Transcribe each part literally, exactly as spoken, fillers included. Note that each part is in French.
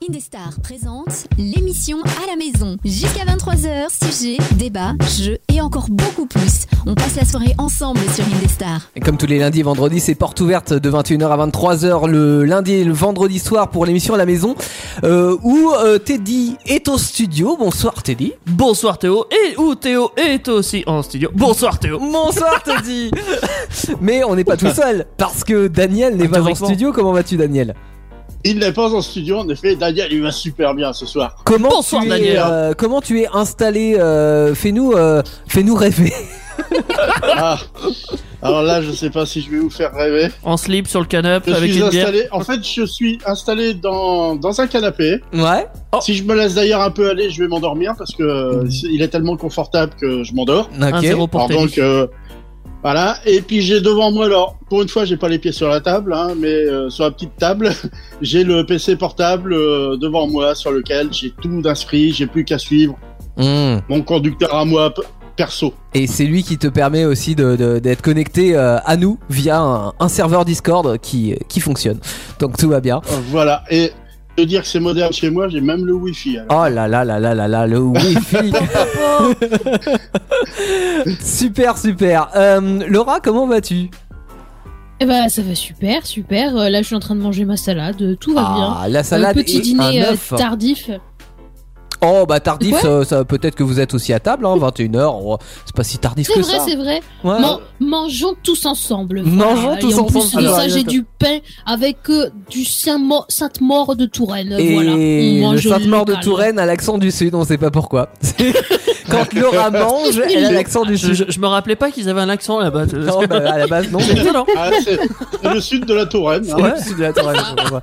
Indestar présente l'émission à la maison. Jusqu'à vingt-trois heures, sujets, débats, jeux et encore beaucoup plus. On passe la soirée ensemble sur Indestar. Et comme tous les lundis et vendredis, c'est porte ouverte de vingt et une heures à vingt-trois heures le lundi et le vendredi soir pour l'émission à la maison euh, où euh, Teddy est au studio. Bonsoir Teddy. Bonsoir Théo. Et où Théo est aussi en studio. Bonsoir Théo. Bonsoir Teddy. Mais on n'est pas tout seul parce que Daniel n'est pas en studio. Comment vas-tu Daniel ? Il n'est pas en studio, en effet. Daniel, il va super bien ce soir. Comment Bonsoir, tu Daniel. es, euh, comment tu es installé euh, Fais-nous, euh, fais-nous rêver. Ah. Alors là, je sais pas si je vais vous faire rêver. En slip sur le canapé Je avec suis une bière. installé. En fait, je suis installé dans dans un canapé. Ouais. Oh. Si je me laisse d'ailleurs un peu aller, je vais m'endormir parce que euh, il est tellement confortable que je m'endors. un zéro Ok. pour Alors Teddy. donc euh, voilà. Et puis j'ai devant moi, alors pour une fois, j'ai pas les pieds sur la table, hein, mais euh, sur la petite table, j'ai le P C portable euh, devant moi sur lequel j'ai tout inscrit. J'ai plus qu'à suivre Mmh. mon conducteur à moi p- perso. Et c'est lui qui te permet aussi de, de, d'être connecté euh, à nous via un, un serveur Discord qui, qui fonctionne. Donc tout va bien. Euh, Voilà. Et de dire que c'est moderne chez moi, j'ai même le Wi-Fi. alors. Oh là là là là là là, le Wi-Fi. Super, super. Euh, Laura, comment vas-tu ? Eh ben, ça va super, super. Euh, là, je suis en train de manger ma salade. Tout va bien. Ah, la salade Euh, petit et dîner un euh, œuf. tardif. Oh bah tardif, Quoi ça, ça, peut-être que vous êtes aussi à table, hein, vingt et une heures. Oh, c'est pas si tardif C'est que vrai, ça. c'est vrai. Ouais. Man- mangeons tous ensemble. Mangeons tous Et en ensemble. plus de Alors, ça, j'ai d'accord. du pain avec euh, du Saint-Mo- Sainte-Maure de Touraine. Et Voilà. On le mange Sainte-Maure de local. Touraine a l'accent du sud, on sait pas pourquoi. Quand Laura mange, elle a l'accent du Je, sud. je, je me rappelais pas qu'ils avaient un accent là-bas. Non, bah, à la base, non. C'est étonnant. Ah, c'est c'est le sud de la Touraine. hein. Ouais, sud de la Touraine.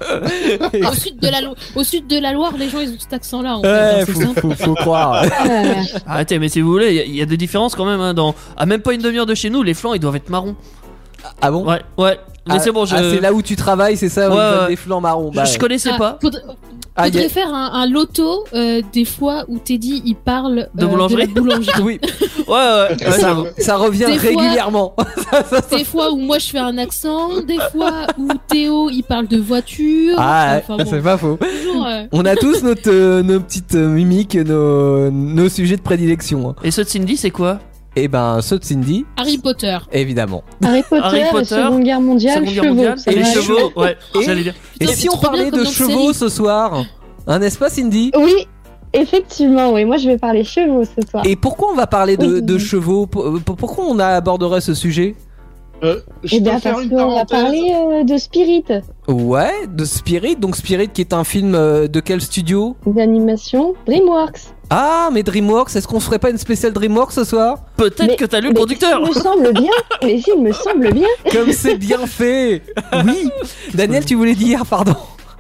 Au sud de la Lo- au sud de la Loire, les gens ils ont cet accent-là. En fait, Ouais, hein, c'est faut, simple. faut, faut croire. Arrêtez, mais si vous voulez, il y a- il y, a des différences quand même. Hein, dans... À même pas une demi-heure de chez nous, les flancs ils doivent être marrons. Ah bon? Ouais, ouais. Mais Ah, c'est bon, je. ah, c'est là où tu travailles, c'est ça, où Ouais, ils veulent ouais. des flancs marrons. je, Bah, je connaissais Ah, pas. faudrait, Ah, faudrait y a- faire un, un loto euh, des fois où Teddy il parle De euh, boulangerie. la boulangerie. Oui, Ouais, ouais. ouais, ça, j'avoue. ça revient Des fois- régulièrement. Des fois où moi je fais un accent, des fois où Théo il parle de voiture. Ah, Enfin, bon, c'est pas faux. toujours, euh, On a tous notre, euh, nos petites euh, mimiques, nos, nos sujets de prédilection. hein. Et ce de Cindy, c'est quoi? Et ben, ceux de Cindy, Harry Potter. évidemment. Harry Potter, Harry Potter, Seconde Guerre mondiale, Seconde Guerre chevaux. mondiale. c'est Et les vrai. chevaux, ouais. Et- J'allais dire. Et Putain, si c'est on trop bien parlait comme de nom de chevaux série. ce soir, hein, n'est-ce pas Cindy? Oui, effectivement, oui. Moi, je vais parler chevaux ce soir. Et pourquoi on va parler de, Oui. de chevaux? Pour- pour- Pourquoi on aborderait ce sujet? Euh, je Eh peux bien, faire parce une qu'on va parenthèse. parler euh, de Spirit, Ouais, de Spirit. Donc Spirit qui est un film euh, de quel studio? d'animation DreamWorks. Ah, mais DreamWorks, est-ce qu'on se ferait pas une spéciale DreamWorks ce soir? Peut-être Mais- que t'as lu le Mais producteur. Il me semble bien. Mais il me semble bien. Comme c'est bien fait. Oui. Daniel, tu voulais dire, pardon.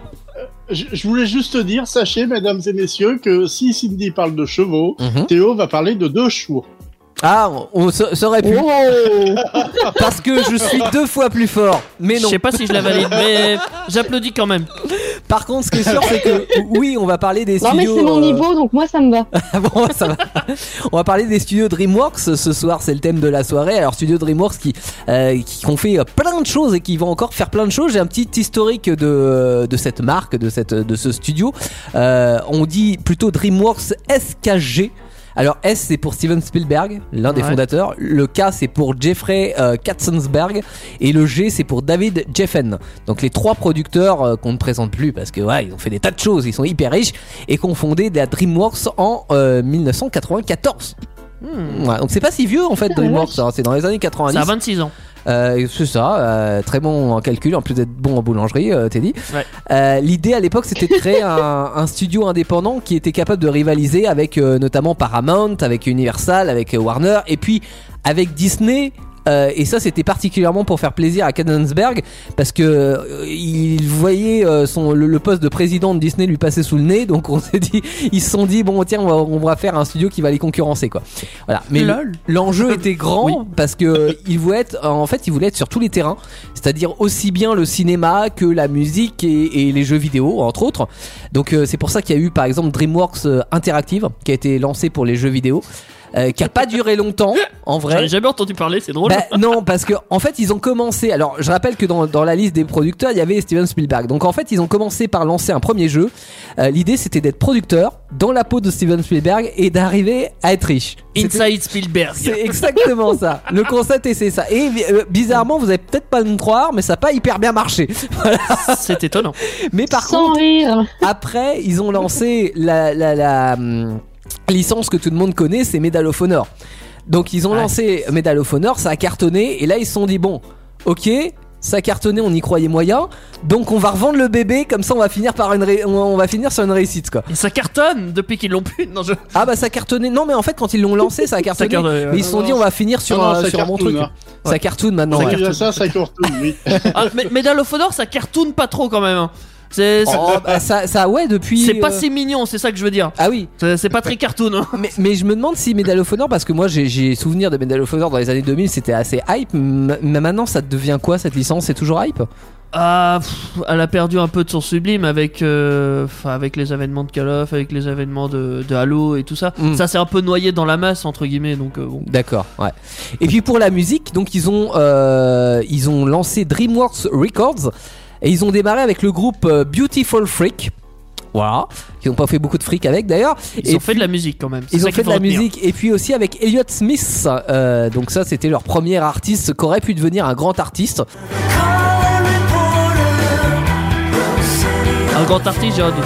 Je, je voulais juste dire, sachez, mesdames et messieurs, que si Cindy parle de chevaux, Théo va parler de deux chevaux. Ah, on ça ça aurait pu. Oh. Parce que je suis deux fois plus fort. Mais Je non. sais pas si je la valide, mais j'applaudis quand même. Par contre, ce qui est sûr, c'est que oui, on va parler des Non, mais studios. c'est mon euh, niveau, donc moi, ça me va. Ah bon, ça va. On va parler des studios DreamWorks ce soir, c'est le thème de la soirée. Alors studio DreamWorks qui euh, qui ont fait euh, plein de choses et qui vont encore faire plein de choses. J'ai un petit historique de de cette marque, de cette de ce studio. Euh, on dit plutôt DreamWorks S K G. Alors S c'est pour Steven Spielberg, l'un des Ouais. fondateurs. Le K c'est pour Jeffrey euh, Katzenberg et le G c'est pour David Geffen. Donc les trois producteurs euh, qu'on ne présente plus parce que ouais ils ont fait des tas de choses, ils sont hyper riches et qui ont fondé la DreamWorks en euh, dix-neuf cent quatre-vingt-quatorze. Hmm. Ouais, donc c'est pas si vieux en fait Putain, la DreamWorks, hein, c'est dans les années quatre-vingt-dix. Ça a vingt-six ans. Euh, c'est ça, euh, très bon en calcul, en plus d'être bon en boulangerie, euh, Teddy. Ouais. Euh, l'idée à l'époque c'était de créer un, un studio indépendant qui était capable de rivaliser avec euh, notamment Paramount, avec Universal, avec euh, Warner, et puis avec Disney. Euh, et ça c'était particulièrement pour faire plaisir à Katzenberg parce que euh, il voyait euh, son, le, le poste de président de Disney lui passer sous le nez, donc on s'est dit, ils se sont dit bon tiens on va, on va faire un studio qui va les concurrencer quoi. Voilà. Mais Lol. l'enjeu était grand Oui. parce que il voulait être, en fait il voulait être sur tous les terrains, c'est-à-dire aussi bien le cinéma que la musique et, et les jeux vidéo entre autres. Donc euh, c'est pour ça qu'il y a eu par exemple DreamWorks euh, Interactive qui a été lancé pour les jeux vidéo. euh, qui a pas duré longtemps en J'en vrai. ai jamais entendu parler, c'est drôle. Bah, non, parce que en fait, ils ont commencé. Alors, je rappelle que dans, dans la liste des producteurs, il y avait Steven Spielberg. Donc, en fait, ils ont commencé par lancer un premier jeu. Euh, l'idée, c'était d'être producteur dans la peau de Steven Spielberg et d'arriver à être riche. C'était- Inside Spielberg. C'est exactement ça. Le concept, et c'est ça. Et euh, bizarrement, vous avez peut-être pas le croire, mais ça a pas hyper bien marché. C'est étonnant. Mais par Sans contre, rire. après, ils ont lancé la, la, la hum, licence que tout le monde connaît, c'est Medal of Honor. Donc ils ont Ouais. lancé Medal of Honor, ça a cartonné, et là ils se sont dit bon, ok, ça a cartonné, on y croyait moyen, donc on va revendre le bébé, comme ça on va finir par une ré- on va finir sur une réussite quoi. Et ça cartonne depuis qu'ils l'ont pu. Non, je... Ah bah ça a cartonné, non mais en fait quand ils l'ont lancé ça a cartonné, cartonne, ouais. mais ils se sont dit on va finir sur Non, non, un, ça sur un bon cartoon, truc. hein. Ça cartonne maintenant. Ça ouais. cartoon, ça, ça cartoon, oui. Ah, mais Medal of Honor, ça cartoon pas trop quand même. hein. C'est c'est- Oh, bah, ça, ça ouais depuis. c'est pas euh, si mignon, c'est ça que je veux dire. Ah oui. C'est c'est pas très cartoon. hein. Mais, mais je me demande si Medal of Honor, parce que moi j'ai, j'ai souvenir de Medal of Honor dans les années deux mille, c'était assez hype. M- Mais maintenant ça devient quoi cette licence? C'est toujours hype? Ah, pff, elle a perdu un peu de son sublime avec, euh, 'fin, avec les événements de Call of, avec les événements de, de Halo et tout ça. Mm. Ça s'est un peu noyé dans la masse entre guillemets, donc euh, bon. D'accord, ouais. Et puis pour la musique, donc ils ont, euh, ils ont lancé DreamWorks Records et ils ont démarré avec le groupe euh, Beautiful Freak. Voilà, qui n'ont pas fait beaucoup de fric avec d'ailleurs. Ils Et ont fait puis- de la musique quand même. c'est Ils ça ont qu'il fait de faut la retenir. musique et puis aussi avec Elliott Smith. Euh, donc ça c'était leur premier artiste qui aurait pu devenir un grand artiste. Un grand artiste, j'ai un doute.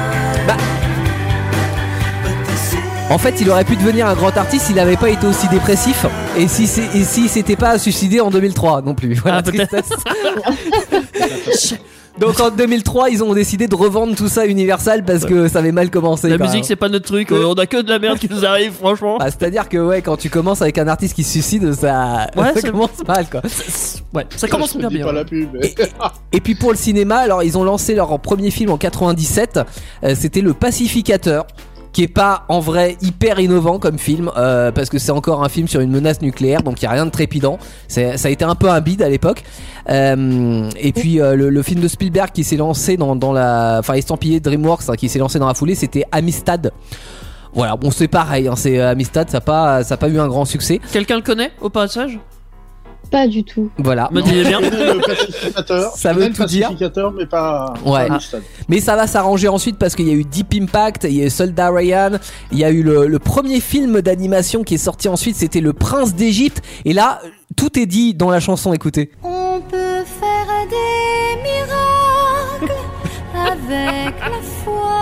En fait, il aurait pu devenir un grand artiste s'il n'avait pas été aussi dépressif et si c'est, et s'il s'était pas suicidé en deux mille trois non plus. Voilà, Ah, peut-être. tristesse. Donc en deux mille trois, ils ont décidé de revendre tout ça à Universal parce que ça avait mal commencé. La quand musique, même. c'est pas notre truc. euh, On a que de la merde qui nous arrive, franchement. Bah, c'est-à-dire que ouais, quand tu commences avec un artiste qui se suicide, ça, Ouais, ça c'est- commence mal quoi. Ouais, ça commence Je bien dis bien. pas la pub. mais- Et puis pour le cinéma, alors ils ont lancé leur premier film en quatre-vingt-dix-sept. Euh, c'était Le Pacificateur, qui est pas en vrai hyper innovant comme film, euh, parce que c'est encore un film sur une menace nucléaire, donc il y a rien de trépidant. C'est, ça a été un peu un bide à l'époque. Euh, et puis euh, le, le film de Spielberg qui s'est lancé dans, dans la, enfin estampillé DreamWorks, hein, qui s'est lancé dans la foulée, c'était Amistad. Voilà, bon c'est pareil, hein, c'est Amistad, ça a pas, ça a pas eu un grand succès. Quelqu'un le connaît au passage? Pas du tout. Voilà. Me disait bien. Je connais le pacificateur. Ça Je veut connais tout le dire. pacificateur, mais pas. Ouais. pas Amistad. Mais ça va s'arranger ensuite parce qu'il y a eu Deep Impact, il y a eu Soldat Ryan, il y a eu le, le premier film d'animation qui est sorti ensuite, c'était Le Prince d'Égypte. Et là, tout est dit dans la chanson, écoutez. On peut faire des miracles avec la foi.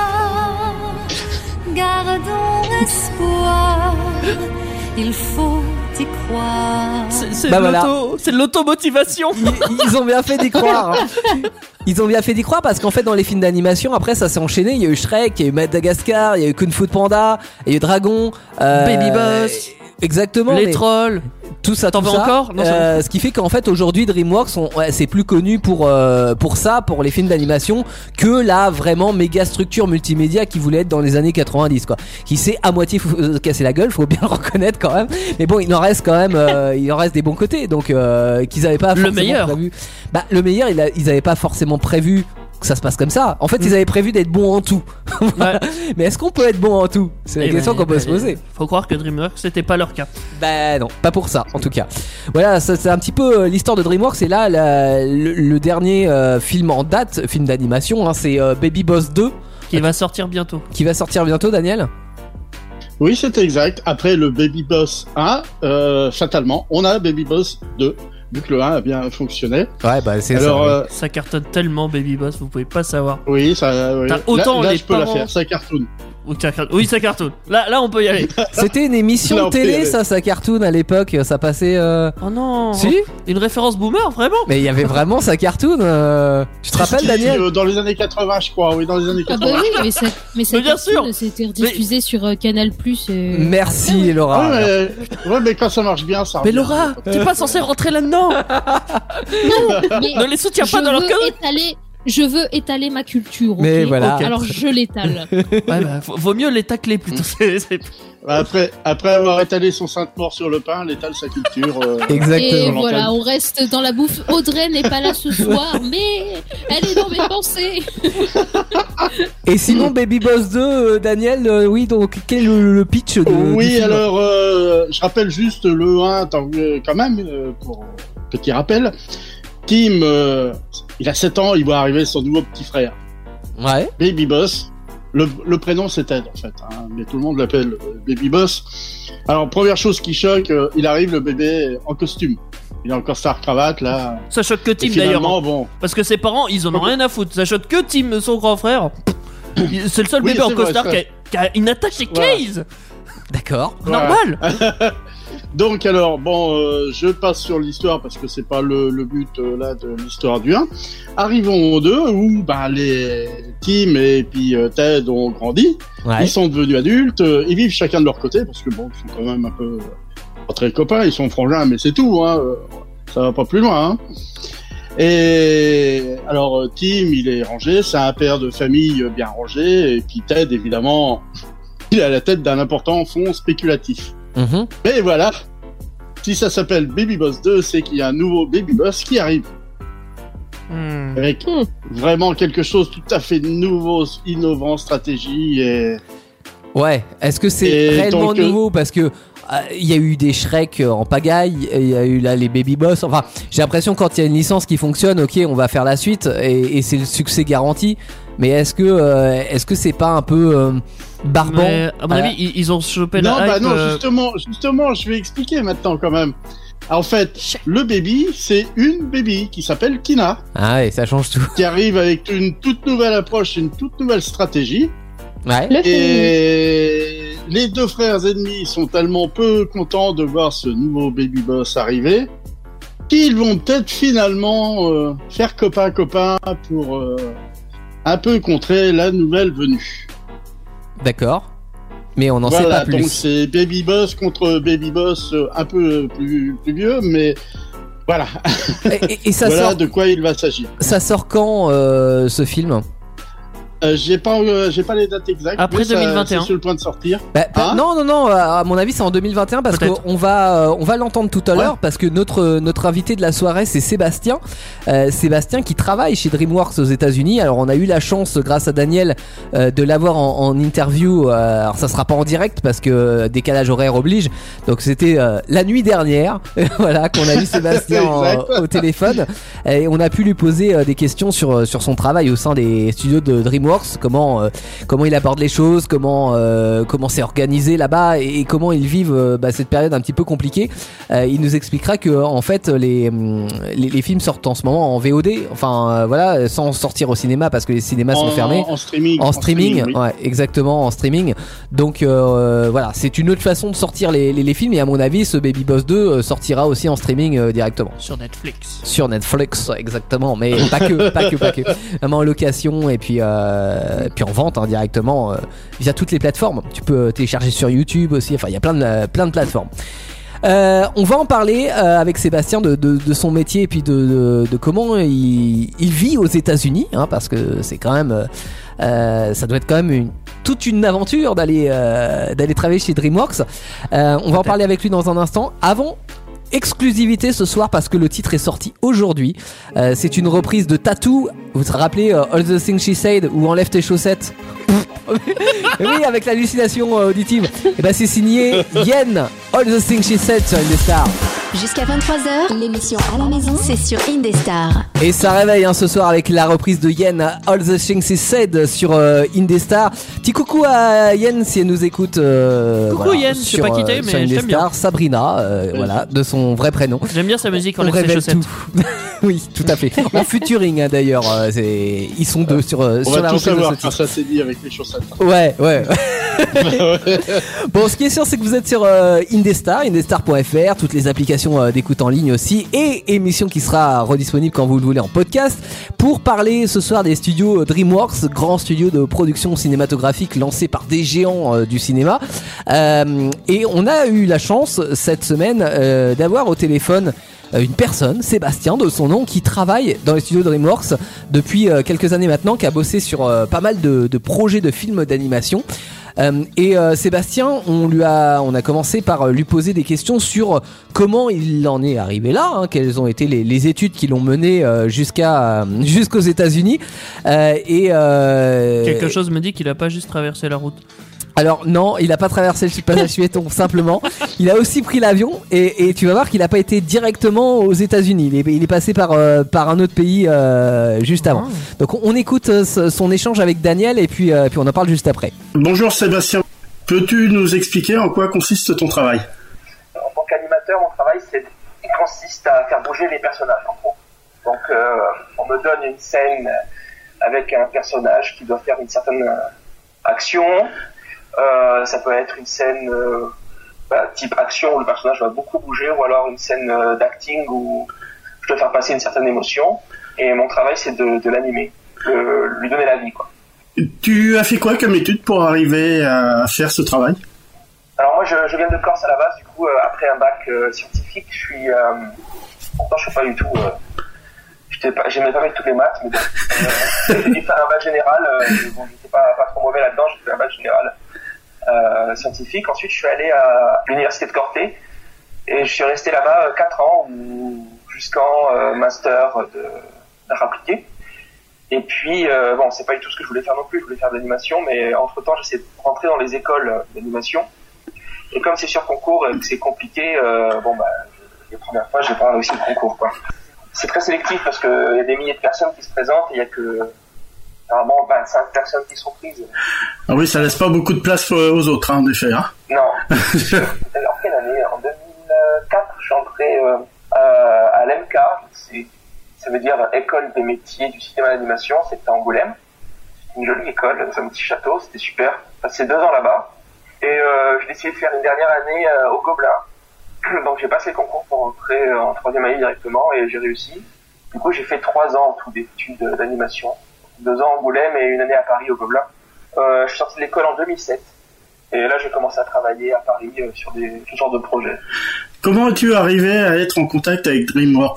Gardons espoir, il faut y croire. C'est c'est Bah de voilà. l'auto- c'est de l'automotivation. Ils, ils ont bien fait d'y croire. hein. Ils ont bien fait d'y croire parce qu'en fait dans les films d'animation après ça s'est enchaîné, il y a eu Shrek, il y a eu Madagascar, il y a eu Kung Fu Panda, il y a eu Dragon, euh, Baby Boss. Exactement. Les mais trolls. tout ça, T'en tout veux ça. encore Non, ça Euh, ce qui fait qu'en fait aujourd'hui DreamWorks sont, ouais, c'est plus connu pour euh, pour ça, pour les films d'animation, que la vraiment méga structure multimédia qui voulait être dans les années quatre-vingt-dix quoi, qui s'est à moitié fou- euh, cassé la gueule, faut bien le reconnaître quand même. Mais bon, il en reste quand même, euh, il en reste des bons côtés, donc euh, qu'ils avaient pas Le forcément meilleur. prévu. Bah le meilleur, il a- ils avaient pas forcément prévu que ça se passe comme ça. En fait, Mm. ils avaient prévu d'être bons en tout. Voilà. Ouais. Mais est-ce qu'on peut être bon en tout? C'est la Eh question ben, qu'on peut eh se ben, poser. Faut croire que DreamWorks c'était pas leur cas. Bah non, pas pour ça en tout cas. Voilà, ça, c'est un petit peu euh, l'histoire de DreamWorks. Et là, la- le, le dernier euh, film en date, film d'animation, hein, c'est euh, Baby Boss deux Qui va sortir bientôt. qui va sortir bientôt, Daniel. Oui, c'est exact. Après le Baby Boss un, euh, fatalement, on a Baby Boss deux, vu que le un a bien fonctionné. Ouais, bah c'est Alors, ça. euh, Ça cartonne tellement Baby Boss, vous pouvez pas savoir. oui, ça. Oui. T'as autant là, là, les je peux parents- la faire, ça cartoon. Oui, ça cartonne. Oui, ça cartonne. Là, là, on peut y aller. C'était une émission Là, de on peut y télé, aller. ça, ça cartoon à l'époque, ça passait. Euh... Oh non. Si Une référence boomer, vraiment? Mais il y avait vraiment ça cartoon. euh, Tu te rappelles, Si, Daniel? euh, Dans les années quatre-vingts, je crois. Oui, dans les années Ah bah quatre-vingts. oui, mais ça, mais ça Mais bien sûr. c'était rediffusé sur euh, Canal Plus. euh, Merci, Laura. Ouais, mais... ouais, mais quand ça marche bien, ça. Mais revient. Laura, t'es pas censé rentrer là-dedans. Mais Ne les soutiens je pas dans leur veux connerie. étaler, Je veux étaler ma culture. ok Mais voilà. Alors je l'étale. Ouais, bah, faut- vaut mieux les tacler plutôt. C'est- c'est- Après, après avoir étalé son Sainte-Mort sur le pain, elle étale sa culture. euh, Et Exactement. voilà, on reste dans la bouffe. Audrey n'est pas là ce soir, mais elle est dans mes pensées. Et sinon, Baby Boss deux, euh, Daniel, euh, oui, donc quel est le, le pitch de, du Oui, film? alors, euh, je rappelle juste le un, tant que- quand même, euh, pour petit rappel. Tim, euh, il a sept ans, il voit arriver son nouveau petit frère, Ouais. Baby Boss. Le, le prénom c'est Ted en fait, hein, mais tout le monde l'appelle euh, Baby Boss. Alors première chose qui choque, euh, il arrive le bébé en costume. Il a encore sa cravate là. Ça choque que Et Tim d'ailleurs. finalement, hein. bon. Parce que ses parents, ils en ont rien à foutre. Ça choque que Tim, son grand frère. Il- C'est le seul Oui, bébé en c'est vrai, costard c'est qui a, vrai. qui a une attache chez Voilà. Case. D'accord. Voilà. Normal. Donc alors bon, euh, je passe sur l'histoire parce que c'est pas le, le but euh, là de l'histoire du un. Arrivons au deux où bah les Tim et puis euh, Ted ont grandi. Ouais. Ils sont devenus adultes, euh, ils vivent chacun de leur côté parce que bon, ils sont quand même un peu euh, pas très copains, ils sont frangins, mais c'est tout, hein, euh, ça va pas plus loin. Hein. Et alors euh, Tim, il est rangé, c'est un père de famille euh, bien rangé, et puis Ted, évidemment, il est à la tête d'un important fonds spéculatif. Mhm. Mais voilà, si ça s'appelle Baby Boss deux, c'est qu'il y a un nouveau Baby Boss qui arrive Hmm. avec Hmm. vraiment quelque chose tout à fait nouveau, innovant, stratégie et Ouais. Est-ce que c'est Et réellement donc, euh, nouveau parce que euh, il y a eu des Shrek euh, en pagaille, il y a eu là les Baby Boss. Enfin, j'ai l'impression que quand il y a une licence qui fonctionne, ok, on va faire la suite et, et c'est le succès garanti. Mais est-ce que euh, est-ce que c'est pas un peu euh, barbant? Mais à mon à la- avis, ils, ils ont chopé non, la bah hype. non, euh, justement, justement, je vais expliquer maintenant quand même. En fait, le baby, c'est une baby qui s'appelle Kina, Ah ouais, ça change tout. qui arrive avec une toute nouvelle approche, une toute nouvelle stratégie. Ouais. Le film. Et les deux frères ennemis sont tellement peu contents de voir ce nouveau baby boss arriver qu'ils vont peut-être finalement euh, faire copain-copain pour euh, un peu contrer la nouvelle venue. D'accord. Mais on n'en sait Voilà, pas donc plus. c'est Baby Boss contre Baby Boss euh, un peu plus, plus vieux, mais voilà, Et, et- et ça voilà sort de quoi il va s'agir. ça sort quand euh, ce film? Euh, j'ai pas, euh, j'ai pas les dates exactes. Après mais ça- deux mille vingt et un. C'est sur le point de sortir. Bah, bah, Hein non, non, non. À mon avis, c'est en deux mille vingt et un parce Peut-être. qu'on va, euh, on va l'entendre tout à Ouais. l'heure parce que notre notre invité de la soirée, c'est Sébastien. Euh, Sébastien qui travaille chez DreamWorks aux États-Unis. Alors, on a eu la chance, grâce à Daniel, euh, de l'avoir en, en interview. Euh, alors, ça sera pas en direct parce que euh, décalage horaire oblige. Donc, c'était euh, la nuit dernière, voilà, qu'on a eu Sébastien en- Exact. au téléphone et on a pu lui poser euh, des questions sur sur son travail au sein des studios de DreamWorks. Comment euh, comment il aborde les choses, comment euh, comment c'est organisé là-bas et, et comment ils vivent euh, bah, cette période un petit peu compliquée. Euh, il nous expliquera que en fait les, hum, les les films sortent en ce moment en V O D, enfin euh, voilà, sans sortir au cinéma parce que les cinémas sont en, fermés. en streaming. En streaming, oui. ouais, exactement, en streaming. Donc euh, voilà, c'est une autre façon de sortir les, les, les films et à mon avis, ce Baby Boss deux euh, sortira aussi en streaming euh, directement. Sur Netflix. Sur Netflix, exactement, mais pas que, pas que, pas que. Vraiment en location et puis, euh, puis en vente hein, directement euh, via toutes les plateformes. Tu peux télécharger sur YouTube aussi. Enfin, il y a plein de, plein de plateformes. Euh, on va en parler euh, avec Sébastien de, de, de son métier et puis de, de, de comment il, il vit aux États-Unis, hein, parce que c'est quand même, euh, euh, ça doit être quand même une, toute une aventure d'aller euh, d'aller travailler chez DreamWorks. Euh, on va en parler avec lui dans un instant. Avant. Exclusivité ce soir parce que le titre est sorti aujourd'hui. Euh, c'est une reprise de Tattoo. Vous vous rappelez euh, All the Things She Said ou Enlève tes chaussettes. Oui, avec l'hallucination euh, auditive. Et ben c'est signé Yen. All the Things She Said sur Indestar. Jusqu'à vingt-trois heures, l'émission à la maison, c'est sur Indestar. Et ça réveille hein, ce soir avec la reprise de Yen, All the Things She Said sur euh, Indestar. Petit coucou à Yen si elle nous écoute. Euh, Coucou voilà, Yen, je sais sur, pas qui t'es, euh, mais sur je t'aime Indestar. bien. Sabrina, euh, voilà, de son vrai prénom. J'aime bien sa musique en On laisse ses révèle chaussettes. tout. Oui, tout à fait. En featuring hein, d'ailleurs, euh, c'est... ils sont deux sur, euh, On sur va la tout reprise de savoir ce quand titre. ça s'est dit avec les chaussettes. Ouais, ouais. Bon, ce qui est sûr, c'est que vous êtes sur euh, Indestar, indestar point f r, toutes les applications euh, d'écoute en ligne aussi, et émission qui sera redisponible quand vous le voulez en podcast, pour parler ce soir des studios DreamWorks, grand studio de production cinématographique lancé par des géants euh, du cinéma. Euh, et on a eu la chance cette semaine euh, d'avoir au téléphone euh, une personne, Sébastien de son nom, qui travaille dans les studios DreamWorks depuis euh, quelques années maintenant, qui a bossé sur euh, pas mal de, de projets de films d'animation. Euh, et euh, Sébastien, on lui a, on a commencé par lui poser des questions sur comment il en est arrivé là, hein, quelles ont été les, les études qui l'ont mené euh, jusqu'à euh, jusqu'aux États-Unis. Euh, et euh, Quelque chose me dit qu'il a pas juste traversé la route. Alors non, il a pas traversé le passage piéton simplement. Il a aussi pris l'avion et, et tu vas voir qu'il a pas été directement aux États-Unis. Il est, il est passé par euh, par un autre pays euh, juste avant. Oh. Donc on, on écoute euh, son échange avec Daniel et puis euh, puis on en parle juste après. Bonjour Sébastien, peux-tu nous expliquer en quoi consiste ton travail ? En tant qu'animateur, mon travail, c'est, il consiste à faire bouger les personnages, en gros. Donc, euh, on me donne une scène avec un personnage qui doit faire une certaine euh, action. Euh, ça peut être une scène euh, bah, type action où le personnage va beaucoup bouger, ou alors une scène euh, d'acting où je dois faire passer une certaine émotion. Et mon travail, c'est de, de l'animer, de lui donner la vie, quoi. Tu as fait quoi comme étude pour arriver à faire ce travail ? Alors moi, je, je viens de Corse à la base. Du coup, euh, après un bac euh, scientifique, je suis... Euh, pourtant, je suis pas du tout... Euh, j'étais pas, j'aimais pas toutes les maths, mais bon. Euh, j'ai dû faire un bac général. Euh, bon, j'étais pas, pas trop mauvais là-dedans. J'ai fait un bac général euh, scientifique. Ensuite, je suis allé à l'université de Corté. Et je suis resté là-bas quatre ans, ou, jusqu'en euh, master de, d'art appliqué. Et puis, euh, bon, c'est pas du tout ce que je voulais faire non plus. Je voulais faire de l'animation, mais entre-temps, j'essaie de rentrer dans les écoles d'animation. Et comme c'est sur concours et que c'est compliqué, euh, bon, bah, les premières fois, j'ai pas réussi le concours, quoi. C'est très sélectif parce qu'il y a des milliers de personnes qui se présentent et il y a que, normalement, vingt-cinq personnes qui sont prises. Ah oui, ça laisse pas beaucoup de place aux autres, hein, en effet, hein. Non. C'était en quelle année ? En deux mille quatre, je suis entré euh, à l'E M K. C'est, ça veut dire École des métiers du cinéma d'animation. C'était à Angoulême. C'était une jolie école, c'est un petit château, c'était super. J'ai passé deux ans là-bas. Et euh, j'ai décidé de faire une dernière année euh, au Gobelin. Donc j'ai passé le concours pour rentrer en troisième année directement et j'ai réussi. Du coup j'ai fait trois ans en tout d'études d'animation. Deux ans à Angoulême et une année à Paris au Gobelin. Euh, je suis sorti de l'école en deux mille sept. Et là j'ai commencé à travailler à Paris euh, sur des, tout genre de projets. Comment es-tu arrivé à être en contact avec DreamWorks ?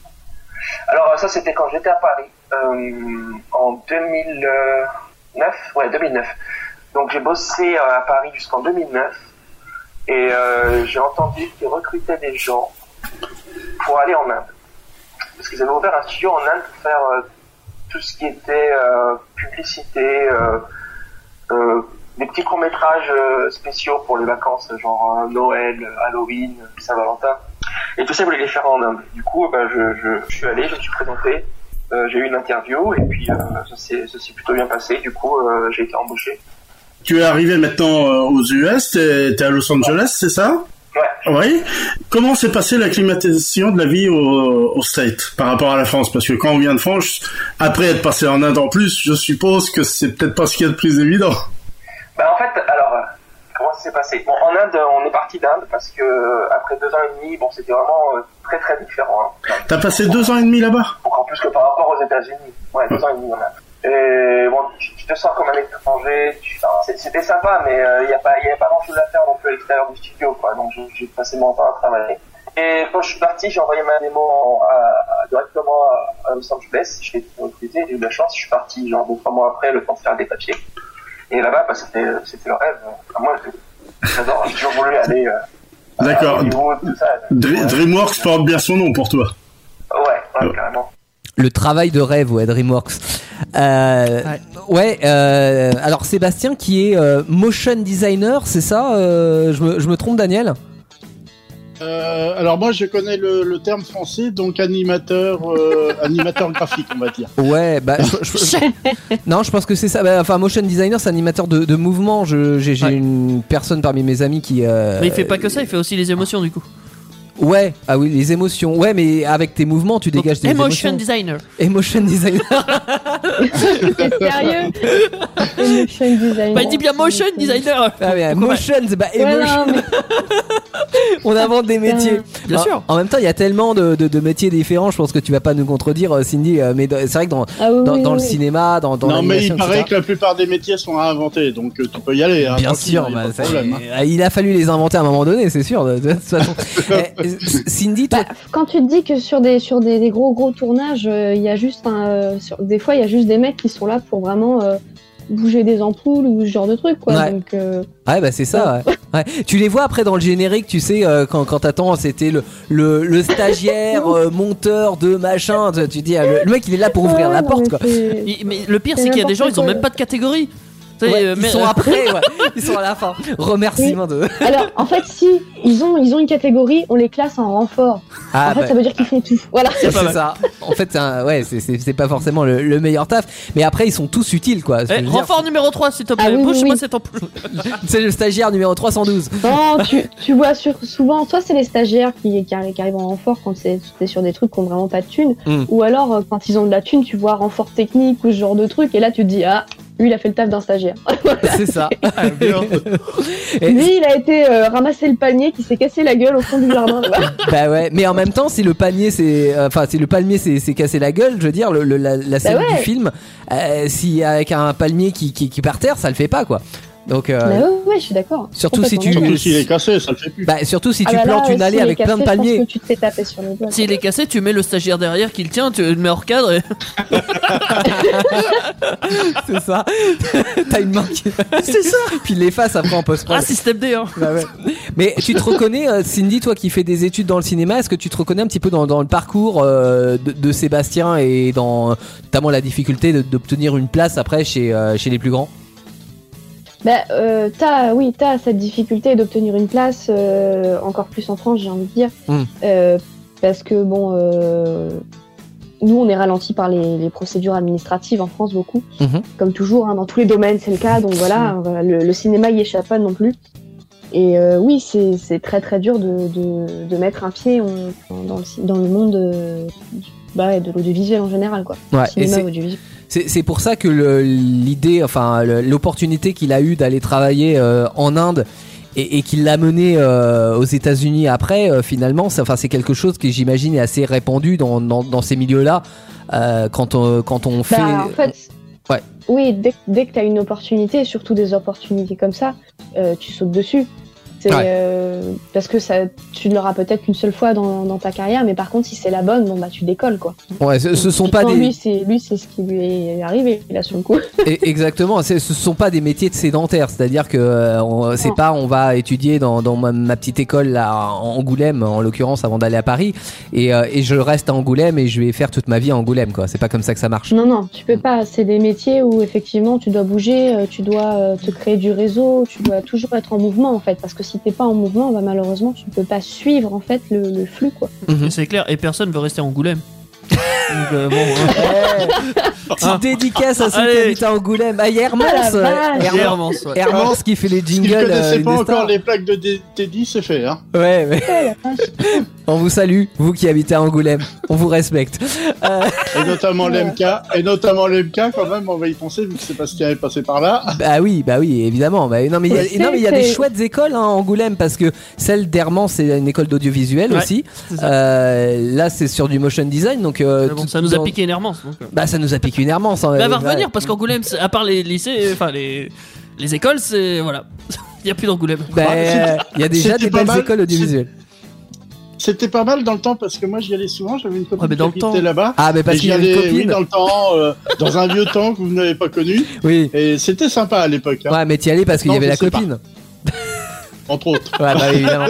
Alors ça c'était quand j'étais à Paris. Euh, en deux mille neuf. Ouais, deux mille neuf. Donc j'ai bossé à Paris jusqu'en deux mille neuf et euh, j'ai entendu qu'ils recrutaient des gens pour aller en Inde. Parce qu'ils avaient ouvert un studio en Inde pour faire euh, tout ce qui était euh, publicité, euh, euh, des petits courts-métrages euh, spéciaux pour les vacances, genre euh, Noël, Halloween, Saint-Valentin. Et tout ça, ils voulaient les faire en Inde. Du coup, ben, je, je, je suis allé, je me suis présenté, euh, j'ai eu une interview et puis euh, ça, s'est, ça s'est plutôt bien passé. Du coup, euh, j'ai été embauché. Tu es arrivé maintenant aux U S, t'es, t'es à Los Angeles, c'est ça ? Ouais. Oui. Comment s'est passée l'acclimatation de la vie au, au States par rapport à la France ? Parce que quand on vient de France, après être passé en Inde en plus, je suppose que c'est peut-être pas ce qu'il y a de plus évident. Bah en fait, alors, comment ça s'est passé ? Bon, en Inde, on est parti d'Inde parce que après deux ans et demi, bon, c'était vraiment très très différent. Hein. T'as passé deux ans et demi là-bas ? Encore plus que par rapport aux États-Unis. Ouais, deux ans et demi en Inde. Et bon, tu, tu te sens comme un étranger, tu, enfin, c'était sympa, mais il euh, n'y a pas, y a pas grand chose à faire non plus à l'extérieur du studio, quoi. Donc j'ai, j'ai passé mon temps à travailler. Et quand je suis parti, j'ai envoyé ma démo en, à, à, directement à, à Los Angeles. Je l'ai été recruté, j'ai eu de la chance. Je suis parti genre deux trois mois après, le temps de faire des papiers. Et là-bas, bah, c'était, c'était le rêve. Enfin, moi, j'adore, j'ai toujours voulu aller. Euh, D'accord. À Hollywood, tout ça. Dr- Dreamworks porte bien son nom pour toi. Ouais, ouais, oh. Carrément. Le travail de rêve, ouais, DreamWorks. Euh, ouais, ouais euh, alors Sébastien qui est euh, motion designer, c'est ça euh, je, me, je me trompe, Daniel ? euh, Alors moi je connais le, le terme français, donc animateur, euh, animateur graphique, on va dire. Ouais, bah je, je, je, non, je pense que c'est ça. Bah, enfin, motion designer, c'est animateur de, de mouvement. Je, j'ai, j'ai ouais. une personne parmi mes amis qui. Euh, mais il fait pas que ça, il fait aussi les émotions du coup. Ouais, ah oui, les émotions. Ouais, mais avec tes mouvements, tu dégages donc, des emotion émotions. Designer. Emotion designer. T'es sérieux? Emotion designer. Bah, il dit bien motion designer. Ah, mais motion, c'est pas emotion. Ouais, non, mais... On invente des métiers. Bien en, sûr. En même temps, il y a tellement de, de, de métiers différents. Je pense que tu vas pas nous contredire, Cindy. Mais c'est vrai que dans, ah, oui, dans, oui, dans oui. le cinéma, dans, dans non, mais il et paraît cetera que la plupart des métiers sont à inventer, donc tu peux y aller. Hein, bien sûr, bah, ça, problème, il, hein. il a fallu les inventer à un moment donné, c'est sûr. De, de toute façon, Cindy, toi... Bah, quand tu te dis que sur des sur des, des gros gros tournages, il euh, y a juste un, euh, sur, des fois il y a juste des mecs qui sont là pour vraiment euh, bouger des ampoules ou ce genre de trucs quoi. Ouais. Donc, euh... ouais bah c'est ça. Ouais. Ouais. Tu les vois après dans le générique, tu sais euh, quand quand t'attends, c'était le le, le stagiaire euh, monteur de machin. Tu, tu dis ah, le, le mec il est là pour ouvrir ouais, la non, porte mais quoi. c'est... Il- mais le pire, C'est c'est qu'il y a des gens, n'importe ils ont quoi. même pas de catégorie. Tu sais, Ouais, euh, ils mais- sont après, ouais. Ils sont à la fin. Remerciement de. Alors en fait si ils ont ils ont une catégorie, on les classe en renfort. Ah en fait bah, ça veut dire qu'ils font tout. Voilà. c'est pas mal. ça. En fait, c'est un- ouais, c'est c'est c'est pas forcément le, le meilleur taf, mais après ils sont tous utiles quoi. Ce que Eh, je veux dire, renfort numéro trois, s'il te plaît. Ah oui, Bouge-moi oui. cette ampoule. c'est le stagiaire numéro trois cent douze. Non, tu, tu vois sur, souvent, soit c'est les stagiaires qui, qui, arri- qui arrivent en renfort quand c'est c'est sur des trucs qui ont vraiment pas de thunes, Mm. ou alors euh, quand ils ont de la thune, tu vois renfort technique ou ce genre de truc, et là tu te dis ah, lui il a fait le taf d'un stagiaire. C'est ça. bien. Et- Lui il a été euh, ramasser le panier qui s'est cassé la gueule au fond du jardin. là-bas. Bah ouais, mais en même temps, si le panier c'est, euh, enfin si le palmier s'est s'est cassé la gueule, je veux dire, le, le- la, la scène ouais. du film, euh, si avec un palmier qui, qui qui par terre, ça le fait pas quoi. Donc euh, Bah ouais, ouais, je suis d'accord. surtout si tu, Complètement. Surtout s'il est cassé, ça le fait plus. bah surtout si Ah tu bah là, plantes une euh, allée s'il est avec plein de cassé, je pense palmiers. que tu te fais taper sur les doigts. S'il est cassé, tu mets le stagiaire derrière qui le tient, tu le mets hors cadre. Et... C'est ça. T'as une main qui. C'est ça. Puis les faces après en post Ah, système D, hein. Bah ouais. Mais tu te reconnais, euh, Cindy, toi qui fais des études dans le cinéma, est-ce que tu te reconnais un petit peu dans, dans le parcours euh, de, de Sébastien et dans notamment la difficulté de- d'obtenir une place après chez, euh, chez les plus grands? Bah, euh, t'as, oui, t'as cette difficulté d'obtenir une place, euh, encore plus en France, j'ai envie de dire, Mm. euh, parce que bon, euh, nous, on est ralenti par les, les procédures administratives en France beaucoup, Mhm. comme toujours, hein, dans tous les domaines, c'est le cas. Donc voilà, voilà, le, le cinéma y échappe pas non plus. Et euh, oui, c'est, c'est très très dur de, de, de mettre un pied en- dans, le, ci- dans le monde euh, du- bah, de l'audiovisuel en général, quoi. Ouais, et Cinéma, c'est- audiovisuel. C'est c'est pour ça que le- l'idée, enfin le- l'opportunité qu'il a eu d'aller travailler euh, en Inde et, et qu'il l'a mené euh, aux États-Unis après, euh, finalement, c'est enfin c'est quelque chose qui j'imagine est assez répandu dans dans, dans ces milieux-là euh, quand on quand on fait. Bah, en fait, Ouais. oui, dès, dès que tu as une opportunité, surtout des opportunités comme ça, euh, tu sautes dessus. C'est, Ouais. euh, parce que ça, tu ne l'auras peut-être qu'une seule fois dans, dans ta carrière, mais par contre, si c'est la bonne, bon bah tu décolles quoi. Ouais, ce, ce sont pas Pourtant, des Lui, c'est lui, c'est ce qui lui est arrivé là sur le coup. Et- exactement, c'est- ce sont pas des métiers de sédentaires, c'est-à-dire que euh, on- c'est Non. pas on va étudier dans, dans ma, ma petite école là à Angoulême en l'occurrence avant d'aller à Paris et, euh, et je reste à Angoulême et je vais faire toute ma vie à Angoulême quoi. C'est pas comme ça que ça marche. Non, non, tu peux pas. C'est des métiers où effectivement tu dois bouger, euh, tu dois euh, te créer du réseau, tu dois toujours être en mouvement en fait, parce que si t'es pas en mouvement, bah, malheureusement tu ne peux pas suivre en fait le, le flux quoi. Mhm. Et c'est clair, et personne veut rester à Angoulême. Donc, euh, bon, hein. Petite Ah. dédicace à ceux qui Allez. habitent à Angoulême. Ah, il y a Hermance, Ah, la euh, vache. Hermance, Hermance, ouais. Hermance qui fait les Si vous jingles. connaissez euh, pas des encore stars. les plaques de D- Teddy, c'est fait, hein. Ouais, ouais. Oh, la vache. On vous salue, vous qui habitez à Angoulême. On vous respecte. Euh, Et notamment l'M K, et notamment l'M K quand même, on va y penser vu que Sébastien est passé par là. Bah oui, bah oui, évidemment. Bah, non mais il y a, C'est- non, mais il y a des c'est- chouettes écoles hein, à Angoulême parce que celle d'Hermance c'est une école d'audiovisuel Ouais, aussi. c'est ça. Euh, là c'est sur du motion design donc. euh, Mais bon, tout- ça nous a dans- piqué une Hermance. Donc, euh. Bah ça nous a piqué une Hermance. Hein, Bah, elle va ouais. revenir parce qu'Angoulême, c'est- à part les lycées, enfin les, les écoles, c'est. Voilà. Il n'y a plus d'Angoulême. Bah, Bah, il y a déjà c'était des pas belles mal. écoles audiovisuelles. C'était pas mal dans le temps parce que moi j'y allais souvent, j'avais une copine Ouais, mais dans qui le habitait temps. là-bas. Ah mais parce Et qu'il j'y y a une allais, oui, copine. dans le temps, euh, dans un vieux temps que vous n'avez pas connu. Oui. Et c'était sympa à l'époque, hein, Ouais mais t'y allais parce qu'il y Non, avait je la sais copine. entre autres. Ouais, bah, évidemment.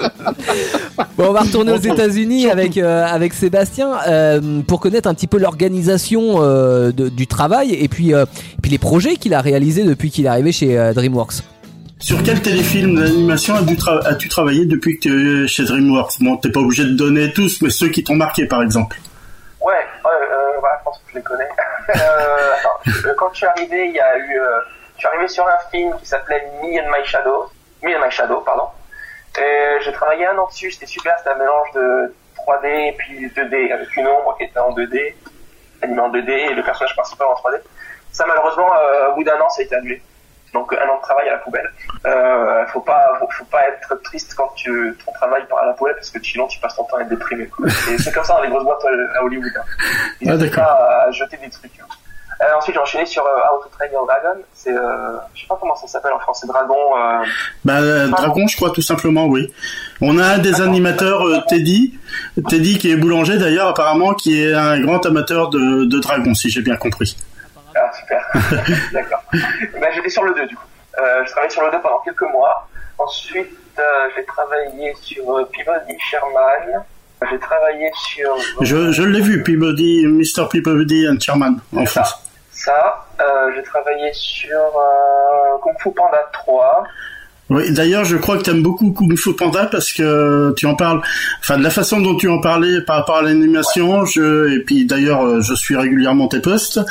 Bon, on va retourner aux Surtout. États-Unis Surtout. avec euh, avec Sébastien euh, pour connaître un petit peu l'organisation euh, de- du travail et puis euh, et puis les projets qu'il a réalisés depuis qu'il est arrivé chez euh, DreamWorks. Sur quel téléfilm d'animation as-tu, tra- as-tu travaillé depuis que tu es chez DreamWorks? Bon, t'es pas obligé de donner tous, mais ceux qui t'ont marqué, par exemple. Ouais, euh, euh, voilà, je pense que je les connais. euh, attends, je- quand je suis arrivé, il y a eu, euh, je suis arrivé sur un film qui s'appelait Me and My Shadow, Me and My Shadow, pardon. Et j'ai travaillé un an dessus, c'était super, c'était un mélange de trois D et puis deux D, avec une ombre qui était en deux D, animée en deux D et le personnage principal en trois D. Ça, malheureusement, euh, au bout d'un an, ça a été annulé. Donc un an de travail à la poubelle. Euh, faut pas, faut, faut pas être triste quand tu, ton travail part à la poubelle parce que sinon tu passes ton temps à être déprimé. Quoi. Et c'est comme ça dans les grosses boîtes à Hollywood. Hein. Ils Ah, n'hésitent d'accord. pas à jeter des trucs. Hein. Euh, ensuite, j'ai enchaîné sur euh, How to Train Your Dragon. C'est, euh, je sais pas comment ça s'appelle en français, Dragon. Euh... Bah, euh, Dragon, je crois tout simplement, oui. On a un des Dragon. animateurs, euh, Teddy, Teddy qui est boulanger d'ailleurs, apparemment, qui est un grand amateur de, de Dragon, si j'ai bien compris. Ah, super. D'accord. Bah, j'étais sur le deux, du coup. Euh, je travaillais sur le deux pendant quelques mois. Ensuite, euh, j'ai travaillé sur euh, Peabody Sherman. J'ai travaillé sur... Je, je l'ai vu, Peabody, mister Peabody and Sherman, en ça, France. Ça, euh, j'ai travaillé sur euh, Kung Fu Panda trois. Oui, d'ailleurs, je crois que tu aimes beaucoup Kung Fu Panda parce que tu en parles, enfin, de la façon dont tu en parlais par rapport à l'animation, je, et puis d'ailleurs, je suis régulièrement tes posts,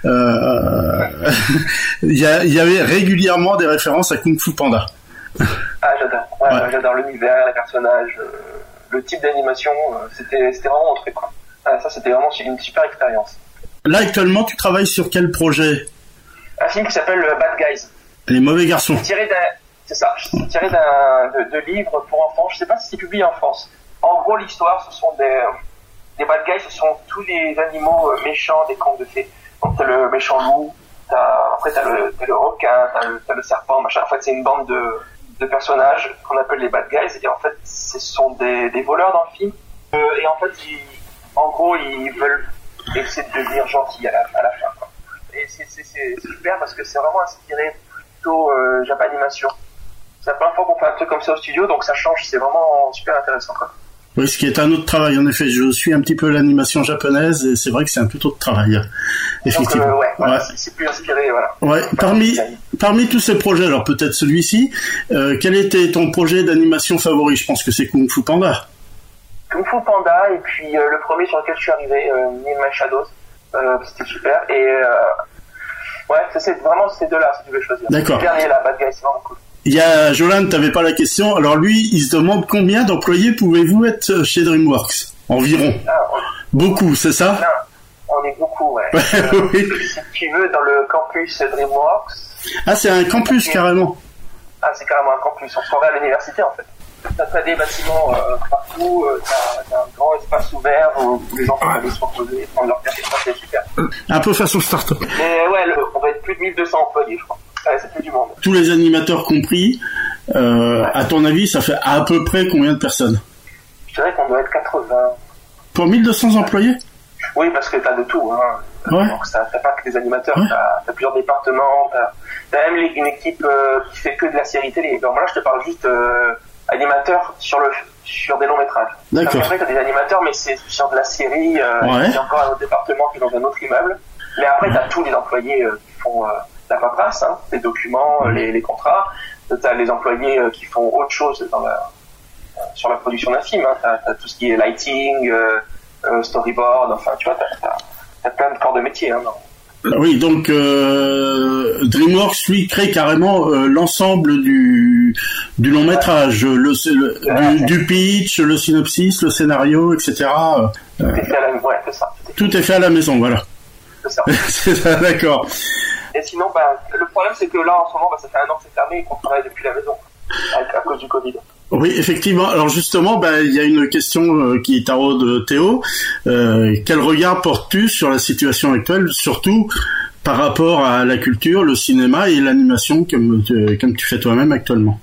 euh, il y, a, il y avait régulièrement des références à Kung Fu Panda. Ah, j'adore. Ouais, ouais. J'adore l'univers, les personnages, euh, le type d'animation, euh, c'était, c'était vraiment mon truc, quoi. Ah, ça, c'était vraiment une super expérience. Là, actuellement, tu travailles sur quel projet? Un film qui s'appelle euh, Bad Guys. Les mauvais garçons. C'est tiré d'un, c'est ça, c'est tiré d'un, de, de livres pour enfants. Je sais pas si c'est publié en France. En gros, l'histoire, ce sont des, des Bad Guys, ce sont tous les animaux euh, méchants des contes de fées. Donc, t'as le méchant loup, t'as, après, t'as le, t'as le requin, t'as le, t'as le serpent, machin. En fait, c'est une bande de, de personnages qu'on appelle les Bad Guys. Et en fait, ce sont des, des voleurs dans le film. Euh, et en fait, ils, en gros, ils veulent essayer de devenir gentils à la, à la fin, quoi. Et c'est, c'est, c'est, c'est super parce que c'est vraiment inspiré plutôt euh, Japanimation. C'est la première fois qu'on fait un truc comme ça au studio, donc ça change, c'est vraiment super intéressant, quoi. Oui, ce qui est un autre travail, en effet. Je suis un petit peu l'animation japonaise et c'est vrai que c'est un tout autre travail. Effectivement. Donc, euh, ouais, voilà, ouais. C'est, c'est plus inspiré, voilà. Ouais, parmi, parmi tous ces projets, alors peut-être celui-ci, euh, quel était ton projet d'animation favori? Je pense que c'est Kung Fu Panda. Kung Fu Panda, et puis euh, le premier sur lequel je suis arrivé, euh, Me and My Shadows, euh, c'était super, et euh, ouais, c'est, c'est vraiment ces deux-là, si tu veux choisir. D'accord. Le dernier, là, Bad Guy, c'est vraiment cool. Il y a, Jolan, t'avais pas la question, alors lui, il se demande combien d'employés pouvez-vous être chez DreamWorks? Environ. Ah, on... Beaucoup, c'est ça? Non, on est beaucoup, ouais. euh, oui. Si tu veux, dans le campus DreamWorks... Ah, c'est un campus, okay. Carrément. Ah, c'est carrément un campus, on se croirait à l'université, en fait. T'as, t'as des bâtiments euh, partout, euh, t'as, t'as un grand espace ouvert où les gens peuvent aller se reposer, prendre leur café, c'est super. Un peu façon start-up. Mais ouais, le, on va être plus de mille deux cents employés, je crois. Ouais, c'est plus du monde. Tous les animateurs compris, euh, ouais. À ton avis, ça fait à peu près combien de personnes? Je dirais qu'on doit être quatre-vingts. Pour mille deux cents employés? Oui, parce que t'as de tout, hein. Ouais. Donc ça, t'as pas que des animateurs, ouais. t'as, t'as plusieurs départements, t'as, t'as même une équipe euh, qui fait que de la série télé. Donc là, je te parle juste euh, animateurs sur le sur des longs métrages. D'accord. Après, t'as des animateurs, mais c'est sur de la série. Euh, ouais. Il y a encore un autre département qui est dans un autre immeuble. Mais après, t'as tous les employés euh, qui font euh, la paperasse, hein, les documents, euh, les, les contrats. T'as les employés euh, qui font autre chose dans la, euh, sur la production d'un film. Hein. T'as, t'as tout ce qui est lighting, euh, euh, storyboard. Enfin, tu vois, t'as, t'as, t'as plein de corps de métier. Hein, oui, donc euh, DreamWorks lui crée carrément euh, l'ensemble du du long métrage, le, le du, du pitch, le synopsis, le scénario, et cetera. Tout euh, est fait à la, ouais, c'est ça. Tout est fait à la maison, voilà. C'est ça. C'est ça, d'accord. Et sinon, bah, le problème c'est que là en ce moment, bah, ça fait un an que c'est fermé et qu'on travaille depuis la maison à, à cause du Covid. Oui, effectivement. Alors justement, bah, il y a une question euh, qui taraude Théo. Euh, quel regard portes-tu sur la situation actuelle, surtout par rapport à la culture, le cinéma et l'animation comme, euh, comme tu fais toi-même actuellement?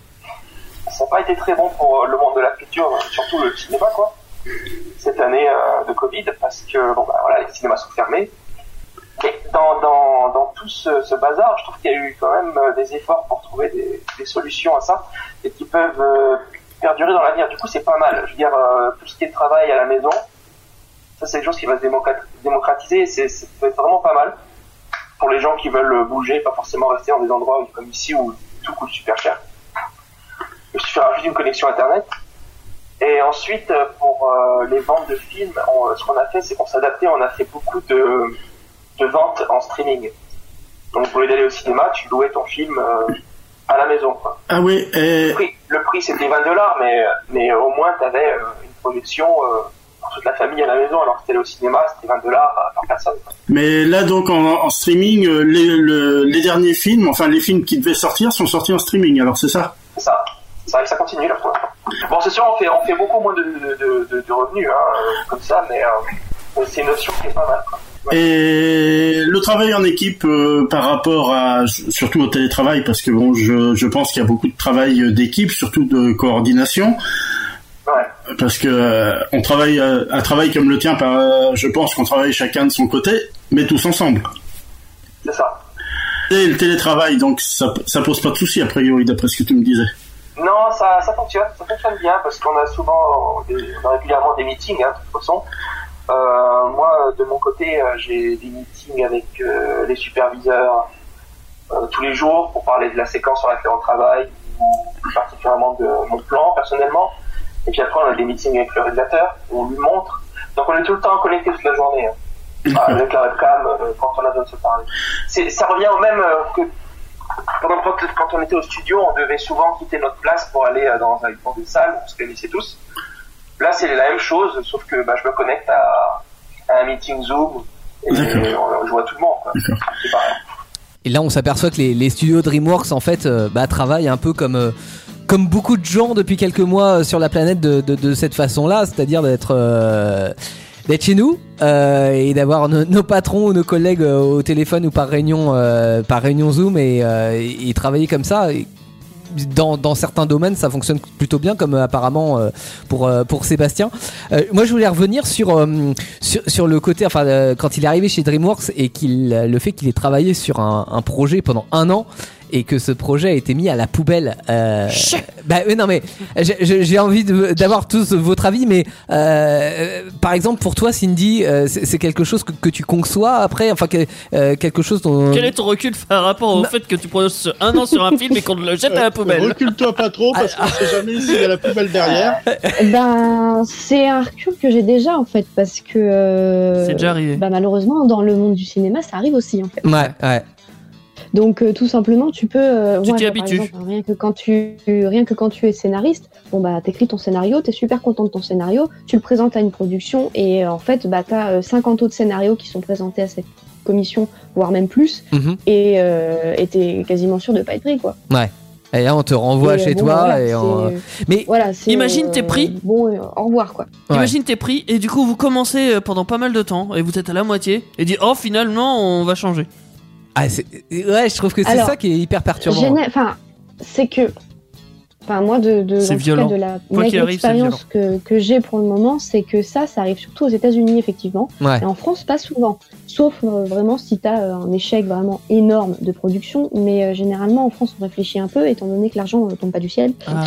Ça n'a pas été très bon pour le monde de la culture, surtout le cinéma, quoi. Cette année euh, de Covid, parce que bon, bah, voilà, les cinémas sont fermés. Mais dans, dans, dans tout ce, ce bazar, je trouve qu'il y a eu quand même des efforts pour trouver des, des solutions à ça et qui peuvent euh, perdurer dans l'avenir. Du coup, c'est pas mal. Je veux dire, euh, tout ce qui est travail à la maison, ça c'est quelque chose qui va se démocratiser et c'est, c'est vraiment pas mal pour les gens qui veulent bouger, pas forcément rester dans des endroits comme ici où tout coûte super cher. Il suffira juste d'une connexion internet. Et ensuite, pour euh, les ventes de films, on, ce qu'on a fait, c'est qu'on s'est adapté, on a fait beaucoup de de vente en streaming. Donc, au lieu d'aller au cinéma, tu louais ton film euh, à la maison, quoi. Ah oui, et... Le prix, le prix c'était vingt dollars, mais, mais au moins, t'avais euh, une projection euh, pour toute la famille à la maison, alors que t'allais au cinéma, c'était vingt dollars par personne, quoi. Mais là, donc, en, en streaming, les, le, les derniers films, enfin, les films qui devaient sortir, sont sortis en streaming, alors c'est ça? C'est ça. C'est vrai que ça continue, là, pour l'instant. Bon, c'est sûr, on fait, on fait beaucoup moins de, de, de, de revenus, hein, comme ça, mais euh, c'est une option qui est pas mal, quoi. Et le travail en équipe euh, par rapport à surtout au télétravail, parce que bon, je, je pense qu'il y a beaucoup de travail d'équipe, surtout de coordination. Ouais. Parce que euh, on travaille euh, un travail comme le tien, par, euh, je pense qu'on travaille chacun de son côté, mais tous ensemble. C'est ça. Et le télétravail, donc ça, ça pose pas de soucis a priori, d'après ce que tu me disais. Non, ça, ça fonctionne, ça fonctionne bien parce qu'on a souvent, des, on a régulièrement des meetings, hein, de toute façon. Euh, moi, de mon côté, euh, j'ai des meetings avec euh, les superviseurs euh, tous les jours pour parler de la séquence sur laquelle on travaille, ou plus particulièrement de mon plan personnellement. Et puis après, on a des meetings avec le réalisateur, où on lui montre. Donc on est tout le temps connecté toute la journée, hein, avec la webcam euh, quand on a besoin de se parler. C'est, ça revient au même euh, que pendant quand, quand on était au studio, on devait souvent quitter notre place pour aller euh, dans, dans des salles où on se connaissait tous. Là, c'est la même chose, sauf que bah, je me connecte à, à un meeting Zoom et on, je vois tout le monde. Quoi. C'est pareil. Et là, on s'aperçoit que les, les studios DreamWorks, en fait, euh, bah, travaillent un peu comme, euh, comme beaucoup de gens depuis quelques mois sur la planète de, de, de cette façon-là, c'est-à-dire d'être, euh, d'être chez nous euh, et d'avoir nos, nos patrons ou nos collègues euh, au téléphone ou par réunion, euh, par réunion Zoom et, euh, et, et travailler comme ça. Et, Dans, dans certains domaines, ça fonctionne plutôt bien, comme euh, apparemment euh, pour euh, pour Sébastien. Euh, moi, je voulais revenir sur euh, sur, sur le côté, enfin, euh, quand il est arrivé chez DreamWorks et qu'il le fait qu'il ait travaillé sur un, un projet pendant un an et que ce projet a été mis à la poubelle. Euh, bah euh, non mais j'ai, j'ai envie de, d'avoir tous votre avis, mais euh, par exemple pour toi, Cindy, euh, c'est, c'est quelque chose que, que tu conçois après, enfin que, euh, quelque chose dont... Quel est ton recul par rapport au non. fait que tu prononces un an sur un film et qu'on le jette à la poubelle? Recule-toi pas trop parce qu'on sait jamais s'il y a la poubelle derrière. Ben c'est un recul que j'ai déjà en fait parce que euh, c'est déjà arrivé. Bah, malheureusement dans le monde du cinéma ça arrive aussi en fait. Ouais ouais. Donc euh, tout simplement tu peux euh, tu ouais, t'y bah, habitues. par exemple, rien que quand tu rien que quand tu es scénariste, bon bah t'écris ton scénario, t'es super content de ton scénario, tu le présentes à une production et euh, en fait bah t'as euh, cinquante autres scénarios qui sont présentés à cette commission, voire même plus, mm-hmm. et euh, et t'es quasiment sûr de pas être pris quoi. Ouais. Et là on te renvoie et, chez bon, toi voilà, et on... mais voilà, c'est, imagine euh, t'es pris. Bon euh, au revoir quoi. Ouais. Imagine t'es pris et du coup vous commencez pendant pas mal de temps et vous êtes à la moitié et dit oh finalement on va changer. Ah, c'est... Ouais, je trouve que c'est Alors, ça qui est hyper perturbant. Géné... Enfin, c'est que, enfin moi de de, c'est en tout cas, de la arrive, expérience que que j'ai pour le moment, c'est que ça, ça arrive surtout aux États-Unis effectivement, ouais. et en France pas souvent. Sauf euh, vraiment si t'as euh, un échec vraiment énorme de production, mais euh, généralement en France on réfléchit un peu, étant donné que l'argent ne tombe pas du ciel, ah.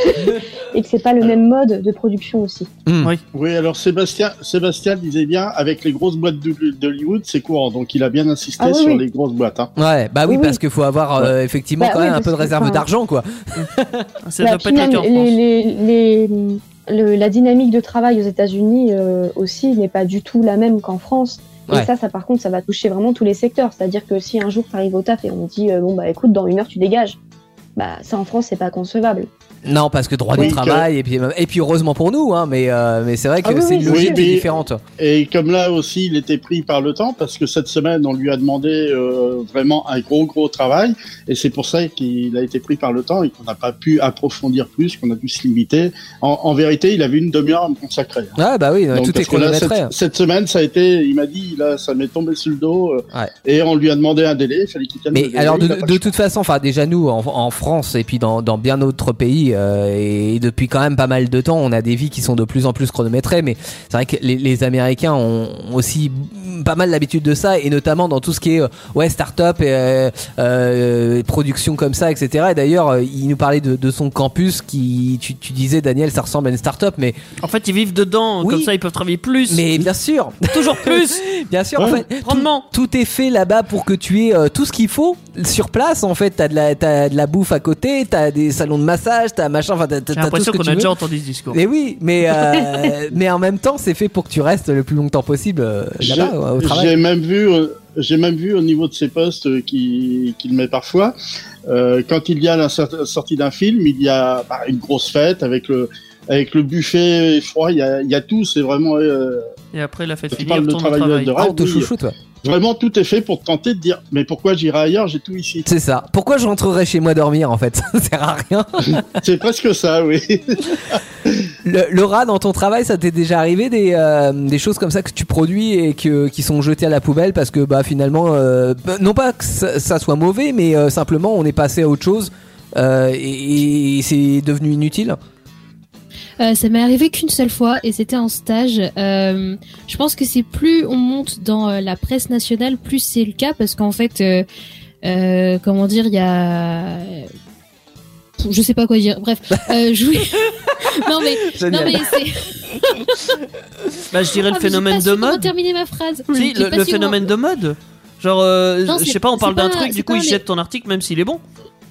et que c'est pas le même mode de production aussi. Mmh. Oui. Oui, alors Sébastien, Sébastien disait bien, avec les grosses boîtes d'Hollywood, c'est courant, donc il a bien insisté ah, oui, sur oui. les grosses boîtes. Hein. Ouais, bah oui, oui parce oui. qu'il faut avoir euh, effectivement bah, quand même un peu de réserve d'argent, quoi. Ça doit pas être le cas en France. Les, les, les, le, la dynamique de travail aux États-Unis euh, aussi n'est pas du tout la même qu'en France. Et ouais. ça, ça par contre, ça va toucher vraiment tous les secteurs. C'est-à-dire que si un jour t'arrives au taf et on te dit euh, bon bah écoute, dans une heure tu dégages, bah ça en France c'est pas concevable. Non, parce que droit oui, du travail que... et puis et puis heureusement pour nous, hein, mais euh, mais c'est vrai que ah, oui, c'est oui, une logique oui, mais... différente. Et comme là aussi, il était pris par le temps parce que cette semaine, on lui a demandé euh, vraiment un gros gros travail, et c'est pour ça qu'il a été pris par le temps et qu'on n'a pas pu approfondir plus, qu'on a dû se limiter. En, en vérité, il avait une demi-heure à me consacrer. Hein. Ah bah oui, donc, tout est chronométré. Cette, cette semaine, ça a été, il m'a dit, là, ça m'est tombé sur le dos, euh, ouais. et on lui a demandé un délai, il fallait qu'il tienne. Mais le délai, alors de, de toute façon, enfin déjà nous en, en France et puis dans dans bien d'autres pays euh, et Et depuis quand même pas mal de temps, on a des vies qui sont de plus en plus chronométrées, mais c'est vrai que les, les Américains ont aussi pas mal l'habitude de ça, et notamment dans tout ce qui est ouais start-up et euh, euh, production comme ça, et cetera. Et d'ailleurs, il nous parlait de, de son campus qui, tu, tu disais Daniel, ça ressemble à une start-up, mais en fait ils vivent dedans, oui, comme ça ils peuvent travailler plus. Mais bien sûr, toujours plus. Bien sûr, ouais. En fait, rendement. Tout, tout est fait là-bas pour que tu aies euh, tout ce qu'il faut sur place. En fait, t'as de la, t'as de la bouffe à côté, t'as des salons de massage, t'as machin, enfin t'as, t'as J'ai l'impression tout ce que qu'on a veux. déjà entendu ce discours. Mais oui, mais euh, mais en même temps, c'est fait pour que tu restes le plus longtemps possible euh, là-bas j'ai, au travail. J'ai même vu, euh, j'ai même vu au niveau de ses postes euh, qu'il qu'il met parfois. Euh, quand il y a la sortie d'un film, il y a bah, une grosse fête avec le avec le buffet froid. Il y a il y a tout. C'est vraiment. Euh, Et après la fête finie, on retourne au travail. De ah, on te chouchoute, toi. vraiment tout est fait pour te tenter de dire mais pourquoi j'irai ailleurs, j'ai tout ici. C'est ça. Pourquoi je rentrerai chez moi dormir en fait? Ça sert à rien. C'est presque ça, oui. Le, Laura, dans ton travail, ça t'est déjà arrivé des, euh, des choses comme ça que tu produis et que, qui sont jetées à la poubelle parce que bah finalement, euh, non pas que ça, ça soit mauvais, mais euh, simplement on est passé à autre chose euh, et, et c'est devenu inutile? Euh, ça m'est arrivé qu'une seule fois et c'était en stage. Euh, je pense que c'est plus on monte dans euh, la presse nationale, plus c'est le cas parce qu'en fait, euh, euh, comment dire, il y a, je sais pas quoi dire. Bref, euh, je voulais... non mais, Génial. non mais c'est. Bah, je dirais le Ah, mais phénomène j'ai pas de su comment mode. terminer ma phrase. Si, J'ai le, pas le su phénomène comment- de mode. Genre, euh, Non, je c'est- sais pas, on c'est parle d'un pas- truc, c'est du coup, pas il les- jette ton article même s'il est bon.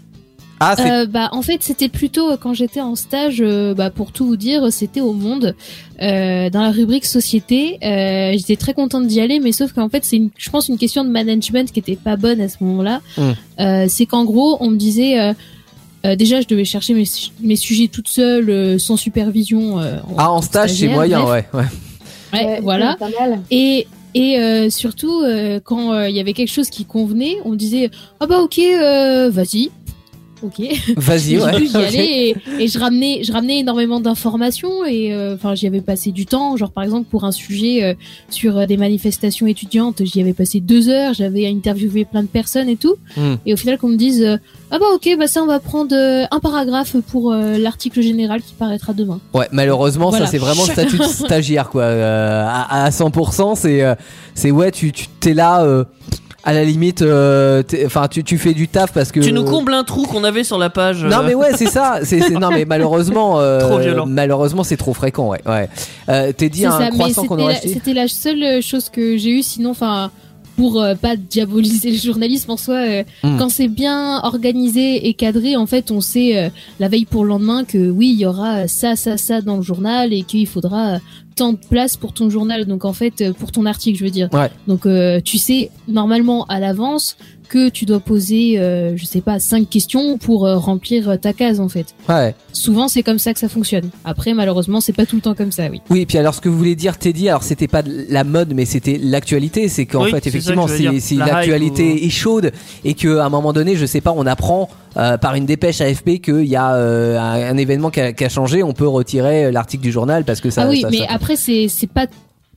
Ah, c'est... Euh, bah en fait c'était plutôt euh, quand j'étais en stage euh, bah pour tout vous dire c'était au Monde euh, dans la rubrique société euh, j'étais très contente d'y aller mais sauf qu'en fait c'est une, je pense une question de management qui était pas bonne à ce moment-là. Mm. Euh, c'est qu'en gros on me disait euh, euh, déjà je devais chercher mes, su- mes sujets toute seule euh, sans supervision euh, Ah, en stage, c'est stagiaire, moyen, bref. ouais. ouais. Ouais, Ouais, voilà. c'est pas mal. Et et euh, surtout euh, quand euh, il y avait quelque chose qui convenait on me disait ah bah ok euh, vas-y. Ok. Vas-y, J'ai ouais. pu y Ok. aller et, et je ramenais, je ramenais énormément d'informations et euh, enfin j'y avais passé du temps. Genre par exemple pour un sujet euh, sur euh, des manifestations étudiantes, j'y avais passé deux heures. J'avais interviewé plein de personnes et tout. Mm. Et au final qu'on me dise euh, ah bah ok bah ça on va prendre euh, un paragraphe pour euh, l'article général qui paraîtra demain. Ouais, malheureusement, Voilà. ça c'est vraiment le statut de stagiaire, quoi. Euh, à, à cent pour cent, c'est, euh, c'est ouais, tu, tu t'es là. Euh, à la limite, euh, t'es- enfin, tu, tu fais du taf parce que. Tu nous combles un trou qu'on avait sur la page. Non euh, mais ouais c'est ça c'est, c'est non mais malheureusement euh, Trop violent. malheureusement c'est trop fréquent ouais ouais euh, t'es dit C'est un ça, mais croissant qu'on c'était aurait la, acheté c'était la seule chose que j'ai eue. Sinon, enfin, pour euh, pas diaboliser le journalisme en soi, euh, Mm. quand c'est bien organisé et cadré, en fait, on sait euh, la veille pour le lendemain que oui, il y aura ça, ça, ça dans le journal et qu'il faudra euh, tant de place pour ton journal. Donc en fait, euh, pour ton article, je veux dire. Ouais. Donc euh, tu sais normalement à l'avance que tu dois poser, euh, je sais pas, cinq questions pour euh, remplir euh, ta case en fait. ouais Souvent, c'est comme ça que ça fonctionne. Après, malheureusement, c'est pas tout le temps comme ça, oui. oui et puis alors ce que vous voulez dire Teddy alors c'était pas de la mode mais c'était l'actualité c'est qu'en Oui, fait c'est ça effectivement que je veux c'est, dire. c'est La l'actualité hype ou- est chaude et que à un moment donné je sais pas on apprend euh, par une dépêche A F P qu'il y a euh, un, un événement qui a, qui a changé on peut retirer l'article du journal parce que ça ah oui, ça- mais ça- après, c'est c'est pas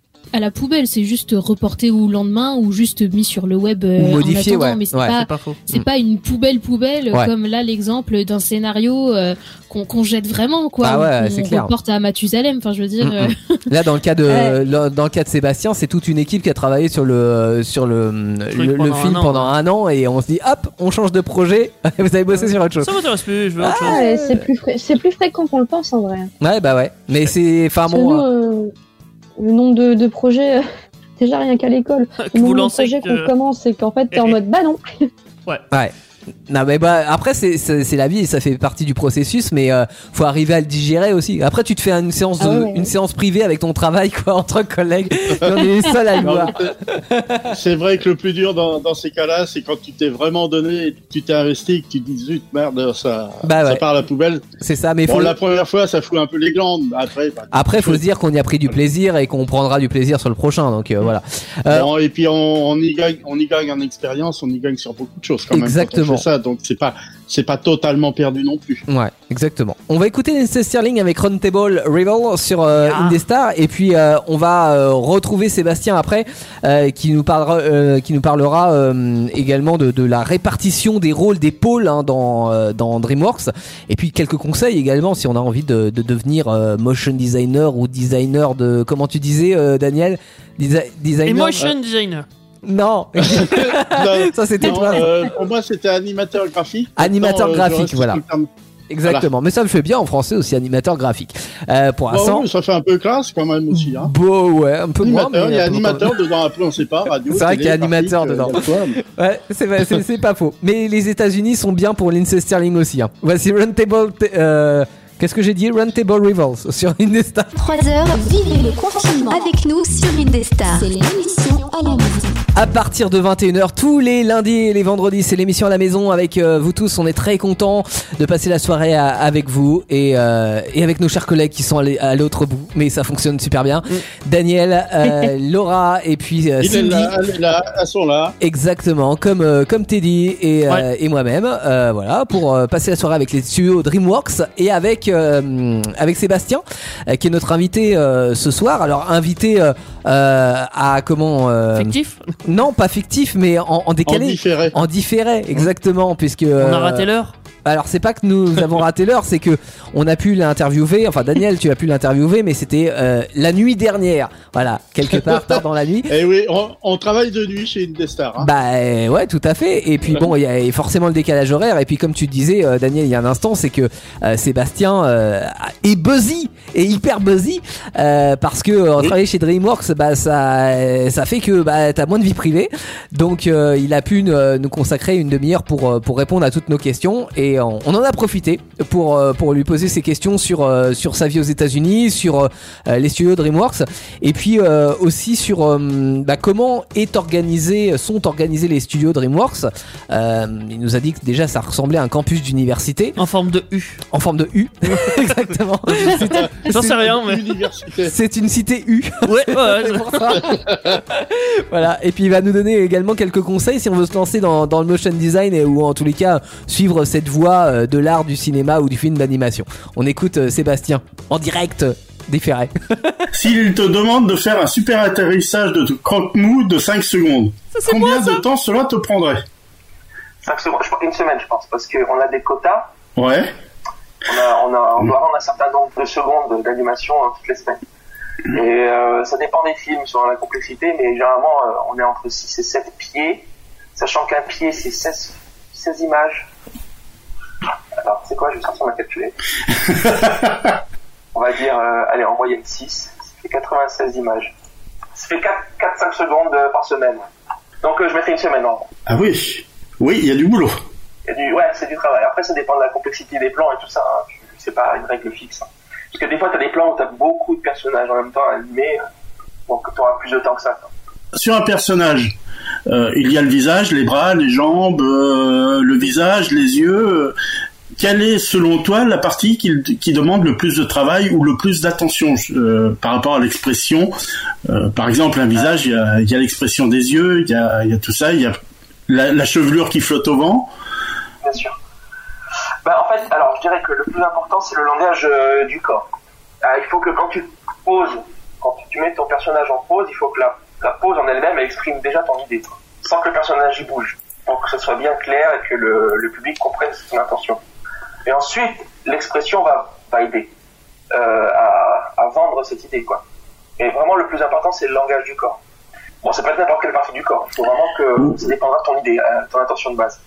à la poubelle, c'est juste reporté au lendemain ou juste mis sur le web euh, Ou modifié, en attendant, ouais. mais c'est Ouais. pas C'est pas faux. c'est Mm. pas une poubelle poubelle Ouais. comme là l'exemple d'un scénario euh, qu'on qu'on jette vraiment quoi, Ah ouais, qu'on c'est clair. reporte à Mathusalem, enfin je veux dire Mm, mm. euh, Là, dans le cas de Ouais. le- dans le cas de Sébastien, c'est toute une équipe qui a travaillé sur le sur le le, le pendant film un an, pendant un an et on se dit hop, on change de projet. Vous avez bossé sur autre chose. Ça m'intéresse plus, je veux autre chose. Ah, ouais, c'est plus fré- c'est plus fréquent qu'on le pense en vrai. Ouais, bah ouais. Mais c'est enfin Parce que bon. nous, euh, euh, le nombre de, de projets, euh, déjà rien qu'à l'école, Que le vous nombre de lancez projets que- qu'on commence, c'est qu'en fait t'es en mode bah non. Ouais. Non mais bah après c'est c'est, c'est la vie et ça fait partie du processus mais euh, faut arriver à le digérer aussi. Après tu te fais une séance de, Ah ouais, ouais. une séance privée avec ton travail quoi entre collègues. Et on est les seuls à le Non, voir. mais c'est- c'est vrai que le plus dur dans, dans ces cas-là, c'est quand tu t'es vraiment donné, et que tu t'es investi, et que tu te dis zut merde, ça, Bah ça ouais. part à la poubelle. C'est ça mais Bon, faut la première fois, ça fout un peu les glandes. Après, bah, après faut se dire qu'on y a pris du plaisir et qu'on prendra du plaisir sur le prochain donc euh, voilà. Euh, Bon, et puis on, on y gagne, on y gagne en expérience, on y gagne sur beaucoup de choses quand même. Exactement. Quand on fait ça, donc c'est pas, c'est pas totalement perdu non plus. Ouais, exactement. On va écouter Lindsey Stirling avec Roundtable Rival sur euh, Ah. Indestar et puis euh, on va euh, retrouver Sébastien après euh, qui nous parlera, euh, qui nous parlera euh, également de, de la répartition des rôles des pôles hein, dans euh, dans DreamWorks et puis quelques conseils également si on a envie de, de devenir euh, motion designer ou designer de comment tu disais euh, Daniel Desi- designer Emotion designer. non Non, ça c'était non, toi euh, pour moi, c'était animateur graphique. Animateur Maintenant, euh, graphique, je reste voilà. tout le terme. exactement mais ça le fait bien en français aussi animateur graphique euh, pour Bon, l'instant oui, ça fait un peu classe quand même aussi. Hein. Bon, ouais, un peu moins. Animateur, mais il y a un peu animateur dedans, après on sait pas, radio. C'est vrai télé, qu'il y a animateur graphique, dedans. euh, il y a quoi, mais- Ouais, c'est, vrai, c'est, c'est pas faux. Mais les États-Unis sont bien pour Lindsey Stirling aussi. Hein. Voici Roundtable. Euh, qu'est-ce que j'ai dit Roundtable Rivals sur Indestar. trois heures, vivez le confinement avec nous sur Indestar. C'est l'émission à la maison. À partir de vingt et une heures tous les lundis et les vendredis, c'est l'émission à la maison avec euh, vous tous. On est très contents de passer la soirée à, avec vous et, euh, et avec nos chers collègues qui sont à, à l'autre bout, mais ça fonctionne super bien. Mm. Daniel, euh, Laura et puis euh, Il Cindy. est là, elle est là, elles sont là. Exactement, comme euh, comme Teddy et euh, ouais. et moi-même, euh, voilà, pour euh, passer la soirée avec les studios DreamWorks et avec euh, avec Sébastien, euh, qui est notre invité euh, ce soir. Alors invité euh, euh, à comment euh, fictif. Non, pas fictif, mais en, en décalé. En différé. En différé, exactement, puisque... On a raté l'heure. Alors c'est pas que nous avons raté l'heure, c'est que on a pu l'interviewer. Enfin Daniel, tu as pu l'interviewer, mais c'était euh, la nuit dernière. Voilà, quelque part tard dans la nuit. Et oui, on, on travaille de nuit chez Indestar. Hein. Bah euh, ouais, tout à fait. Et puis bon, il y a forcément le décalage horaire. Et puis comme tu disais, euh, Daniel, il y a un instant, c'est que euh, Sébastien euh, est buzzy, et hyper buzzy, euh, parce que euh, travailler chez DreamWorks, bah ça, ça fait que bah t'as moins de vie privée. Donc euh, il a pu nous, nous consacrer une demi-heure pour pour répondre à toutes nos questions. Et on en a profité pour pour lui poser ses questions sur sur sa vie aux États-Unis, sur les studios DreamWorks, et puis euh, aussi sur bah, comment est organisé sont organisés les studios DreamWorks. Euh, il nous a dit que déjà ça ressemblait à un campus d'université en forme de U. En forme de U, exactement. J'en sais rien, mais c'est une cité U. Ouais, ouais. C'est pour ça. Voilà. Et puis il va nous donner également quelques conseils si on veut se lancer dans dans le motion design et ou en tous les cas suivre cette voie de l'art du cinéma ou du film d'animation. On écoute Sébastien en direct des Ferrets. S'il te demande de faire un super atterrissage de croque-mou de cinq secondes, ça, combien moi, de temps cela te prendrait? cinq secondes, une semaine je pense, parce qu'on a des quotas. Ouais. On, a, on, a, on doit rendre un certain nombre de secondes d'animation hein, toutes les semaines. Et euh, ça dépend des films sur la complexité, mais généralement euh, on est entre six et sept pieds, sachant qu'un pied c'est seize, seize images. Alors, c'est quoi? Je vais sortir ma calculette. On va dire, euh, allez, en moyenne six. Ça fait quatre-vingt-seize images. Ça fait quatre à cinq secondes euh, par semaine. Donc, euh, je mettrai une semaine en. Ah oui. Oui, il y a du boulot. Il y a du, ouais, c'est du travail. Après, ça dépend de la complexité des plans et tout ça. Hein. C'est pas une règle fixe. Hein. Parce que des fois, t'as des plans où t'as beaucoup de personnages en même temps à animer. Donc, t'auras plus de temps que ça. Quoi. Sur un personnage, euh, il y a le visage, les bras, les jambes, euh, le visage, les yeux. Quelle est, selon toi, la partie qui, qui demande le plus de travail ou le plus d'attention euh, par rapport à l'expression? euh, Par exemple, un visage, il y a, il y a l'expression des yeux, il y a, il y a tout ça, il y a la, la chevelure qui flotte au vent. Bien sûr. Bah, en fait, alors, je dirais que le plus important, c'est le langage euh, du corps. Euh, il faut que quand tu poses, quand tu mets ton personnage en pose, il faut que la La pose en elle-même, elle exprime déjà ton idée, quoi, sans que le personnage y bouge, pour que ce soit bien clair et que le, le public comprenne son intention. Et ensuite, l'expression va, va aider euh, à, à vendre cette idée, quoi. Et vraiment, le plus important, c'est le langage du corps. Bon, c'est pas n'importe quelle partie du corps. Il faut vraiment que ça dépendra de ton idée, ton intention de base.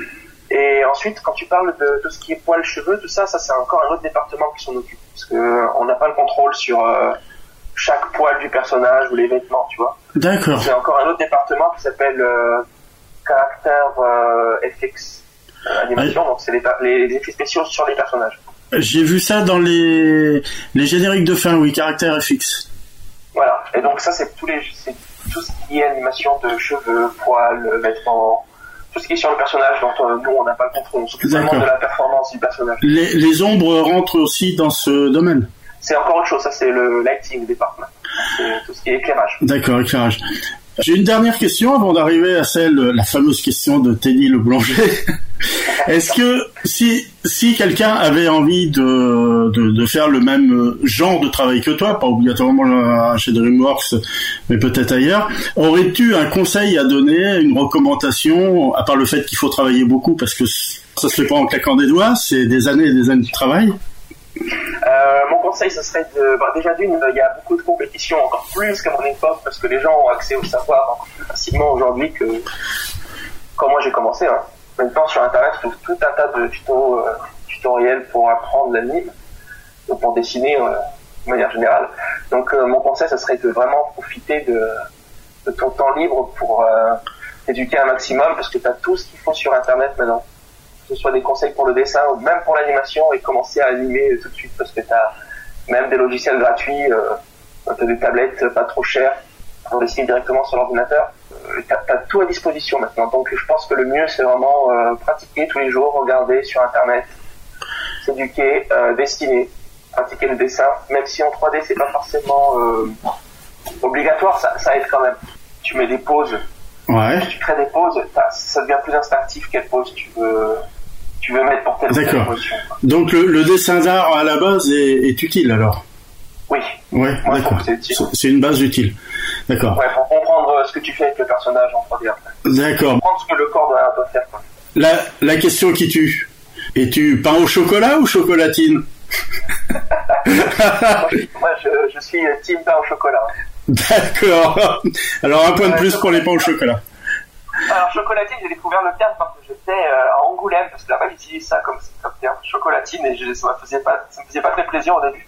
Et ensuite, quand tu parles de tout ce qui est poils, cheveux, tout ça, ça c'est encore un autre département qui s'en occupe, parce que on n'a pas le contrôle sur euh, chaque poil du personnage ou les vêtements, tu vois. D'accord. C'est encore un autre département qui s'appelle euh, caractère euh, F X euh, animation, ah. Donc c'est les, les, les effets spéciaux sur les personnages. J'ai vu ça dans les les génériques de fin, oui, caractère F X. Voilà. Et donc ça c'est tous les c'est tout ce qui est animation de cheveux, poils, vêtements, tout ce qui est sur le personnage dont euh, nous on n'a pas le contrôle. On s'occupe vraiment de la performance du personnage. Les, les ombres rentrent aussi dans ce domaine. C'est encore autre chose, ça c'est le lighting department. C'est tout ce qui est éclairage. D'accord, éclairage. J'ai une dernière question avant d'arriver à celle, la fameuse question de Teddy le boulanger. Est-ce que si si quelqu'un avait envie de, de de faire le même genre de travail que toi, pas obligatoirement chez DreamWorks, mais peut-être ailleurs, aurais-tu un conseil à donner, une recommandation, à part le fait qu'il faut travailler beaucoup parce que ça se fait pas en claquant des doigts, c'est des années et des années de travail? Euh, mon conseil, ce serait de, bah, déjà d'une, il y a beaucoup de compétitions, encore plus qu'à mon époque, parce que les gens ont accès au savoir encore plus facilement aujourd'hui que quand moi j'ai commencé. Hein. Maintenant, sur Internet, je trouve tout un tas de tutos, euh, tutoriels pour apprendre l'anime, ou pour dessiner euh, de manière générale. Donc, euh, mon conseil, ce serait de vraiment profiter de, de ton temps libre pour euh, t'éduquer un maximum, parce que tu as tout ce qu'il faut sur Internet maintenant. Que ce soit des conseils pour le dessin ou même pour l'animation, et commencer à animer tout de suite, parce que tu as même des logiciels gratuits, euh, tu as des tablettes pas trop chères pour dessiner directement sur l'ordinateur. t'as, t'as tout à disposition maintenant. Donc je pense que le mieux c'est vraiment euh, pratiquer tous les jours, regarder sur internet, s'éduquer, euh, dessiner, pratiquer le dessin. Même si en trois D c'est pas forcément euh, obligatoire, ça, ça aide quand même. Tu mets des pauses, Ouais. tu crées des pauses, ça devient plus instinctif quelle pause tu veux, tu veux mettre pour telle ou telle D'accord. émotion. Donc le, le dessin d'art à la base est, est utile alors. Oui. Ouais, Moi, je d'accord. trouve que c'est utile. C'est, c'est une base utile. D'accord. Ouais, pour comprendre ce que tu fais avec le personnage en trois D après. D'accord. Comprendre ce que le corps doit, doit faire, quoi. La, la question qui tue. Es-tu pain au chocolat ou chocolatine? moi, je, moi je, je suis team pain au chocolat. D'accord. Alors un point de plus pour les pains au chocolat. Alors chocolatine, j'ai découvert le terme quand j'étais euh, à Angoulême, parce que là-bas ils utilisent ça comme, comme terme, chocolatine, et je, ça me faisait pas, ça me faisait pas très plaisir au début.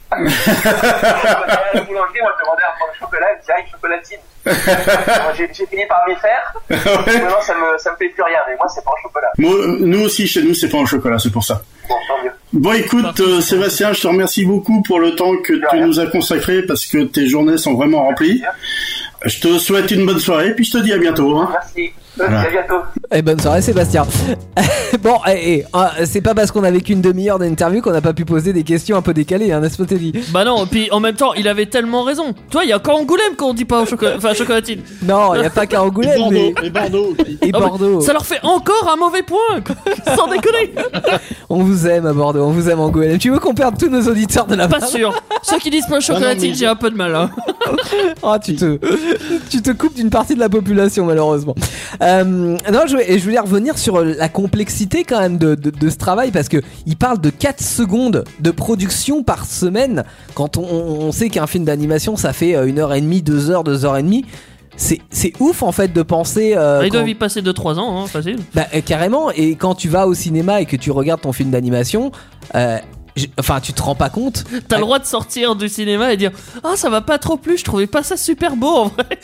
Le boulanger m'a demandé un pain au chocolat, il me dit ah, une chocolatine. Moi, j'ai, j'ai fini par m'y faire. Ouais. Maintenant ça me, ça me fait plus rien, mais moi c'est pas au chocolat. Moi, nous aussi chez nous c'est pain au chocolat, c'est pour ça. Bon, tant mieux. Bon écoute euh, Sébastien, je te remercie beaucoup pour le temps que tu nous as consacré parce que tes journées sont vraiment remplies. Je te souhaite une bonne soirée puis je te dis à bientôt. Hein. Merci. Voilà. À bientôt. Et bonne soirée Sébastien. Bon, et, et, ah, c'est pas parce qu'on avait qu'une demi-heure d'interview qu'on n'a pas pu poser des questions un peu décalées, hein, n'est-ce pas Teddy? Bah non, puis en même temps, il avait tellement raison. Toi, il y a qu'à Angoulême qu'on dit pas au chocolat, enfin chocolatine. Non, il y a pas qu'à Angoulême, Bordeaux, mais et Bordeaux aussi. et Ah, mais Bordeaux. ça leur fait encore un mauvais point, quoi. Sans déconner. On vous aime à Bordeaux, on vous aime en Angoulême. Tu veux qu'on perde tous nos auditeurs de la Pas sûr. Ceux qui disent pas chocolatine, mais- j'ai un peu de mal. Hein. Oh, tu te, tu te coupes d'une partie de la population malheureusement. Euh, non, je, voulais- je voulais revenir sur la complexité quand même de, de, de ce travail parce que il parle de quatre secondes de production par semaine. Quand on, on sait qu'un film d'animation ça fait une heure et demie, deux heures, deux heures et demie. C'est, c'est ouf en fait de penser. Euh, Ils quand- doivent y passer deux trois ans, hein, facile. Bah, euh, carrément. Et quand tu vas au cinéma et que tu regardes ton film d'animation, euh, j- enfin, tu te rends pas compte. T'as le droit de sortir du cinéma et dire ah ça va pas trop plus, je trouvais pas ça super beau en vrai.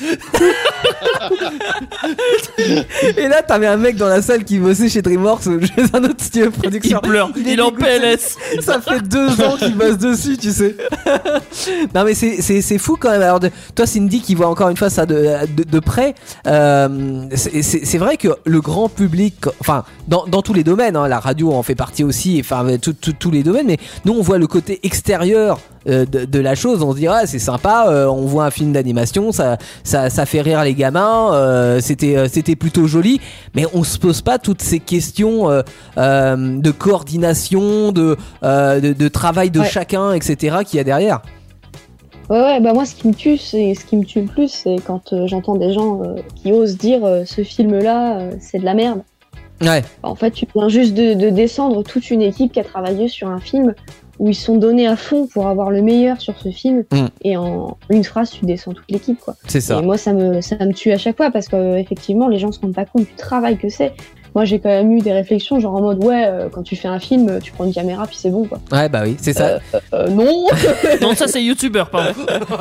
Et là, t'avais un mec dans la salle qui bossait chez DreamWorks, ou chez un autre studio de Il production. pleure, il, est est en dégoûté. P L S. Ça fait deux ans qu'il bosse dessus, tu sais. Non, mais c'est, c'est, c'est fou quand même. Alors, de, toi, Cindy, qui voit encore une fois ça de, de, de près, euh, c'est, c'est, c'est vrai que le grand public, enfin, dans, dans tous les domaines, hein, la radio en fait partie aussi, enfin, tout- tout- tous les domaines, mais nous, on voit le côté extérieur. Euh, de, de la chose, on se dit ah c'est sympa, euh, on voit un film d'animation, ça, ça, ça fait rire les gamins, euh, c'était, euh, c'était plutôt joli, mais on se pose pas toutes ces questions euh, euh, de coordination, de, euh, de, de travail de Ouais. chacun, et cetera qu'il y a derrière. Ouais, ouais, bah moi, ce qui me tue, c'est ce qui me tue le plus, c'est quand euh, j'entends des gens euh, qui osent dire euh, ce film-là, euh, c'est de la merde. Ouais. En fait, tu viens juste de, de descendre toute une équipe qui a travaillé sur un film où ils sont donnés à fond pour avoir le meilleur sur ce film, Mm. et en une phrase, tu descends toute l'équipe, quoi. C'est ça. Et moi, ça me, ça me tue à chaque fois parce que euh, effectivement, les gens se rendent pas compte du travail que c'est. Moi, j'ai quand même eu des réflexions, genre en mode ouais, euh, quand tu fais un film, tu prends une caméra puis c'est bon, quoi. Ouais, bah oui, c'est ça. Euh, non. Non, ça c'est youtubeur, pardon.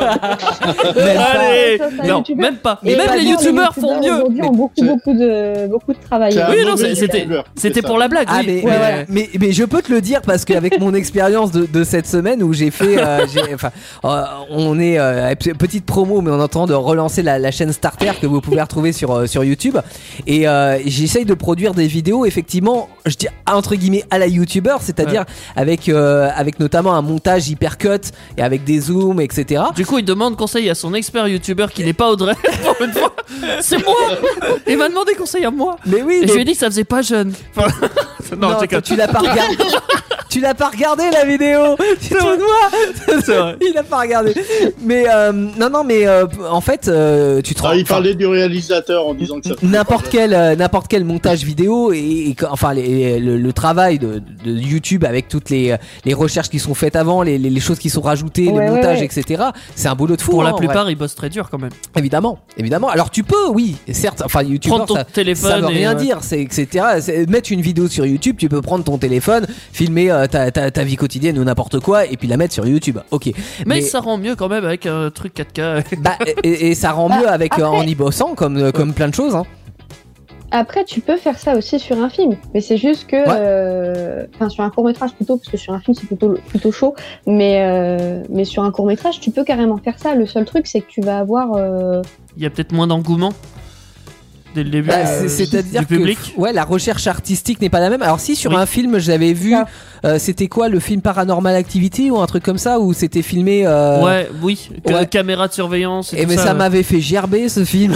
Même pas. Allez, Ça, ça, non, youtubeur. même pas. Et Même bah, les non, youtubeurs font mieux. Aujourd'hui, ont beaucoup, C'est- beaucoup de, beaucoup de travail. C'est un Oui, non, mauvais c'est- c'était- youtubeur, C'était c'est pour ça. la blague. Ah oui. mais, Ouais, mais, ouais. mais, mais je peux te le dire parce qu'avec mon expérience de, de cette semaine où j'ai fait, euh, j'ai, enfin, euh, on est euh, petite promo, mais on est en train de relancer la, la chaîne Starter que vous pouvez retrouver sur euh, sur YouTube, et euh, j'essaye de produire des vidéos effectivement, je dis entre guillemets à la YouTuber, c'est-à-dire avec euh, avec notamment un montage hyper cut et avec des zooms, et cetera. Du coup, il demande conseil à son expert youtubeur qui n'est pas Audrey. Pour une fois, c'est moi. Il m'a demandé conseil à moi. Mais oui, Et je mais- lui ai dit que ça faisait pas jeune. Enfin, non, non, je déconne. tu l'as pas regardé. Tu l'as pas regardé la vidéo. Tu te fous de moi. C'est vrai. Il a pas regardé. Mais euh, non, non, mais euh, en fait, euh, tu te Ah, rends. il enfin, parlait du réalisateur en disant que ça. N'importe quel, euh, n'importe quel montage vidéo et, et que- enfin les- le, le travail de, de YouTube avec toutes les, les recherches qui sont faites avant, les, les, les choses qui sont rajoutées, Ouais, les ouais, montages, ouais. et cetera. C'est un boulot de fou. Pour hein, la en plupart, vrai. ils bossent très dur quand même. Évidemment, évidemment. Alors tu peux, oui, certes. Enfin, YouTube, Prendre ton ça, téléphone ça veut et, rien ouais. dire, c'est et cetera. C'est- mettre une vidéo sur YouTube, tu peux prendre ton téléphone, filmer euh, ta, ta, ta vie quotidienne ou n'importe quoi, et puis la mettre sur YouTube. Ok. Mais, ça rend mieux quand même avec un truc quatre K. Bah, et, et ça rend Bah, mieux avec euh, après- en y bossant, comme euh, comme plein de choses. Hein. Après, tu peux faire ça aussi sur un film, mais c'est juste que, euh, enfin, sur un court métrage plutôt, parce que sur un film c'est plutôt plutôt chaud, mais euh, mais sur un court métrage, tu peux carrément faire ça. Le seul truc, c'est que tu vas avoir, euh, Il y a peut-être moins d'engouement. dès le début Bah, euh, c'est- c'est-à-dire du que public. ouais, la recherche artistique n'est pas la même. Alors si sur Oui. un film j'avais vu, Ça. euh, c'était quoi le film Paranormal Activity ou un truc comme ça où c'était filmé. Euh... Ouais, oui, que- ouais. caméra de surveillance. Et, Et tout mais ça, ça, ouais. m'avait fait gerber ce film.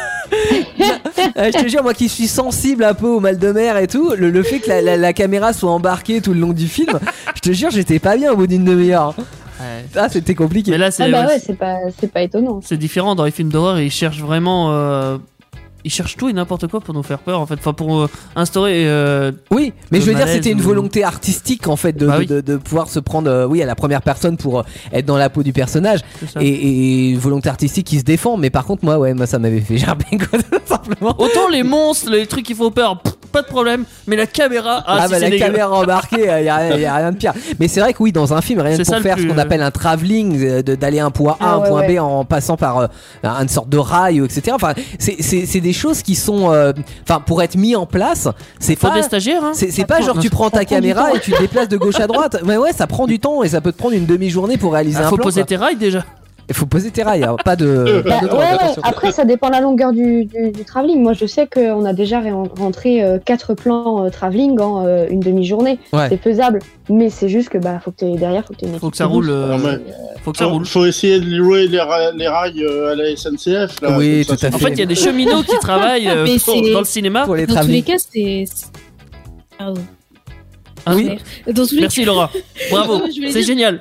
Euh, je te jure, moi qui suis sensible un peu au mal de mer et tout, le, le fait que la, la, la caméra soit embarquée tout le long du film, je te jure, j'étais pas bien au bout d'une demi-heure. Ouais. Ah, c'était compliqué. Mais là, c'est Ah bah ouais, ouais, c'est pas, c'est pas étonnant. c'est différent dans les films d'horreur. Ils cherchent vraiment. euh, Ils cherchent tout et n'importe quoi pour nous faire peur en fait. Enfin, pour euh, instaurer. euh, Oui, mais Le je veux dire, malaise c'était une ou- volonté artistique en fait de, Bah de, oui. de, de pouvoir se prendre, euh, oui, à la première personne pour euh, être dans la peau du personnage c'est ça. et, et une volonté artistique qui se défend. Mais par contre, moi, ouais, moi, ça m'avait fait gerber quoi, tout simplement. Autant les monstres, les trucs qui font peur, pff, pas de problème. Mais la caméra, ah, Ah, si, bah c'est la dégueu. caméra embarquée, il y, a rien- y a rien de pire. Mais c'est vrai que oui, dans un film, rien que C'est ça pour le faire plus, ce qu'on euh, appelle un travelling, euh, de- d'aller un point A, Ah un ouais, point ouais. B en passant par euh, une sorte de rail, ou et cetera. Enfin, c'est c'est c'est des choses qui sont, euh, enfin, pour être mis en place, c'est Faut pas. des stagiaires, hein. C'est c'est Ça pas prend- genre tu prends ta ça prend du caméra temps. et tu te déplaces de gauche à droite. Mais ouais, ça prend du temps et ça peut te prendre une demi-journée pour réaliser Ah, un faut plan. poser quoi. tes rails déjà. Il faut poser tes rails, hein, pas de. Bah, pas de temps, ouais, ouais. attention. Après, ça dépend de la longueur du, du, du travelling. Moi, je sais qu'on a déjà ré- rentré euh, quatre plans euh, travelling en euh, une demi-journée. Ouais. C'est faisable. Mais c'est juste que bah, faut que t'aies derrière, faut que t'aies une Faut équipe que ça qui roule. bouge. euh, Ah, ouais. Faut que ça Faut, roule. faut essayer de louer les, ra- les rails euh, à la S N C F. Là, Oui, comme ça, tout à En fait. fait, il y a des cheminots qui travaillent euh, Mais pour- c'est- dans le cinéma. Pour les Dans tous les travelling. cas, c'est. c'est- Pardon. Ah oui. Merde. Dans tous les Merci Laura. Bravo. Non, je voulais C'est dire- génial.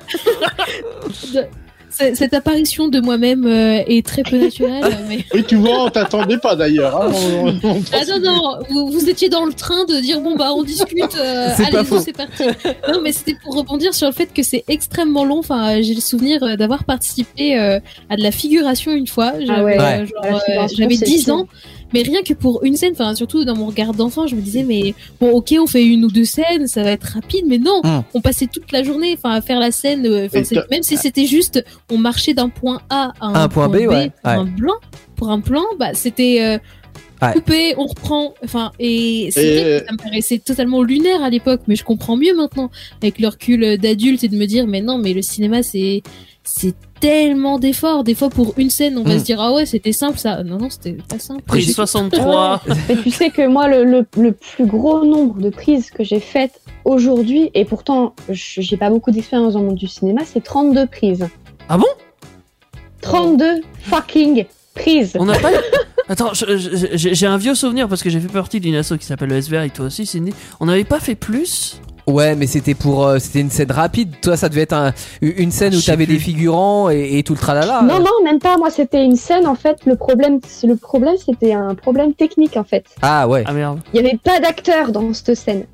cas, c'est- cette apparition de moi-même euh, est très peu naturelle. mais... Oui, tu vois, on t'attendait pas d'ailleurs. Hein. On- on- on Ah non, non, vous, vous étiez dans le train de dire bon bah on discute, euh, C'est pas allez, faux. c'est parti. Non, mais c'était pour rebondir sur le fait que c'est extrêmement long. Enfin, euh, j'ai le souvenir euh, d'avoir participé euh, à de la figuration une fois. J'avais, ouais. euh, Ouais. genre, La euh, figuration, j'avais c'est dix cool. ans. Mais rien que pour une scène, enfin surtout dans mon regard d'enfant, je me disais mais bon ok on fait une ou deux scènes, ça va être rapide, mais non, Mm. on passait toute la journée, enfin à faire la scène, euh, enfin, Et c'est- t'as- même si c'était juste, on marchait d'un point A à un, Un point B, ouais, pour ouais. un blanc, pour un plan, bah c'était euh, Ouais. coupé, on reprend, enfin et c'est Et- vrai que ça me paraissait totalement lunaire à l'époque, mais je comprends mieux maintenant avec le recul d'adulte et de me dire mais non mais le cinéma c'est c'est tellement d'efforts, des fois pour une scène on va Mm. se dire ah ouais c'était simple ça, non non c'était pas simple. Prise soixante-trois. Mais tu sais que moi, le, le, le plus gros nombre de prises que j'ai faites aujourd'hui, et pourtant je- j'ai pas beaucoup d'expérience dans le monde du cinéma, c'est trente-deux prises. Ah bon? trente-deux fucking prises. On n'a pas. Attends, je- je- j'ai j'ai un vieux souvenir parce que j'ai fait partie d'une asso qui s'appelle le S V R et toi aussi, Cindy. On n'avait pas fait plus? Ouais, mais c'était pour, euh, c'était une scène rapide. Toi, ça devait être un- une scène Ah, où je sais t'avais plus. des figurants et, et tout le tralala. Non, non, même pas. Moi, c'était une scène, en fait. Le problème, c'est- le problème, c'était un problème technique, en fait. Ah ouais. Ah merde. Il y avait pas d'acteurs dans cette scène.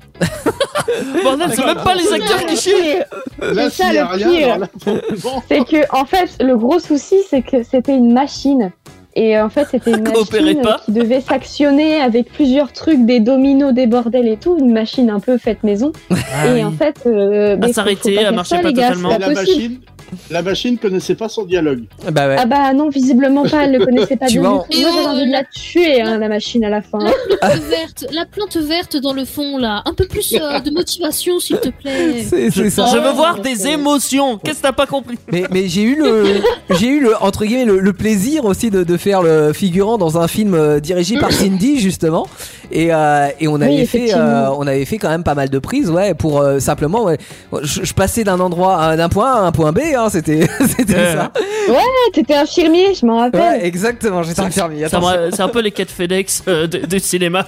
Bordel, c'est même pas les acteurs qui chient. Là, C'est ça, s'il y a le rien, pire. alors là, bon. C'est que, en fait, le gros souci, c'est que c'était une machine. Et euh, en fait, c'était une Coopérez machine pas. qui devait s'actionner avec plusieurs trucs, des dominos, des bordels et tout. Une machine un peu faite maison. Ah et oui. en fait, euh, mais faut- s'arrêter, faut pas elle faire marchait ça, pas les gars, totalement. c'est Et pas la possible. machine, la machine connaissait pas son dialogue. Bah ouais. Ah bah non, visiblement pas, elle le connaissait pas Tu du vois, tout. on- Moi j'avais envie de la tuer, hein, la machine à la fin. plante verte, la plante verte dans le fond là, un peu plus euh, de motivation s'il te plaît. C'est c'est ça. Je veux Oh, voir des émotions. Qu'est-ce que t'as pas compris? Mais, mais j'ai eu le, j'ai eu le entre guillemets le, le plaisir aussi de, de faire le figurant dans un film euh, dirigé par Cindy justement, et euh, et on avait fait, effectivement. euh, on avait fait quand même pas mal de prises, ouais, pour euh, simplement, ouais, je, je passais d'un endroit, à- d'un point A à un point B, hein, c'était, c'était Euh, ça. Ah, t'étais infirmier, je m'en rappelle. Ouais, exactement, j'étais infirmier. Ça me attention, ra- C'est un peu les quêtes FedEx euh, de- du cinéma.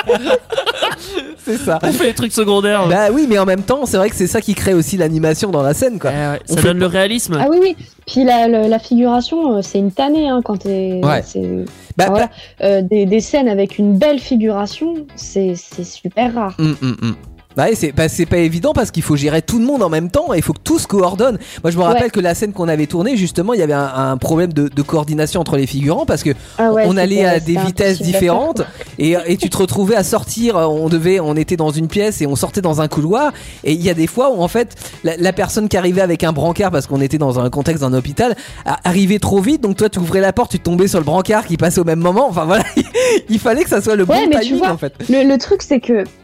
c'est ça. On fait les trucs secondaires. Bah oui, mais en même temps, c'est vrai que c'est ça qui crée aussi l'animation dans la scène, quoi. Eh ouais, On ça fait donne le réalisme. Ah oui, oui. Puis la, la, la figuration, euh, c'est une tannée hein, quand t'es. Ouais. c'est- Bah, enfin, voilà. Euh, des, des scènes avec une belle figuration, c'est c'est super rare. Hum, hum, hum. Bah ouais, c'est bah, c'est pas évident parce qu'il faut gérer tout le monde en même temps et il faut que tout se coordonne. Moi je me rappelle Ouais. que la scène qu'on avait tournée justement il y avait un, un problème de, de coordination entre les figurants parce que Ah ouais, on allait c'était- à c'était des vitesses impossible à faire, différentes quoi. et, et tu te retrouvais à sortir, on devait, on était dans une pièce et on sortait dans un couloir et il y a des fois où en fait la, la personne qui arrivait avec un brancard parce qu'on était dans un contexte d'un hôpital a- arrivait trop vite donc toi tu ouvrais la porte, tu tombais sur le brancard qui passait au même moment, enfin voilà il fallait que ça soit le Ouais, bon mais tu timing vois, en fait. Le, le truc, c'est que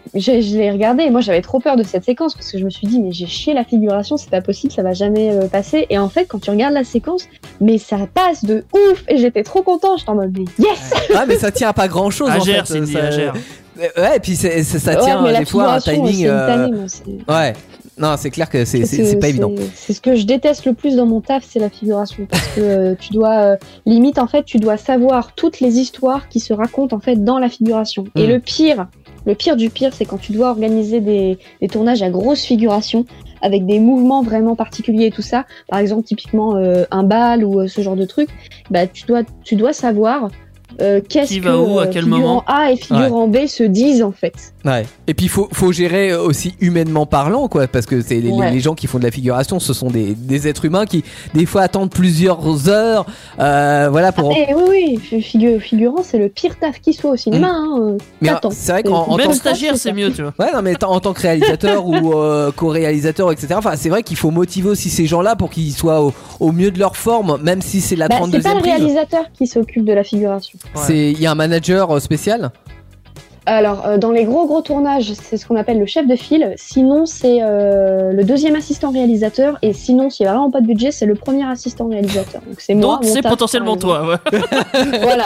je, je l'ai regardé et moi j'avais trop peur de cette séquence parce que je me suis dit mais j'ai chié la figuration, c'est pas possible, ça va jamais euh, passer. Et en fait quand tu regardes la séquence, mais ça passe de ouf et j'étais trop content, j'étais en mode yes. Ah mais ça tient à pas grand chose en Agère, fait. Cindy, ça... Agère. Ouais, et puis c'est, c'est, ça Ouais, tient mais la des fois à un figuration, timing. c'est une euh, tannée, moi, c'est- Ouais. Non, c'est clair que c'est, c'est, C'est- c'est pas évident. C'est c'est ce que je déteste le plus dans mon taf, c'est la figuration. Parce que euh, tu dois, euh, limite, en fait, tu dois savoir toutes les histoires qui se racontent, en fait, dans la figuration. Et Mm. le pire, le pire du pire, c'est quand tu dois organiser des, des tournages à grosse figuration, avec des mouvements vraiment particuliers et tout ça. Par exemple, typiquement, euh, un bal ou euh, ce genre de truc. Bah, tu dois, tu dois savoir euh, qu'est-ce Qui que va où, à euh, quel figurant moment. A et figurant B se disent, en fait. Ouais. Et puis faut faut gérer aussi humainement parlant quoi, parce que c'est les, Ouais. les gens qui font de la figuration, ce sont des, des êtres humains qui des fois attendent plusieurs heures, euh, voilà pour. Eh oui, oui, figu- figurant, c'est le pire taf qui soit au cinéma. Hein. euh, Mais t'attends. c'est vrai qu'en en Même tant stagiaire, c'est mieux, tu vois. Ouais, non, mais en tant que réalisateur ou euh, co-réalisateur, et cetera. Enfin, c'est vrai qu'il faut motiver aussi ces gens-là pour qu'ils soient au, au mieux de leur forme, même si c'est la Bah, c'est pas trente-deuxième le prise. réalisateur qui s'occupe de la figuration. C'est, il y a un manager euh, spécial. Alors, euh, dans les gros gros tournages, c'est ce qu'on appelle le chef de file. Sinon, c'est euh, le deuxième assistant réalisateur. Et sinon, s'il n'y a vraiment pas de budget, c'est le premier assistant réalisateur. Donc, c'est moi. Donc mon c'est taf, potentiellement par exemple. toi, ouais. Voilà.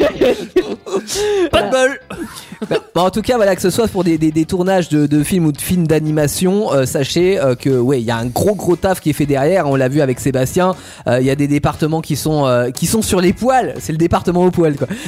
Pas de bol. Bah, bah, en tout cas, voilà, que ce soit pour des, des, des tournages de, de films ou de films d'animation, euh, sachez euh, que ouais, il y a un gros gros taf qui est fait derrière. On l'a vu avec Sébastien. Il y a des départements qui sont euh, qui sont sur les poils. C'est le département au poil, quoi.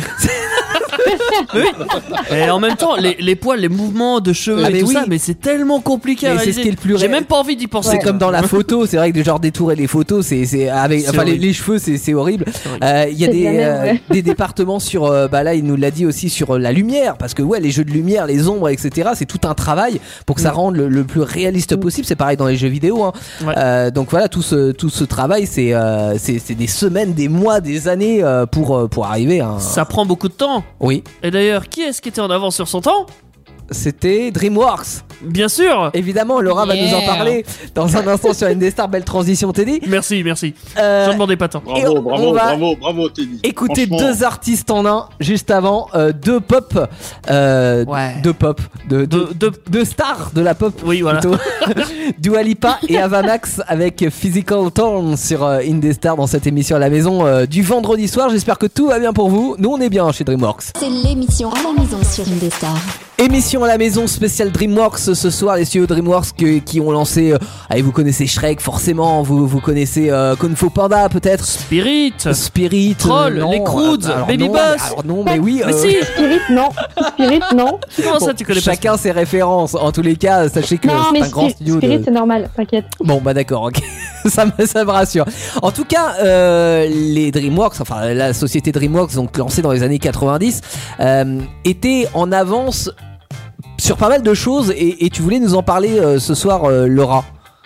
Oui. Et en même temps, les, les poils, les mouvements de cheveux Ah, et mais tout oui. ça, mais c'est tellement compliqué à Mais c'est réaliser. ce qui est le plus J'ai ré- même pas envie d'y penser. C'est comme dans la photo, c'est vrai que genre détourer les photos, c'est c'est avec C'est enfin les, horrible. les cheveux, c'est c'est horrible. horrible. Euh, Il y a C'est des de la merde, euh, ouais. des départements sur euh, bah là il nous l'a dit aussi sur euh, la lumière parce que ouais les jeux de lumière, les ombres, et cetera. C'est tout un travail pour que ça Mm. rende le, le plus réaliste Mm. possible. C'est pareil dans les jeux vidéo. Hein. Ouais. Euh, donc voilà tout ce tout ce travail, c'est euh, c'est c'est des semaines, des mois, des années euh, pour euh, pour arriver. À un... Ça prend beaucoup de temps. Oui, Et d'ailleurs, qui est-ce qui était en avance sur son temps? c'était DreamWorks. Bien sûr. Évidemment, Laura va nous en Yeah. parler dans un instant sur Indestar. Belle transition, Teddy. Merci, merci. Euh, J'en demandais pas tant. Et Bravo, on bravo, va bravo, bravo, Teddy. Écoutez Franchement. deux artistes en un juste avant, euh, deux pop, euh, Ouais. deux pop, de, de, De- de- deux stars de la pop. Oui, voilà. plutôt. Dua Lipa et Ava Max avec Physical Tone sur euh, Indestar dans cette émission à la maison euh, du vendredi soir. J'espère que tout va bien pour vous. Nous on est bien chez DreamWorks. C'est l'émission à la maison sur Indestar. Émission à la maison spéciale DreamWorks ce soir, les studios DreamWorks que- qui ont lancé. Euh, allez, vous connaissez Shrek forcément, vous vous connaissez euh, Kung Fu Panda peut-être. Spirit. Spirit, Troll, euh, non, les Croods, alors Baby non, Boss. mais- alors non, mais oui. Mais euh, si. Spirit, non. Spirit, non. Comment ça, bon, tu connais pas? chacun ses références. En tous les cas, sachez que Non, c'est mais un grand Spirit, studio. Spirit, de... c'est normal, t'inquiète. Bon, bah d'accord, ok. ça, me, ça me rassure. En tout cas, euh, les DreamWorks, enfin la société DreamWorks, donc lancée dans les années quatre-vingt-dix, euh, était en avance sur pas mal de choses et, et tu voulais nous en parler euh, ce soir, euh, Laura.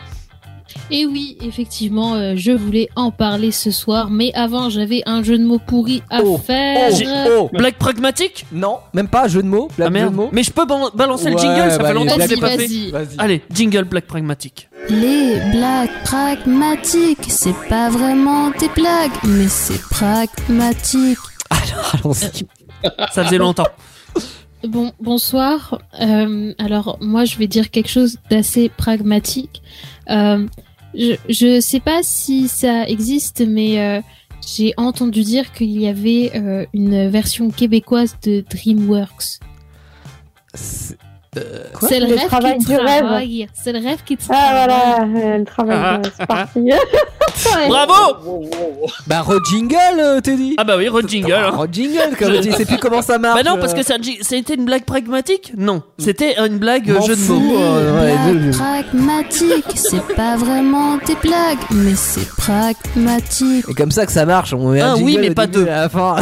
Et oui, effectivement, euh, je voulais en parler ce soir, mais avant, j'avais un jeu de mots pourri à Oh, faire. oh, J'ai- oh. Blague pragmatique? Non, même pas jeu de mots. blague Ah jeu de merde. mots. Mais je peux ban- balancer le Ouais, jingle, ça bah, fait longtemps que je l'ai vas-y, pas fait. vas-y. Vas-y. Allez, jingle blague pragmatique. Les blagues pragmatiques, c'est pas vraiment des blagues, mais c'est pragmatique. Allons-y. Ça faisait longtemps. Bon, bonsoir. Euh, alors, moi, je vais dire quelque chose d'assez pragmatique. Euh, je, je sais pas si ça existe, mais euh, j'ai entendu dire qu'il y avait euh, une version québécoise de DreamWorks. C'est- Quoi C'est le, Le rêve travail qui du rêve. travaille. C'est le rêve qui Ah travaille. voilà, euh, le travail, Ah. euh, c'est parti. Ouais. Bravo! Wow, wow, wow. Bah re-jingle, euh, Teddy. Ah bah oui, re-jingle. Ah, hein. re-jingle, comme je sais plus comment ça marche. Bah non, parce euh. que ça, c'était une blague pragmatique? Non. C'était une blague euh, M'en jeu de fous, mots. euh, Les ouais, blagues de- pragmatiques, c'est pas vraiment des blagues, mais c'est pragmatique. Et comme ça que ça marche, on met un Un jingle oui, mais au pas début deux. et à la fin.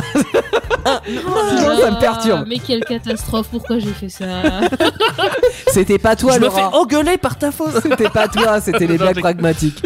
Oh ça me là, perturbe. Mais quelle catastrophe, pourquoi j'ai fait ça? C'était pas toi, Je me fais Laura. engueuler par ta faute. C'était pas toi, c'était les Non, blagues j'ai- pragmatiques.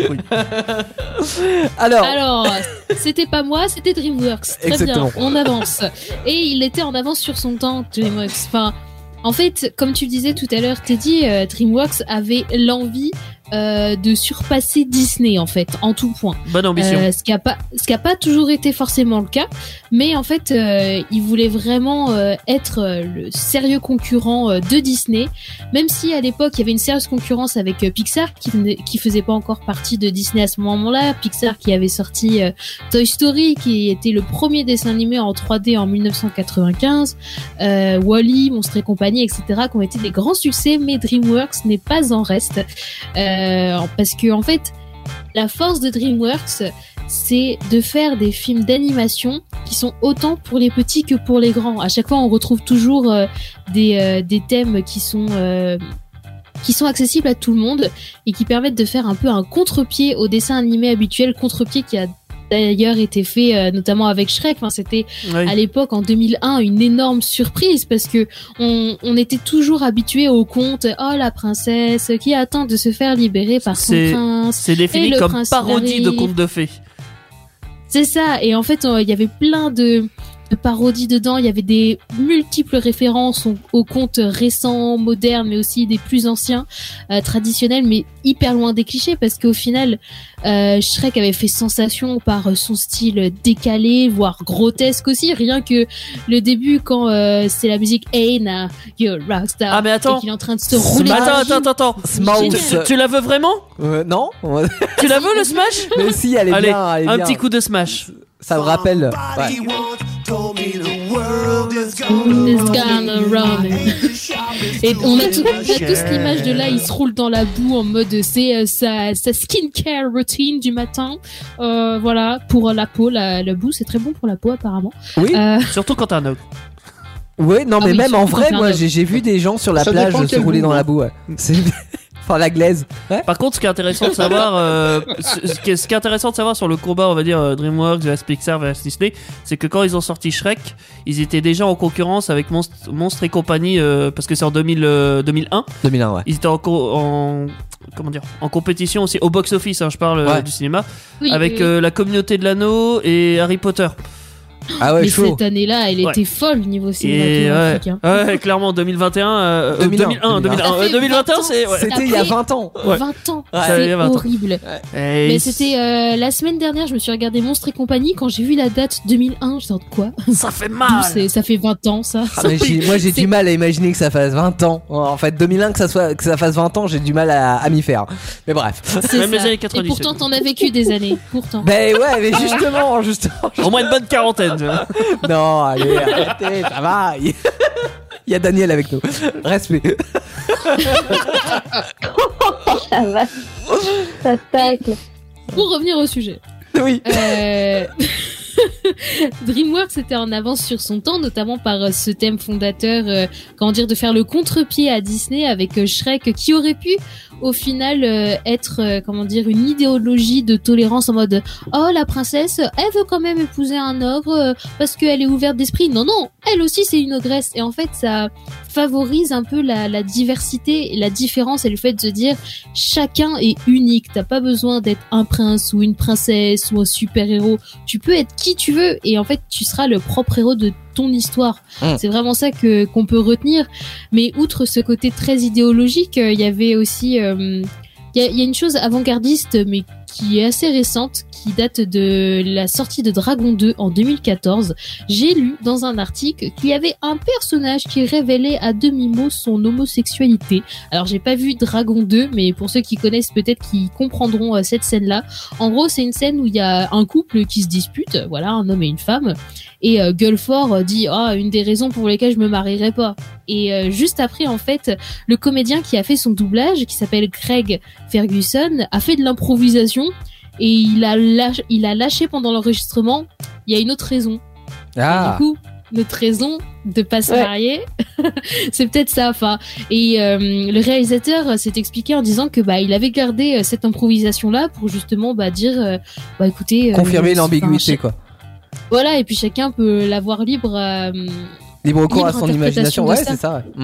Alors, Alors, c'était pas moi, c'était DreamWorks. Très Exactement. bien, on avance. Et il était en avance sur son temps, DreamWorks. Enfin, en fait, comme tu disais tout à l'heure, Teddy, euh, DreamWorks avait l'envie euh, de surpasser Disney en fait en tout point. Bonne ambition. Euh, ce qui a pas, ce qui a pas toujours été forcément le cas, mais en fait, euh, ils voulaient vraiment euh, être euh, le sérieux concurrent euh, de Disney, même si à l'époque il y avait une sérieuse concurrence avec euh, Pixar qui venait, qui faisait pas encore partie de Disney à ce moment-là. Pixar qui avait sorti euh, Toy Story, qui était le premier dessin animé en trois D en dix-neuf cent quatre-vingt-quinze, euh, Wall-E, Monstres et compagnie, et cetera, qui ont été des grands succès, mais DreamWorks n'est pas en reste. Euh, parce que en fait, la force de DreamWorks, c'est de faire des films d'animation qui sont autant pour les petits que pour les grands. À chaque fois, on retrouve toujours euh, des euh, des thèmes qui sont euh, qui sont accessibles à tout le monde et qui permettent de faire un peu un contre-pied au dessin animé habituel, contre-pied qui a d'ailleurs été fait euh, notamment avec Shrek. Enfin, c'était Oui. à l'époque en deux mille un une énorme surprise parce que on, on était toujours habitué au conte oh la princesse qui attend de se faire libérer par son C'est- prince. C'est défini Et le comme prince, il parodie de arrive. contes de fées. C'est ça, et en fait euh, il y avait plein de, de parodies dedans, il y avait des multiples références au- aux contes récents, modernes, mais aussi des plus anciens, euh, traditionnels, mais hyper loin des clichés, parce qu'au final, euh, Shrek avait fait sensation par euh, son style décalé, voire grotesque aussi, rien que le début quand euh, c'est la musique Hey now, you're a rockstar, Ah, mais attends. et qu'il est en train de se rouler Attends, dans la attends, ville. attends, attends. Smoke. Tu, tu la veux vraiment? Euh, non. Tu la veux le smash? Mais si, elle est Allez, bien. Elle est un bien. petit coup de smash. Ça me rappelle. Ouais. It's gonna run. Et on a, tout, on a tous l'image de là, il se roule dans la boue en mode c'est euh, sa, sa skincare routine du matin. Euh, voilà, pour la peau, la, la boue, c'est très bon pour la peau apparemment. Oui. Euh, Surtout quand t'as un ogre. Oui, non, Ah mais oui, même en surtout vrai, quand moi, t'es un j'ai j'ai vu des gens sur la Ça plage dépend se quel rouler goût, dans hein. la boue. Ouais. C'est enfin la glaise. Ouais. Par contre, ce qui est intéressant de savoir, euh, ce, ce qui est, ce qui est intéressant de savoir sur le combat, on va dire euh, DreamWorks versus Pixar versus Disney, c'est que quand ils ont sorti Shrek, ils étaient déjà en concurrence avec Monstre, Monstres et compagnie, euh, parce que c'est en deux mille, euh, deux mille un. deux mille un, ouais. Ils étaient en, co- en comment dire, en compétition aussi au box office. Hein, je parle euh, Ouais. du cinéma, oui, avec oui, oui. euh, la communauté de l'anneau et Harry Potter. Ah ouais, Mais chaud. cette année-là, elle Ouais. était folle niveau Et cinématographique. ouais, hein. ouais, clairement deux mille vingt et un, euh, deux mille un, deux mille un, deux mille un, Ça fait euh, deux mille vingt et un, vingt c'est ouais. C'était il y a vingt ans. Ouais. vingt ans, Ouais, il y c'est a vingt ans. horrible. Et Mais c'était euh, la semaine dernière, je me suis regardé Monstres et compagnie, quand j'ai vu la date deux mille un, je me dis quoi ça fait D'où mal. c'est- Ça fait vingt ans ça. Ah, mais j'ai- moi j'ai C'est- du mal à imaginer que ça fasse vingt ans. En fait, deux mille un que ça soit que ça fasse vingt ans, j'ai du mal à, à m'y faire. Mais bref. C'est Même les ça. années Et quatre-vingt-dix. pourtant, t'en as vécu des années. Pourtant. Ben ouais, mais justement, justement. Au moins une bonne quarantaine. tu vois. Non, allez, arrêtez, ça va. Il y a Daniel avec nous. Respect. Ça va. Ça tacle. Pour revenir au sujet. Oui. Euh... DreamWorks était en avance sur son temps, notamment par euh, ce thème fondateur, euh, comment dire, de faire le contre-pied à Disney avec euh, Shrek, qui aurait pu, au final, euh, être, euh, comment dire, une idéologie de tolérance en mode oh la princesse, elle veut quand même épouser un ogre euh, parce qu'elle est ouverte d'esprit. Non non, elle aussi c'est une ogresse. Et en fait, ça favorise un peu la, la diversité et la différence et le fait de se dire chacun est unique. T'as pas besoin d'être un prince ou une princesse ou un super héros. Tu peux être qui tu veux et en fait tu seras le propre héros de ton histoire. Mm. C'est vraiment ça que qu'on peut retenir. Mais outre ce côté très idéologique, il y avait aussi euh, il y, a, y a une chose avant-gardiste mais qui est assez récente, qui date de la sortie de Dragon deux en deux mille quatorze. J'ai lu dans un article qu'il y avait un personnage qui révélait à demi-mot son homosexualité. Alors j'ai pas vu Dragon deux, mais pour ceux qui connaissent peut-être qui comprendront euh, cette scène-là. En gros, c'est une scène où il y a un couple qui se dispute, voilà, un homme et une femme, et euh, Gulford euh, dit ah une des raisons pour lesquelles je me marierai pas. Et euh, juste après, en fait, le comédien qui a fait son doublage, qui s'appelle Craig Ferguson, a fait de l'improvisation et il a lâché, il a lâché pendant l'enregistrement. Il y a une autre raison. Ah. Et du coup, notre raison de pas se Ouais. marier, c'est peut-être ça. Enfin, et euh, le réalisateur s'est expliqué en disant que bah il avait gardé euh, cette improvisation là pour justement bah dire euh, bah écoutez, euh, Confirmer enfin, l'ambiguïté, cha- quoi. Voilà, et puis chacun peut l'avoir libre. euh, Libre cours à libre son interprétation imagination. de Ouais, ça. c'est ça. Ouais. Mm.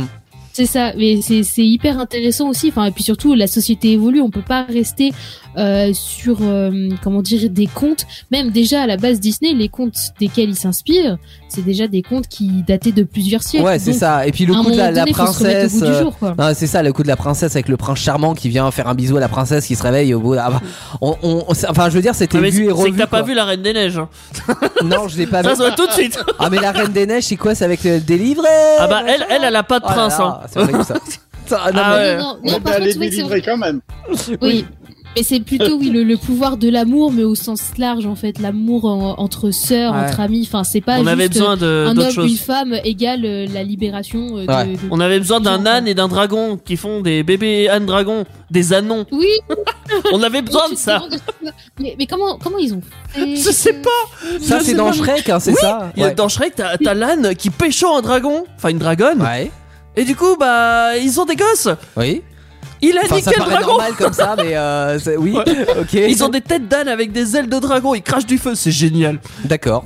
C'est ça, mais c'est c'est hyper intéressant aussi. Enfin, et puis surtout, la société évolue. On peut pas rester euh, sur euh, comment dire des contes. Même déjà à la base Disney, les contes desquels ils s'inspirent, c'est déjà des contes qui dataient de plusieurs siècles. Ouais, c'est Donc, ça. Et puis le à un coup de la, moment la donné, faut se remettre au princesse. goût du euh, jour, quoi. non, c'est ça, le coup de la princesse avec le prince charmant qui vient faire un bisou à la princesse qui se réveille au bout. Ah, bah, on, on, on- enfin, je veux dire, c'était Ah, mais vu c'est et revu. c'est que t'as pas quoi. vu la Reine des Neiges. Hein. Non, je l'ai pas vu. Ça se voit tout de suite. Ah, mais la reine des neiges, c'est quoi? C'est avec le délivré. Ah bah elle, elle, elle a pas de Oh là prince. là, Hein. c'est horrible ça. Ah, non, Ah mais- ouais. Non, non, Ouais, non, bah, par elle est contre, oui, c'est délivrée quand même. Oui. Mais c'est plutôt oui le, le pouvoir de l'amour, mais au sens large en fait, l'amour en- entre sœurs, Ouais. entre amis. Enfin, c'est pas On juste avait besoin de un d'autres homme, une choses. femme égale euh, la libération. euh, de- Ouais. de- On avait besoin d'un Genre, âne et d'un dragon qui font des bébés ânes dragons, des anons. Oui. On avait besoin Tu de te ça. demandes- Mais, mais comment comment ils ont fait Je sais pas. Ça, Je c'est sais dans pas. Shrek, hein, c'est Oui, ça. il y a- Ouais. Dans Shrek, t'as t'as l'âne qui pécho un dragon, enfin une dragonne. Ouais. Et du coup, bah, ils ont des gosses. Oui. Il a Enfin, niqué ça le paraît dragon. normal comme ça, mais euh, c'est- oui. Ok. Ils ont des têtes d'âne avec des ailes de dragon. Ils crachent du feu. C'est génial. D'accord.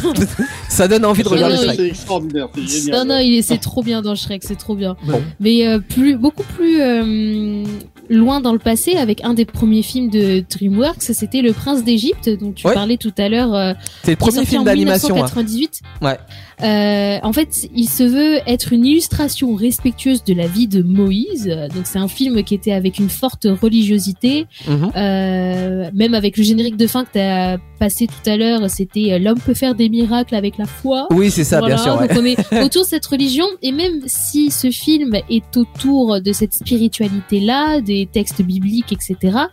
Ça donne envie de Non, regarder non, Shrek. C'est extraordinaire, c'est génial. Non, non, il est, c'est trop bien dans Shrek, c'est trop bien. Bon. Mais euh, plus, beaucoup plus euh, loin dans le passé, avec un des premiers films de DreamWorks, c'était Le Prince d'Égypte, dont tu Ouais. parlais tout à l'heure. euh, C'est le qui est premier sorti film en d'animation. hein. mille neuf cent quatre-vingt-dix-huit. Ouais. Euh, en fait, il se veut être une illustration respectueuse de la vie de Moïse. Donc, c'est un film qui était avec une forte religiosité. Mhm. Euh, même avec le générique de fin que t'as passé tout à l'heure, c'était euh, l'homme peut faire des miracles avec la foi. Oui, c'est ça, Voilà, bien sûr. Ouais. donc on est autour de cette religion, et même si ce film est autour de cette spiritualité-là, des textes bibliques, et cetera,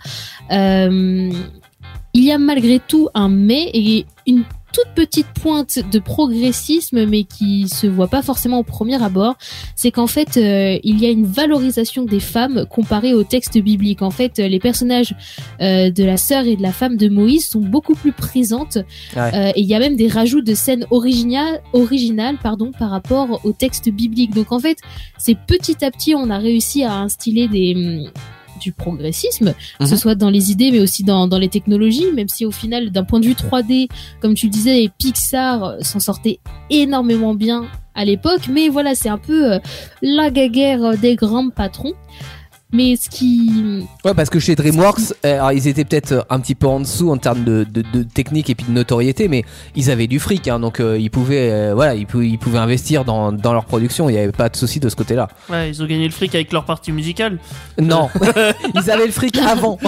euh, il y a malgré tout un mais et une toute petite pointe de progressisme, mais qui se voit pas forcément au premier abord. C'est qu'en fait, euh, il y a une valorisation des femmes comparée aux textes bibliques. En fait, les personnages euh, de la sœur et de la femme de Moïse sont beaucoup plus présentes. Ouais. Euh, et il y a même des rajouts de scènes originales, originales pardon, par rapport aux textes bibliques. Donc en fait, c'est petit à petit, on a réussi à instiller des... hum, du progressisme, que ce Mhm. soit dans les idées mais aussi dans, dans les technologies, même si au final d'un point de vue trois D, comme tu le disais, les Pixar s'en sortaient énormément bien à l'époque, mais voilà, c'est un peu euh, la guerre des grands patrons. Mais ce qui... Ouais, parce que chez DreamWorks, euh, alors, ils étaient peut-être un petit peu en dessous en termes de, de, de technique et puis de notoriété, mais ils avaient du fric, hein, donc euh, ils pouvaient, euh, voilà, ils pouvaient, ils pouvaient investir dans, dans leur production. Il n'y avait pas de souci de ce côté-là. Ouais, ils ont gagné le fric avec leur partie musicale. Non, ils avaient le fric avant.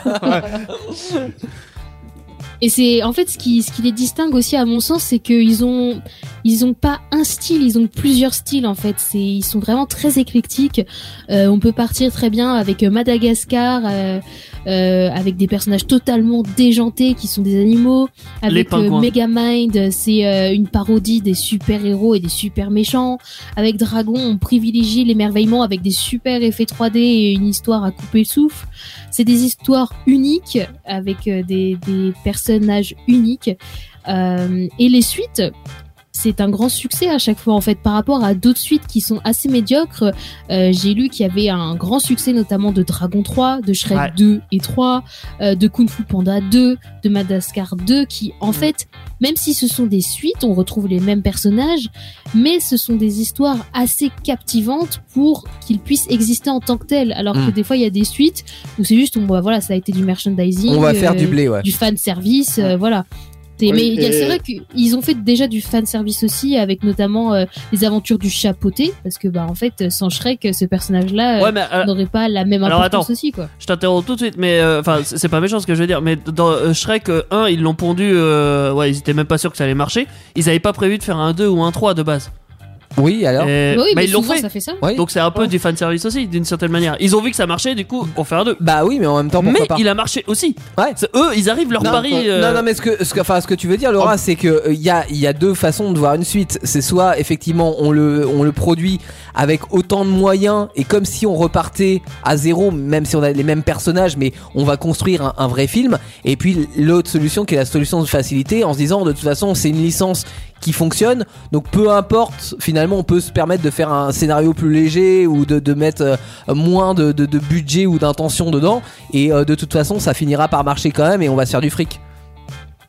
Et c'est en fait ce qui ce qui les distingue aussi à mon sens, c'est qu'ils ont ils ont pas un style, ils ont plusieurs styles en fait. C'est ils sont vraiment très éclectiques. Euh, on peut partir très bien avec Madagascar, euh, euh, avec des personnages totalement déjantés qui sont des animaux. Les Avec euh, pingouins. Megamind, c'est euh, une parodie des super héros et des super méchants. Avec Dragon, on privilégie l'émerveillement avec des super effets trois D et une histoire à couper le souffle. C'est des histoires uniques avec euh, des, des personnages uniques. Euh, et les suites, c'est un grand succès à chaque fois en fait par rapport à d'autres suites qui sont assez médiocres. Euh, j'ai lu qu'il y avait un grand succès notamment de Dragon trois, de Shrek Ouais. deux et trois, euh, de Kung Fu Panda deux, de Madagascar deux qui en fait, même si ce sont des suites, on retrouve les mêmes personnages, mais ce sont des histoires assez captivantes pour qu'ils puissent exister en tant que tels. Alors Mm. que des fois il y a des suites où c'est juste, on, bah, voilà, ça a été du merchandising, On va faire euh, du blé, ouais. du fan service, euh, voilà. C'est- Oui, mais il y a- et- c'est vrai qu'ils ont fait déjà du fan service aussi, avec notamment euh, les aventures du chapeauté, parce que bah en fait sans Shrek, ce personnage-là euh, Ouais, mais euh, n'aurait pas la même alors, importance attends. aussi quoi. je t'interromps tout de suite, mais euh, enfin, c'est c'est pas méchant ce que je veux dire, mais dans euh, Shrek euh, un, ils l'ont pondu, euh, ouais, ils étaient même pas sûrs que ça allait marcher. Ils avaient pas prévu de faire un deux ou un trois de base. Oui, alors. Et- Bah oui, mais mais ils l'ont souvent fait. ça fait ça. Oui. Donc c'est un peu du fanservice aussi, d'une certaine manière. Ils ont vu que ça marchait, du coup, on fait un deux. Bah oui, mais en même temps, pourquoi Mais pas. il a marché aussi. Ouais. C'est- Eux, ils arrivent leur Non, pari. non, euh, non, non, mais ce que, ce que, enfin, ce que tu veux dire, Laura, c'est que il y a, il y a deux façons de voir une suite. C'est soit effectivement on le, on le produit avec autant de moyens et comme si on repartait à zéro, même si on a les mêmes personnages, mais on va construire un, un vrai film. Et puis l'autre solution qui est la solution de facilité, en se disant de toute façon c'est une licence qui fonctionne, donc peu importe, finalement on peut se permettre de faire un scénario plus léger ou de, de mettre euh, moins de, de, de budget ou d'intention dedans, et euh, de toute façon ça finira par marcher quand même et on va se faire du fric.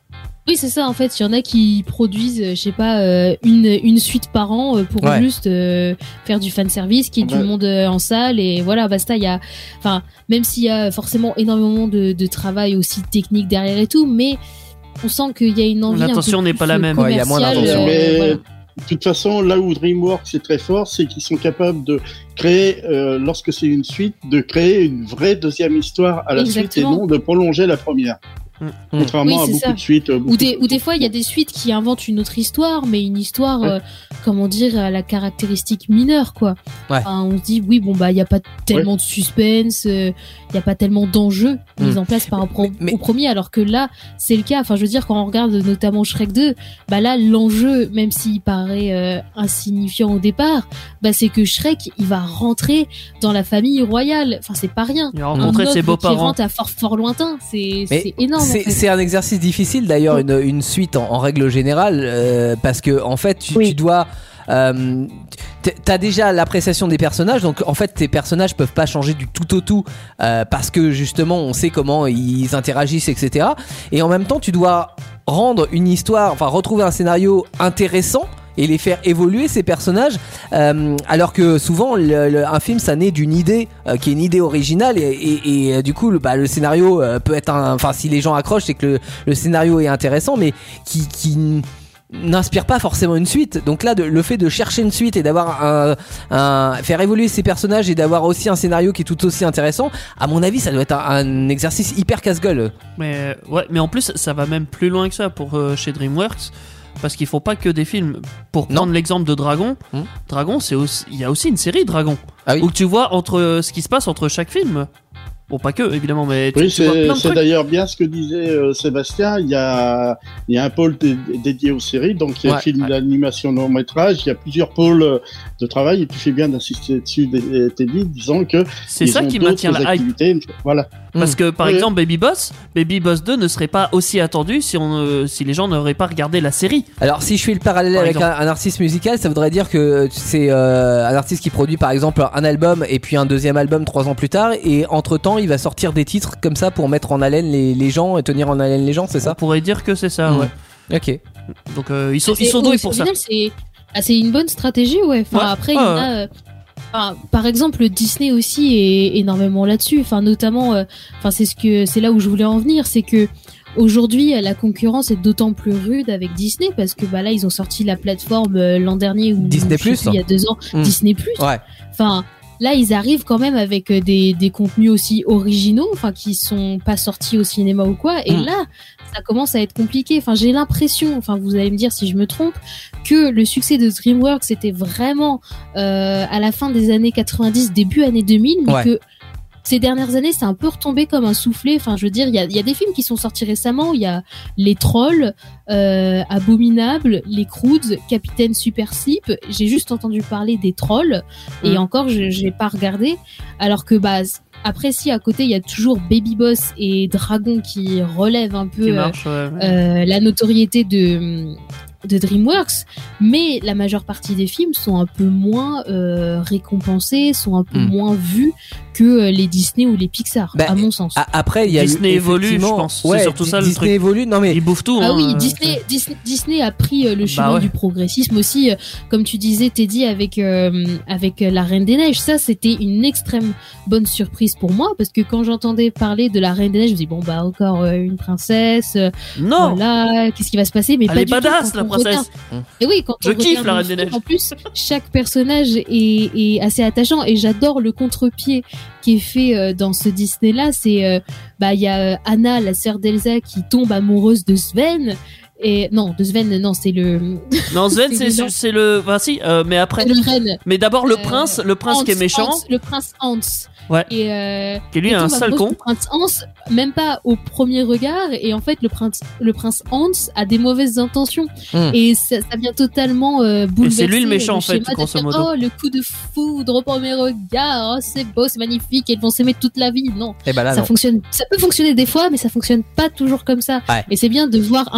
Oui, c'est ça. En fait, il y en a qui produisent, je sais pas, euh, une une suite par an euh, pour Ouais. juste euh, faire du fan service, qui est Ouais. du monde euh, en salle et voilà, basta. Il y a, enfin, même s'il y a forcément énormément de, de travail aussi technique derrière et tout, mais on sent qu'il y a une envie. L'intention un peu n'est pas plus, la euh, même. Ouais, il y a moins commerciale, d'intention. euh, Mais voilà. de toute façon, là où DreamWorks est très fort, c'est qu'ils sont capables de créer, euh, lorsque c'est une suite, de créer une vraie deuxième histoire à la Exactement. suite et non de prolonger la première. Mm. Contrairement Oui, à c'est beaucoup ça. de suites. euh, Ou beaucoup des, de- ou des fois, il y a des suites qui inventent une autre histoire, mais une histoire, Ouais. euh, comment dire, à la caractéristique mineure, quoi. Ouais. Enfin, on se dit, oui, bon, bah, il n'y a pas tellement de suspense, il n'y a pas tellement d'enjeux mis Mm. en place par rapport au- Mais- au premier, alors que là, c'est le cas. Enfin, je veux dire, quand on regarde notamment Shrek deux, bah là, l'enjeu, même s'il paraît euh, insignifiant au départ, bah, c'est que Shrek, il va rentrer dans la famille royale. Enfin, c'est pas rien. Il a rencontré Un ses ogre qui beaux-parents. rentre à fort, fort lointain, c'est Mais c'est énorme. en C'est fait. c'est un exercice difficile d'ailleurs, une, une suite en, en règle générale, euh, parce que en fait tu, Oui. tu dois. Euh, t- T'as déjà l'appréciation des personnages, donc en fait tes personnages peuvent pas changer du tout au tout euh, parce que justement on sait comment ils interagissent, et cetera. Et en même temps tu dois rendre une histoire, enfin retrouver un scénario intéressant et les faire évoluer ces personnages, euh, alors que souvent le, le- un film ça naît d'une idée euh, qui est une idée originale et, et, et, euh, du coup le, bah, le scénario euh, peut être un, enfin si les gens accrochent c'est que le, le scénario est intéressant mais qui, qui n- n'inspire pas forcément une suite. Donc là de, le fait de chercher une suite et d'avoir un, un faire évoluer ces personnages et d'avoir aussi un scénario qui est tout aussi intéressant, à mon avis ça doit être un, un exercice hyper casse-gueule. Mais ouais, mais en plus ça va même plus loin que ça pour euh, chez DreamWorks. Parce qu'il faut pas que des films. Pour Non. prendre l'exemple de Dragon, Hmm. Dragon, c'est aussi, il y a aussi une série Dragon Ah oui. où tu vois entre euh, ce qui se passe entre chaque film. Bon, pas que évidemment, mais tu, Oui, tu vois c'est plein de c'est trucs. d'ailleurs bien ce que disait euh, Sébastien. Il y a, il y a un pôle dé- dédié aux séries, donc il y a Ouais, film ouais. d'animation long métrage. Il y a plusieurs pôles euh, de travail et tu fais bien d'insister dessus, Dé- Teddy, disant que C'est ils ça ont qui d'autres maintient la hype. activités. Voilà. Parce que par Oui. exemple, Baby Boss, Baby Boss deux ne serait pas aussi attendu si on, euh, si les gens n'auraient pas regardé la série. Alors si je fais le parallèle Par avec un, exemple. un artiste musical, ça voudrait dire que c'est euh, un artiste qui produit par exemple un album et puis un deuxième album trois ans plus tard et entre temps il va sortir des titres comme ça pour mettre en haleine les, les gens et tenir en haleine les gens, c'est On ça? pourrait dire que c'est ça, Mm. ouais. Ok. Donc euh, ils sont, C'est- ils sont au- doués au pour ça. final, c'est ah, c'est une bonne stratégie, ouais. Enfin, Ouais. après, il y en Ouais, a. euh, enfin, par exemple, Disney aussi est énormément là-dessus. Enfin, notamment, euh, enfin, c'est ce que c'est là où je voulais en venir, c'est que aujourd'hui, la concurrence est d'autant plus rude avec Disney parce que bah là, ils ont sorti la plateforme euh, l'an dernier ou Disney+, je sais plus, il y a deux ans, Mm. Disney Plus. Ouais. Enfin, là, ils arrivent quand même avec euh, des, des contenus aussi originaux, enfin, qui sont pas sortis au cinéma ou quoi. Et Mm. là, ça commence à être compliqué. Enfin, j'ai l'impression, enfin, vous allez me dire si je me trompe, que le succès de DreamWorks était vraiment euh, à la fin des années quatre-vingt-dix, début années deux mille, mais Ouais. que ces dernières années, c'est un peu retombé comme un soufflet. Enfin, je veux dire, il y a, il y a des films qui sont sortis récemment. Il y a Les Trolls, euh, Abominable, Les Croods, Capitaine Super Slip. J'ai juste entendu parler des Trolls et Mhm. encore, je j'ai pas regardé. Alors que bah après, si à côté, il y a toujours Baby Boss et Dragon qui relèvent un peu Qui euh, marche, ouais. euh, la notoriété de de DreamWorks, mais la majeure partie des films sont un peu moins euh, récompensés, sont un peu Mm. moins vus que euh, les Disney ou les Pixar, Bah, à mon sens. A- Après il y a eu Disney évolue, effectivement- je pense. C'est Ouais, surtout ça, le Disney truc. évolue. Non mais Ils bouffent tout. Ah hein, oui, euh, Disney, Disney, Disney a pris euh, le chemin ouais. du progressisme aussi, euh, comme tu disais, Teddy, avec euh, avec euh, la Reine des Neiges. Ça, c'était une extrême bonne surprise pour moi, parce que quand j'entendais parler de la Reine des Neiges, je me dis bon bah encore euh, une princesse, euh, Non, voilà, qu'est-ce qui va se passer? Mais elle pas est du tout, badass, quand la on princesse. regarde- Et oui, quand Je on kiffe regarde la le Reine des film, Neiges. En plus, chaque personnage est, est assez attachant et j'adore le contre-pied qui est fait euh, dans ce Disney-là. C'est, euh, bah, il y a euh, Anna, la sœur d'Elsa, qui tombe amoureuse de Sven. Et non, de Sven, non, c'est le, Non, Sven, C'est c'est le- c'est le. Enfin, si, euh, mais après. c'est le reine. Mais d'abord, le Euh, prince, le prince qui est Hans, méchant, Hans, le prince Hans. Ouais. Et euh, qui lui et est un tombe sale amoureuse con. du prince Hans, même pas au premier regard. Et en fait, le prince, le prince Hans a des mauvaises intentions. Mm. Et ça, ça vient totalement euh, bouleverser. c'est lui le méchant, en fait, schéma de grosso faire, modo. Oh, le coup de foudre au premier regard. Oh, c'est beau, c'est magnifique. Ils vont s'aimer toute la vie. Non. eh ben là ça non. fonctionne, ça peut fonctionner des fois, mais ça fonctionne pas toujours comme ça. Ouais. Et c'est bien de voir un peu la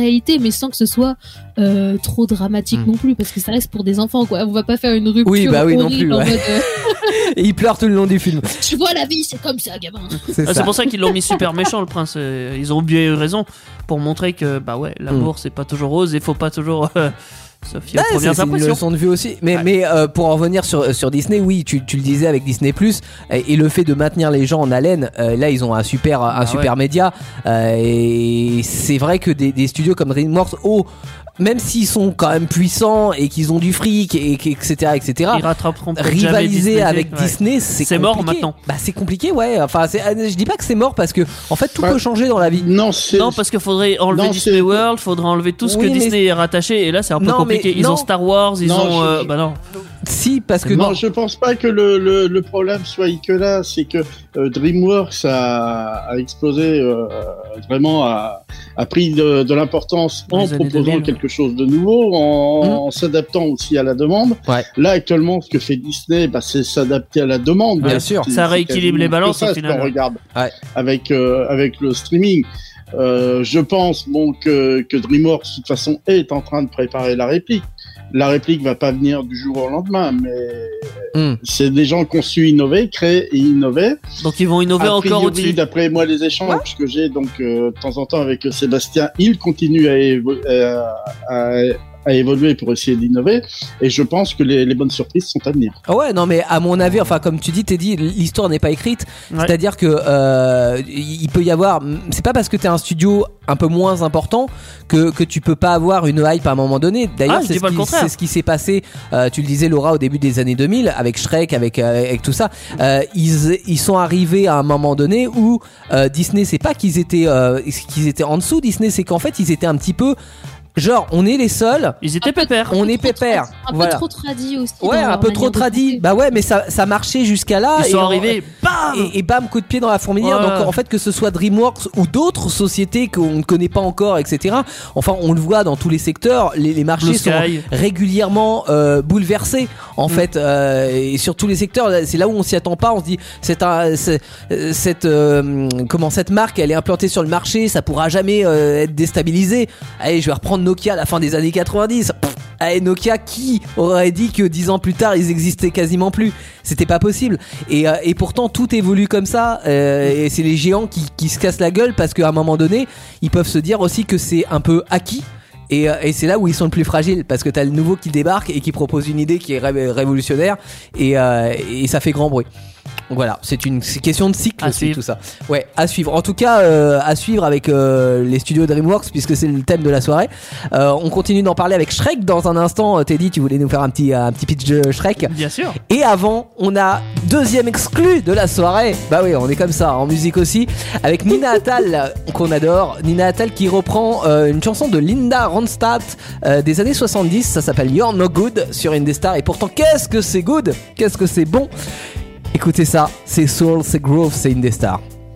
réalité, mais sans que ce soit euh, trop dramatique Mm. non plus, parce que ça reste pour des enfants, quoi. On va pas faire une rupture. Oui, bah oui, non horrible plus, en ouais. mode, euh, Et il pleure tout le long du film. tu vois, la vie, c'est comme ça, gamin. C'est Ah, ça. c'est pour ça qu'ils l'ont mis super méchant, le prince. Euh, Ils ont bien eu raison pour montrer que bah ouais, l'amour c'est pas toujours rose et faut pas toujours euh, se fier Ouais, aux premières c'est c'est une impressions. leçon de vue aussi. Mais, Ouais. mais euh, pour en revenir sur, sur Disney, oui, tu, tu le disais avec Disney Plus, et, et le fait de maintenir les gens en haleine, euh, là ils ont un super, un Ah super média. euh, et c'est vrai que des, des studios comme DreamWorks, oh, même s'ils sont quand même puissants et qu'ils ont du fric, et, et etc., et cetera, Ils rattraperont peut-être jamais rivaliser Disney, avec ouais. Disney, c'est C'est mort compliqué. maintenant. Bah c'est compliqué, ouais. Enfin, c'est- je dis pas que c'est mort parce que en fait tout Ouais. peut changer dans la vie. Non, c'est. Non, parce qu'il faudrait enlever Non, Disney c'est- World, faudrait enlever tout ce Oui, que mais- Disney est rattaché, et là c'est un peu Non, mais compliqué. Ils non. ont Star Wars, ils Non, ont. je- euh, je- Bah non. Si, parce que non, non. je pense pas que le, le, le problème soit que là, c'est que euh, DreamWorks a, a explosé, euh, vraiment a, a pris de, de l'importance Dans en les années proposant deux mille. quelque chose de nouveau, en, Mm. en s'adaptant aussi à la demande. Ouais. Là, actuellement, ce que fait Disney, bah, c'est s'adapter à la demande. Bien C'est- sûr. c'est- Ça c'est rééquilibre les quasiment balances, que ça, au ce final. qu'on regarde Ouais. avec euh, avec le streaming. Euh, je pense bon que, que DreamWorks de toute façon est en train de préparer la réplique. La réplique va pas venir du jour au lendemain, mais Hmm. c'est des gens qui ont su innover, créer et innover. Donc ils vont innover A encore priori, au-dessus. d'après moi, les échanges que j'ai donc euh, de temps en temps avec Sébastien, il continue à, évo- à, à, à évoluer pour essayer d'innover. Et je pense que les, les bonnes surprises sont à venir. Ah ouais, non, mais à mon avis, enfin, comme tu dis, Teddy, l'histoire n'est pas écrite. Ouais. C'est-à-dire que euh, il peut y avoir. C'est pas parce que t'es un studio un peu moins important que, que tu peux pas avoir une hype à un moment donné. D'ailleurs, Ah, je c'est dis ce, pas le qui- contraire. c'est ce qui s'est passé. Euh, tu le disais, Laura, au début des années deux mille, avec Shrek, avec, euh, avec tout ça. Euh, ils, ils sont arrivés à un moment donné où euh, Disney, c'est pas qu'ils étaient, euh, qu'ils étaient en dessous. Disney, c'est qu'en fait, ils étaient un petit peu. Genre, on est les seuls. Ils étaient pépères. On Un peu est trop pépère. tradi- Un Voilà. peu trop tradit aussi. Ouais, dans un leur peu trop manière de tradit. penser. Bah ouais, mais ça, ça marchait jusqu'à là. Ils et sont on- arrivés, bam Et, et bam, coup de pied dans la fourmilière. Ouais. Donc en fait, que ce soit DreamWorks ou d'autres sociétés qu'on ne connaît pas encore, et cetera. Enfin, on le voit dans tous les secteurs. Les, les marchés Blue sont Sky. régulièrement euh, bouleversés. En Mm. fait, euh, et sur tous les secteurs, c'est là où on s'y attend pas. On se dit, c'est un, c'est- euh, cette, euh, comment cette marque, elle est implantée sur le marché, ça pourra jamais euh, être déstabilisé. Allez, je vais reprendre Nokia à la fin des années quatre-vingt-dix. Pff, allez, Nokia, qui aurait dit que dix ans plus tard, ils existaient quasiment plus? C'était pas possible. Et, euh, et pourtant, tout évolue comme ça. euh, et c'est les géants qui, qui se cassent la gueule parce qu'à un moment donné, ils peuvent se dire aussi que c'est un peu acquis. Et, euh, et c'est là où ils sont le plus fragiles parce que t'as le nouveau qui débarque et qui propose une idée qui est ré- révolutionnaire et, euh, et ça fait grand bruit. Donc voilà, c'est une c'est question de cycle À aussi, suivre. tout ça. Ouais, à suivre. En tout cas, euh, à suivre avec euh, les studios DreamWorks puisque c'est le thème de la soirée. Euh, on continue d'en parler avec Shrek dans un instant. Euh, Teddy, tu voulais nous faire un petit un petit pitch de Shrek. Bien sûr. Et avant, on a deuxième exclu de la soirée. Bah oui, on est comme ça en musique aussi avec Nina Attal qu'on adore. Nina Attal qui reprend euh, une chanson de Linda Ronstadt euh, des années soixante-dix. Ça s'appelle You're No Good sur Indestar. Et pourtant, qu'est-ce que c'est good, qu'est-ce que c'est bon. Écoutez ça, c'est soul, c'est groove, c'est Indestar.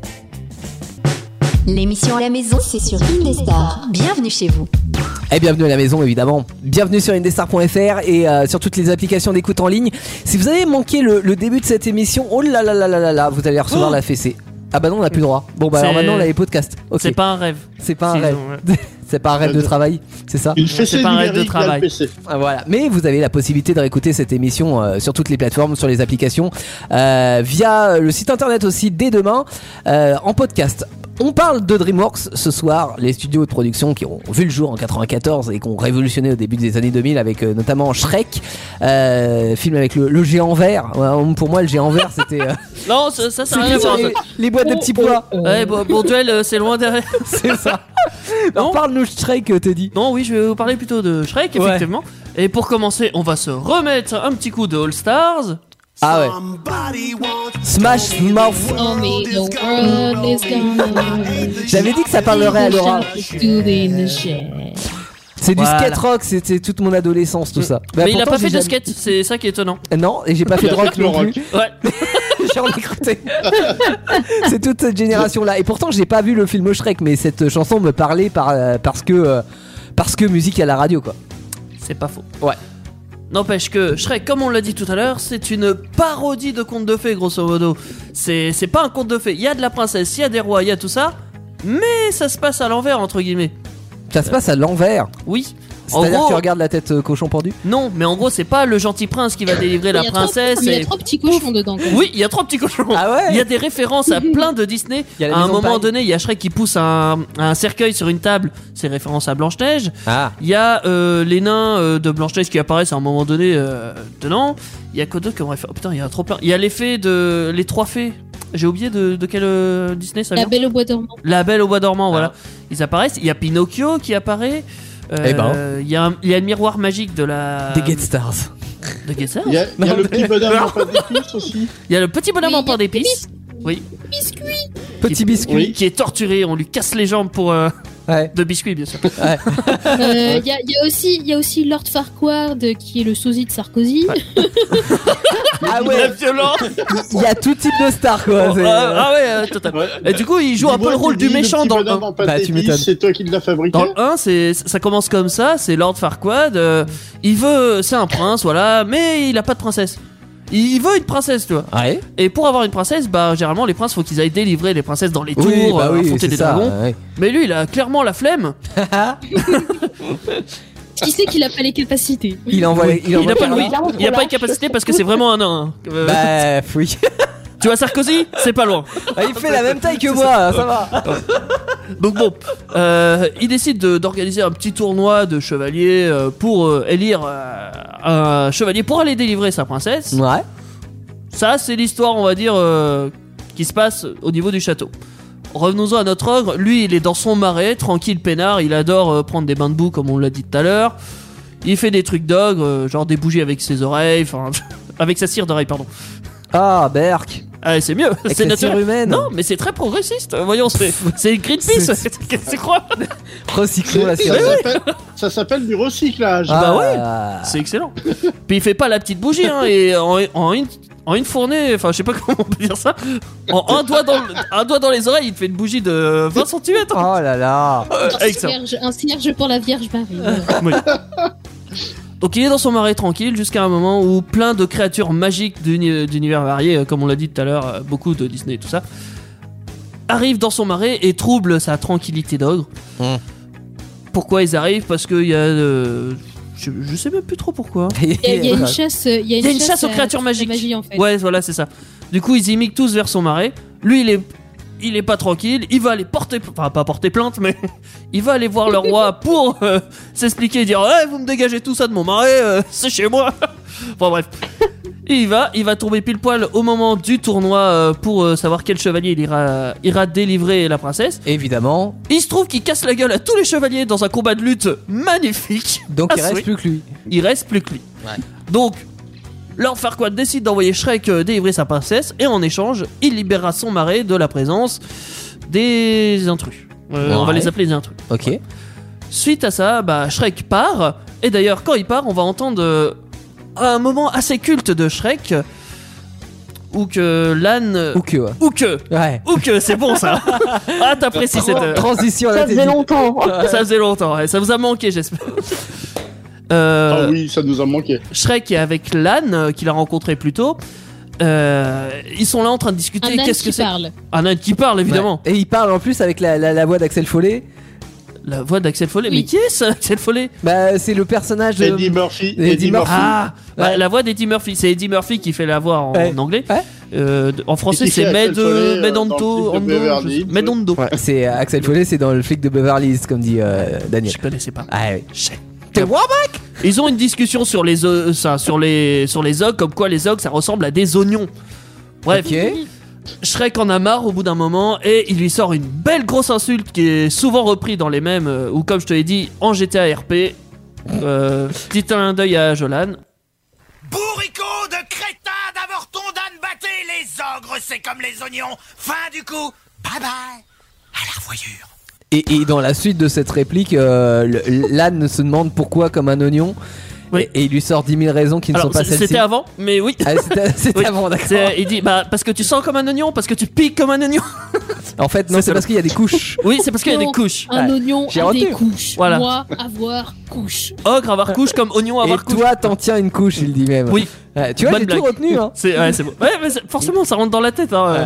L'émission à la maison, c'est sur Indestar. Bienvenue chez vous. Et bienvenue à la maison évidemment. Bienvenue sur indestar point f r et euh, sur toutes les applications d'écoute en ligne. Si vous avez manqué le, le début de cette émission, oh là là là là là là, vous allez recevoir Oh la fessée. Ah bah non, on n'a plus le droit. Bon bah alors C'est- maintenant on a les podcasts. Ok. C'est pas un rêve. C'est pas un S'ils rêve. ont, ouais. C'est pas un rêve de travail, c'est ça? Il fait c'est ses pas un rêve de numériques, là, travail. le P C. Ah, voilà. Mais vous avez la possibilité de réécouter cette émission euh, sur toutes les plateformes, sur les applications, euh, via le site internet aussi dès demain, euh, en podcast. On parle de DreamWorks ce soir, les studios de production qui ont vu le jour en quatre-vingt-quatorze et qui ont révolutionné au début des années deux mille avec euh, notamment Shrek, euh, film avec le, le géant vert. Ouais, pour moi, le géant vert, c'était euh, Non, ça, ça, ça c'est n'a rien à voir. les, les boîtes de petits pois. Ouais, bon, bon duel, euh, c'est loin derrière. C'est ça. Alors Non. parle-nous Shrek, euh, Teddy. Non, oui, je vais vous parler plutôt de Shrek, Ouais. effectivement. Et pour commencer, on va se remettre un petit coup de All Stars. Ah ouais. Smash Mouth. Oh, mais the world is gonna J'avais dit que ça parlerait à Laura. C'est du Voilà. skate rock, c'était toute mon adolescence tout ça. Bah, Mais il a pourtant, pas fait j'ai de jamais- skate, c'est ça qui est étonnant. Non, et j'ai pas fait de rock Le non rock. plus. Ouais. J'en ai écouté. C'est toute cette génération là. Et pourtant, j'ai pas vu le film Shrek, mais cette chanson me parlait par, euh, parce que euh, parce que musique à la radio quoi. C'est pas faux. Ouais. N'empêche que Shrek, comme on l'a dit tout à l'heure, c'est une parodie de conte de fées, grosso modo. C'est c'est pas un conte de fées. Il y a de la princesse, il y a des rois, il y a tout ça, mais ça se passe à l'envers, entre guillemets. Ça se passe à l'envers. Oui. En C'est-à-dire gros, que tu regardes la tête euh, cochon pendu. non, mais en gros, c'est pas le gentil prince qui va délivrer la Il y a trois- princesse. Il y a et- trois petits cochons dedans. Quoi. Oui, il y a trois petits cochons. Ah ouais. Il y a des références à plein de Disney. Il y a la À un maison de moment paille. donné, il y a Shrek qui pousse un, un cercueil sur une table. C'est référence à Blanche-Neige. Ah. Il y a euh, les nains euh, de Blanche-Neige qui apparaissent à un moment donné euh, dedans. Il y a quoi d'autre comme référence? Oh, putain, il y a trop plein. Il y a l'effet de les trois fées. J'ai oublié de, de quel euh, Disney ça La vient. Belle au bois dormant. La Belle au bois dormant, voilà. Ils apparaissent. Il y a Pinocchio qui apparaît. Euh, Eh ben. Il y, a un- il y a le miroir magique de la. Des Get Stars. De Get Stars. Il y a, il y a Non, le mais- petit bonhomme en pâte d'épices aussi. Il y a le petit bonhomme Oui, en il y a pain d'épices. Oui. Biscuit. Petit biscuit. Oui. Qui est torturé. On lui casse les jambes pour. euh, Ouais. de biscuits, bien sûr. Ouais. Euh, Il y, a, il y a aussi, il y a aussi Lord Farquaad qui est le sosie de Sarkozy. Ah La ouais. violence. Il y a tout type de stars quoi. Oh, c'est- ah, ah ouais, euh, total. Ouais. Et du coup, il joue un peu Dis-moi, le rôle tu du dis, méchant le dans petit le un. bonhomme en pâte Bah, tu d'épices, m'étonnes. c'est toi qui l'as fabriqué. Dans le un, c'est, ça commence comme ça, c'est Lord Farquaad, euh, il veut, c'est un prince, voilà, mais il a pas de princesse. Il veut une princesse, tu vois. Ouais. Et pour avoir une princesse, bah généralement les princes faut qu'ils aillent délivrer les princesses dans les tours, Oui, bah euh, oui, affronter c'est des ça. dragons. ouais. Mais lui, il a clairement la flemme. Qui sait qu'il a pas les capacités. Il envoie. Il, Il envoie a pas, par- oui, clairement il a trop pas lâche. une capacité parce que c'est vraiment un nain. hein. Euh, Bah oui. Tu vois Sarkozy, c'est pas loin. Ah, il fait la même taille que moi, ça va. Donc bon, euh, il décide de- d'organiser un petit tournoi de chevaliers euh, pour euh, élire euh, un chevalier pour aller délivrer sa princesse. Ouais. Ça, c'est l'histoire, on va dire, euh, qui se passe au niveau du château. Revenons-en à notre ogre. Lui, il est dans son marais, tranquille, peinard. Il adore euh, prendre des bains de boue, comme on l'a dit tout à l'heure. Il fait des trucs d'ogre, euh, genre des bougies avec ses oreilles, enfin, avec sa cire d'oreille, pardon. Ah, Berk. Ah, c'est mieux, Avec c'est la cire naturel. humaine. Non, mais c'est très progressiste. Voyons, c'est c'est Greenpeace. C'est- Qu'est-ce que tu crois? Recyclons la Ça cire. s'appelle- Ça s'appelle du recyclage. Bah ouais. Ah. C'est excellent. Puis il fait pas la petite bougie, hein, et en, en une, en une fournée, enfin je sais pas comment on peut dire ça, en un doigt dans, le- un doigt dans les oreilles, il te fait une bougie de vingt centimètres. Oh là là. Un excellent. cierge, un cierge pour la Vierge Marie. Donc il est dans son marais tranquille jusqu'à un moment où plein de créatures magiques d'uni- d'univers variés, euh, comme on l'a dit tout à l'heure, euh, beaucoup de Disney et tout ça, arrivent dans son marais et troublent sa tranquillité d'ogre. Mm. Pourquoi ils arrivent? Parce qu'il y a... euh, je, je sais même plus trop pourquoi. Il y a, il y a une chasse, il y a une, Il y a une chasse aux à- créatures à la magiques. magie, en fait. Ouais, voilà, c'est ça. Du coup, ils immigrent tous vers son marais. Lui, il est, il est pas tranquille. Il va aller porter, enfin pas porter plainte, mais il va aller voir le roi pour euh, s'expliquer et dire ouais, vous me dégagez tout ça de mon marais, euh, c'est chez moi. Bon bref, et il va, il va tomber pile poil au moment du tournoi euh, pour euh, savoir quel chevalier il ira, ira délivrer la princesse. Évidemment. Il se trouve qu'il casse la gueule à tous les chevaliers dans un combat de lutte magnifique. Donc il Ah, reste oui. plus que lui. Il reste plus que lui. Ouais. Donc, Lord Farquaad décide d'envoyer Shrek euh, délivrer sa princesse et en échange, il libérera son marais de la présence des intrus. Euh, On va Ouais. les appeler des intrus. Ok. Suite à ça, bah, Shrek part. Et d'ailleurs, quand il part, on va entendre euh, un moment assez culte de Shrek où que l'âne. Ou que. Ouais. Ou que. Ouais. Ou que, c'est bon ça. Ah, t'apprécies cette. euh, Transition à la Ça faisait télé. longtemps. Ça faisait longtemps, ouais. Ça vous a manqué, j'espère. Euh, Ah oui, ça nous a manqué. Shrek est avec l'âne euh, qu'il a rencontré plus tôt. Euh, ils sont là en train de discuter. Un âne Qu'est-ce qui que c'est? parle. Un âne qui parle, évidemment. Ouais. Et il parle en plus avec la, la, la voix d'Axel Follet. La voix d'Axel Follet. Oui. Mais qui est ça, Axel Follet? Bah, c'est le personnage de. Eddie Murphy. Eddie Eddie Murphy. Murphy. Ah, bah, Ouais. la voix d'Eddie Murphy. C'est Eddie Murphy qui fait la voix en, Ouais. en anglais. Ouais. Euh, de- en français, Et qui c'est fait Axel Med, Follet, euh, Medondo, dans le clip de Ando, Beverly je- Hills. Medondo. Ouais, c'est euh, Axel Follet, c'est dans le flic de Beverly Hills, comme dit euh, Daniel. Je connaissais pas. Ah ouais. Je- T'es Warback. Ils ont une discussion sur les, euh, ça, sur les, sur les ogres, comme quoi les ogres ça ressemble à des oignons. Bref, Ok. Shrek en a marre au bout d'un moment et il lui sort une belle grosse insulte qui est souvent reprise dans les mêmes, euh, ou comme je te l'ai dit, en G T A R P. Euh, petit clin d'œil à Jolan. Bourricot de crétin d'avoir ton d'âne batté, les ogres c'est comme les oignons. Fin du coup, bye bye, à la revoyure. Et, et dans la suite de cette réplique, euh, le- l'âne se demande pourquoi comme un oignon. Oui. Et, et il lui sort dix mille raisons qui ne Alors, sont pas c- celles-ci. c'était avant, mais oui. Ah, c'était c'était Oui. avant, d'accord. C'est- Il dit bah parce que tu sens comme un oignon, parce que tu piques comme un oignon. En fait, non, C'est c'est ça. parce qu'il y a des couches. Oui, c'est parce qu'il y a des Non, couches. Un Ouais. oignon J'ai a des retenu. couches. Voilà. Moi, avoir couche. Ogre avoir couche comme oignon Et avoir couche. toi, t'en tiens une couche, il dit même. Oui. Ouais, tu vois, Bonne j'ai tout blague. retenu. Hein. C'est ouais, c'est bon. Ouais, mais c'est- forcément ça rentre dans la tête. Hein. Ouais. Tout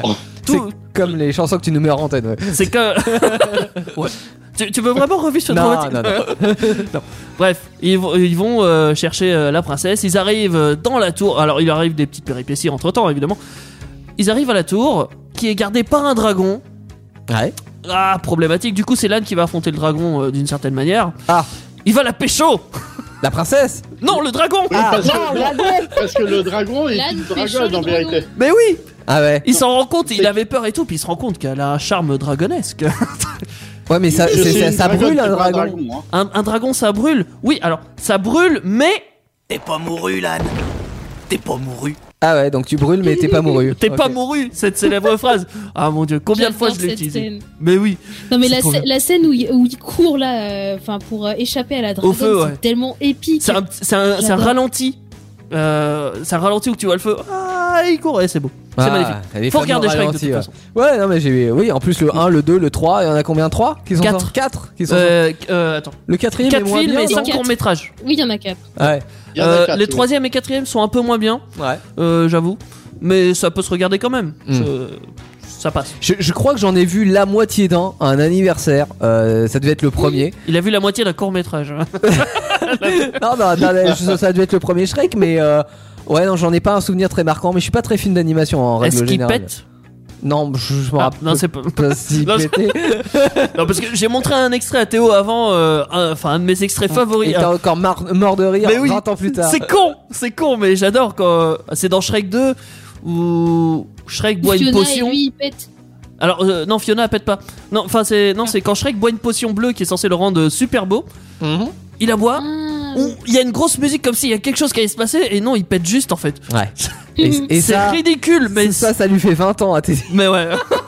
tout. C'est comme les chansons que tu nous mets en antenne. Ouais. C'est que. Ouais. Tu, tu veux vraiment revivre sur Non, traumatisme? non, non. Non. Bref, ils vont, ils vont euh, chercher euh, la princesse. Ils arrivent euh, dans la tour. Alors, il arrive des petites péripéties entre temps, évidemment. Ils arrivent à la tour qui est gardée par un dragon. Ouais. Ah, problématique. Du coup, c'est l'âne qui va affronter le dragon euh, d'une certaine manière. Ah. Il va la pécho. La princesse. Non, le dragon. Oui, Ah, parce, que, parce que le dragon est L'âne une pécho dragonne le en dragon. vérité. Mais oui. Ah ouais. Il s'en rend compte. Il C'est- avait peur et tout. Puis il se rend compte qu'elle a un charme dragonesque. Ouais, mais ça, Que c'est- c'est ça, une ça dragonne, brûle c'est un pas dragon. hein. un, un dragon, ça brûle. Oui, alors ça brûle, mais T'es pas mouru, l'âne. T'es pas mouru. Ah ouais, donc tu brûles, mais t'es pas mouru. t'es Ok. pas mouru. Cette célèbre phrase. Ah mon dieu, combien de fois je J'adore l'ai cette utilisée. scène. Mais oui. Non mais C'est la, trop scè- bien. la scène où il, où il court là, enfin pour euh, échapper à la dragonne, feu, ouais. c'est tellement épique. C'est un, c'est un, c'est un J'adore. ralenti. Euh, c'est un ralenti où tu vois le feu. Ah, il court. Ouais, c'est beau. C'est Ah, magnifique. les Faut fameux regarder Shrek de ralentis, toute ouais. façon. Ouais, non, mais j'ai. Oui, en plus le un, le deux, le trois, il y en a combien? trois qui sont Quatre. sortis quatre qui sont Euh, euh, attends. sortis. Le quatrième quatre est moins films bien. et non cinq quatre. courts métrages. Oui, il y en a quatre. Ouais. Il y en a Euh, quatre, les oui. troisième et quatrième sont un peu moins bien. Ouais. Euh, j'avoue. Mais ça peut se regarder quand même. Mm. Je- Ça passe. Je, je crois que j'en ai vu la moitié d'un à un anniversaire. Euh, ça devait être le premier. Il a vu la moitié d'un court métrage. non, non, non, non, ça, ça devait être le premier Shrek, mais euh, ouais, non, j'en ai pas un souvenir très marquant. Mais je suis pas très film d'animation en règle Est-ce qu'il générale. pète? Non, je, je me Ah, rappelle non, c'est pas. pas s'il Non, pétait. Non, parce que j'ai montré un extrait à Théo avant, euh, un- enfin un de mes extraits Il favoris. était encore mar- mort de rire Mais oui, vingt ans plus tard. C'est con, c'est con, mais j'adore quand c'est dans Shrek deux où Shrek boit une Fiona potion. et lui, il pète. Alors euh, non, Fiona elle pète pas. Non, enfin c'est non, c'est quand Shrek boit une potion bleue qui est censée le rendre super beau. Mhm. Il la boit. Ah, où Il y a une grosse musique comme s'il y a quelque chose qui allait se passer et non, il pète juste en fait. Ouais. Et, et C'est ça, ridicule, mais ça, ça lui fait vingt ans à tes. mais ouais.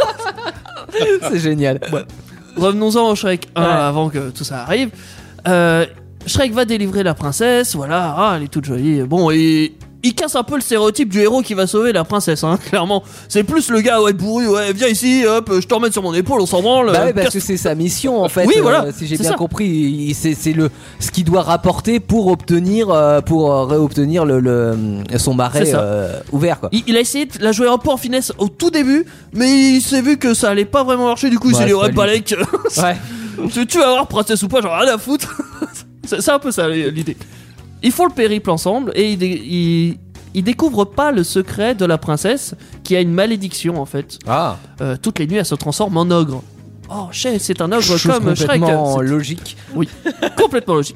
C'est génial. Revenons-en au Shrek un Ouais. avant que tout ça arrive. Euh, Shrek va délivrer la princesse, voilà, ah, elle est toute jolie. Bon, et il casse un peu le stéréotype du héros qui va sauver la princesse, hein, clairement. C'est plus le gars, ouais, bourru, ouais, viens ici, hop, je t'emmène sur mon épaule, on s'en branle. Bah euh, ouais, parce casse- que c'est sa mission en fait. Oui, voilà, si j'ai c'est bien ça. compris, il- c'est c'est le ce qu'il doit rapporter pour obtenir euh, pour euh, réobtenir le, le son marais C'est ça. euh, ouvert quoi. Il, il a essayé de la jouer un peu en finesse au tout début, mais il s'est vu que ça allait pas vraiment marcher, du coup il Ouais, s'est dit, c'est ouais, pas Balek, Ouais. tu, tu vas voir princesse ou pas, j'en ai rien à foutre. c'est c'est un peu ça l'idée. Ils font le périple ensemble et ils, dé- ils, ils découvrent pas le secret de la princesse qui a une malédiction en fait. Ah. Euh, toutes les nuits elle se transforme en ogre. Oh, chef, c'est un ogre Chose comme Shrek. complètement C'est logique. complètement logique.